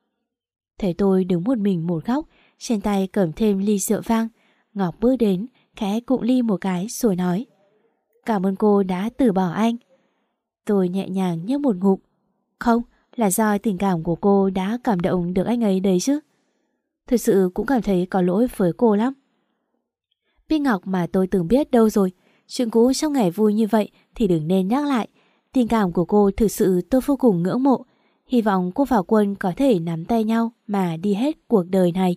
Thấy tôi đứng một mình một góc, trên tay cầm thêm ly rượu vang, Ngọc bước đến, khẽ cụng ly một cái rồi nói: "Cảm ơn cô đã từ bỏ anh." Tôi nhẹ nhàng nhấp một ngụm. "Không, là do tình cảm của cô đã cảm động được anh ấy đấy chứ. Thực sự cũng cảm thấy có lỗi với cô lắm." Bích Ngọc mà tôi từng biết đâu rồi. Chuyện cũ trong ngày vui như vậy thì đừng nên nhắc lại. Tình cảm của cô thực sự tôi vô cùng ngưỡng mộ. Hy vọng cô và Quân có thể nắm tay nhau mà đi hết cuộc đời này.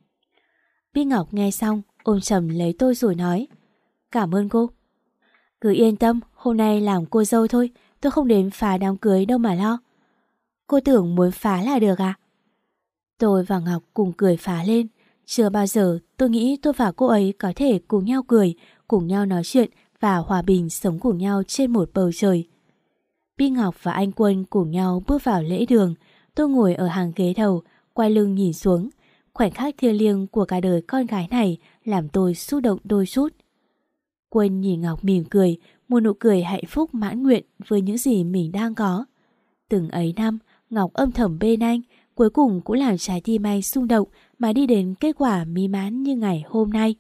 Bích Ngọc nghe xong ôm chầm lấy tôi rồi nói: "Cảm ơn cô. Cứ yên tâm, hôm nay làm cô dâu thôi, tôi không đến phá đám cưới đâu mà lo." "Cô tưởng muốn phá là được à?" Tôi và Ngọc cùng cười phá lên. Chưa bao giờ tôi nghĩ tôi và cô ấy có thể cùng nhau cười, cùng nhau nói chuyện và hòa bình sống cùng nhau trên một bầu trời. Bích Ngọc và anh Quân cùng nhau bước vào lễ đường. Tôi ngồi ở hàng ghế đầu, quay lưng nhìn xuống. Khoảnh khắc thiêng liêng của cả đời con gái này làm tôi xúc động đôi chút. Quân nhìn Ngọc mỉm cười, một nụ cười hạnh phúc mãn nguyện với những gì mình đang có. Từng ấy năm, Ngọc âm thầm bên anh, cuối cùng cũng làm trái tim anh xung động mà đi đến kết quả mỹ mãn như ngày hôm nay.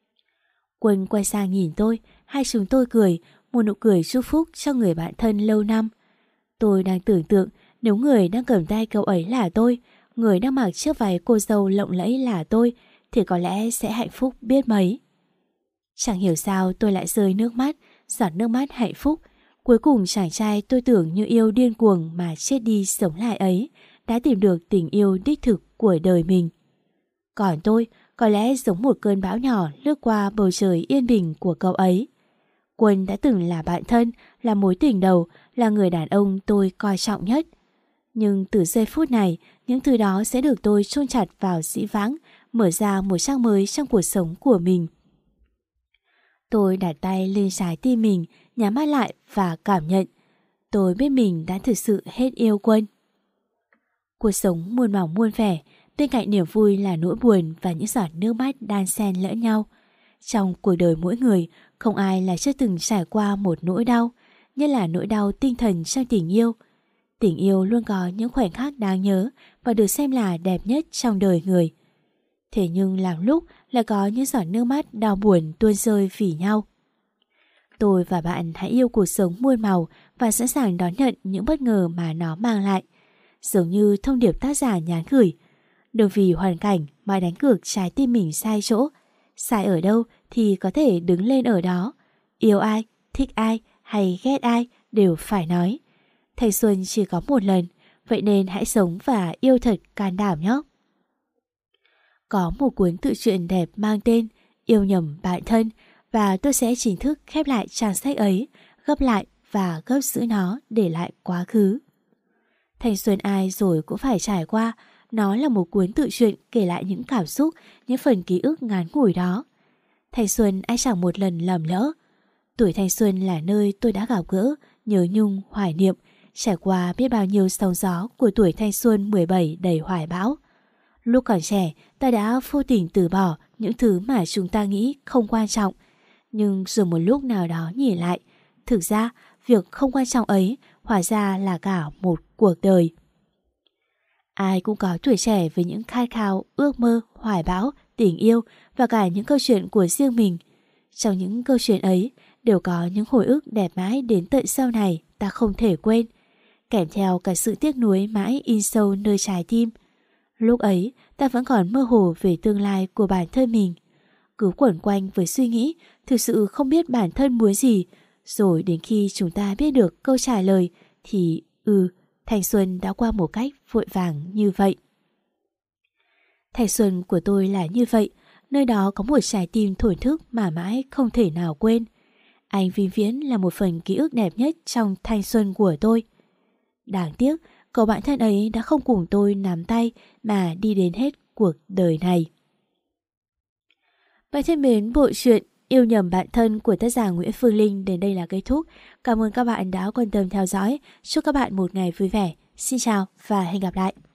Quân quay sang nhìn tôi, hai chúng tôi cười, một nụ cười chúc phúc cho người bạn thân lâu năm. Tôi đang tưởng tượng nếu người đang cầm tay cậu ấy là tôi, người đang mặc chiếc váy cô dâu lộng lẫy là tôi, thì có lẽ sẽ hạnh phúc biết mấy. Chẳng hiểu sao tôi lại rơi nước mắt, giọt nước mắt hạnh phúc. Cuối cùng chàng trai tôi tưởng như yêu điên cuồng mà chết đi sống lại ấy đã tìm được tình yêu đích thực của đời mình. Còn tôi có lẽ giống một cơn bão nhỏ lướt qua bầu trời yên bình của cậu ấy. Quân đã từng là bạn thân, là mối tình đầu, là người đàn ông tôi coi trọng nhất. Nhưng từ giây phút này, những thứ đó sẽ được tôi chôn chặt vào dĩ vãng, mở ra một trang mới trong cuộc sống của mình. Tôi đặt tay lên trái tim mình, nhắm mắt lại và cảm nhận. Tôi biết mình đã thực sự hết yêu Quân. Cuộc sống muôn màu muôn vẻ, bên cạnh niềm vui là nỗi buồn và những giọt nước mắt đan xen lẫn nhau. Trong cuộc đời mỗi người, không ai là chưa từng trải qua một nỗi đau, nhất là nỗi đau tinh thần trong tình yêu. Tình yêu luôn có những khoảnh khắc đáng nhớ và được xem là đẹp nhất trong đời người. Thế nhưng làm lúc lại có những giọt nước mắt đau buồn tuôn rơi vì nhau. Tôi và bạn hãy yêu cuộc sống muôn màu và sẵn sàng đón nhận những bất ngờ mà nó mang lại. Giống như thông điệp tác giả nhắn gửi: đừng vì hoàn cảnh mà đánh cược trái tim mình sai chỗ. Sai ở đâu thì có thể đứng lên ở đó. Yêu ai, thích ai hay ghét ai đều phải nói. Thanh xuân chỉ có một lần, vậy nên hãy sống và yêu thật can đảm nhé. Có một cuốn tự truyện đẹp mang tên Yêu nhầm bạn thân, và tôi sẽ chính thức khép lại trang sách ấy, gấp lại và gấp giữ nó để lại quá khứ. Thanh xuân ai rồi cũng phải trải qua. Nó là một cuốn tự truyện kể lại những cảm xúc, những phần ký ức ngắn ngủi đó. Thanh xuân ai chẳng một lần lầm lỡ. Tuổi thanh xuân là nơi tôi đã gặp gỡ, nhớ nhung, hoài niệm, trải qua biết bao nhiêu sóng gió của tuổi thanh xuân mười bảy đầy hoài bão. Lúc còn trẻ, ta đã vô tình từ bỏ những thứ mà chúng ta nghĩ không quan trọng. Nhưng rồi một lúc nào đó nhìn lại, thực ra việc không quan trọng ấy hóa ra là cả một cuộc đời. Ai cũng có tuổi trẻ với những khát khao, ước mơ, hoài bão, tình yêu và cả những câu chuyện của riêng mình. Trong những câu chuyện ấy đều có những hồi ức đẹp mãi đến tận sau này ta không thể quên, kèm theo cả sự tiếc nuối mãi in sâu nơi trái tim. Lúc ấy ta vẫn còn mơ hồ về tương lai của bản thân mình, cứ quẩn quanh với suy nghĩ thực sự không biết bản thân muốn gì. Rồi đến khi chúng ta biết được câu trả lời thì ừ, thanh xuân đã qua một cách vội vàng như vậy. Thanh xuân của tôi là như vậy, nơi đó có một trái tim thổn thức mà mãi không thể nào quên. Anh vĩnh viễn là một phần ký ức đẹp nhất trong thanh xuân của tôi. Đáng tiếc, cậu bạn thân ấy đã không cùng tôi nắm tay mà đi đến hết cuộc đời này. Bạn thân mến, bộ truyện Yêu nhầm bạn thân của tác giả Nguyễn Phương Linh đến đây là kết thúc. Cảm ơn các bạn đã quan tâm theo dõi. Chúc các bạn một ngày vui vẻ. Xin chào và hẹn gặp lại.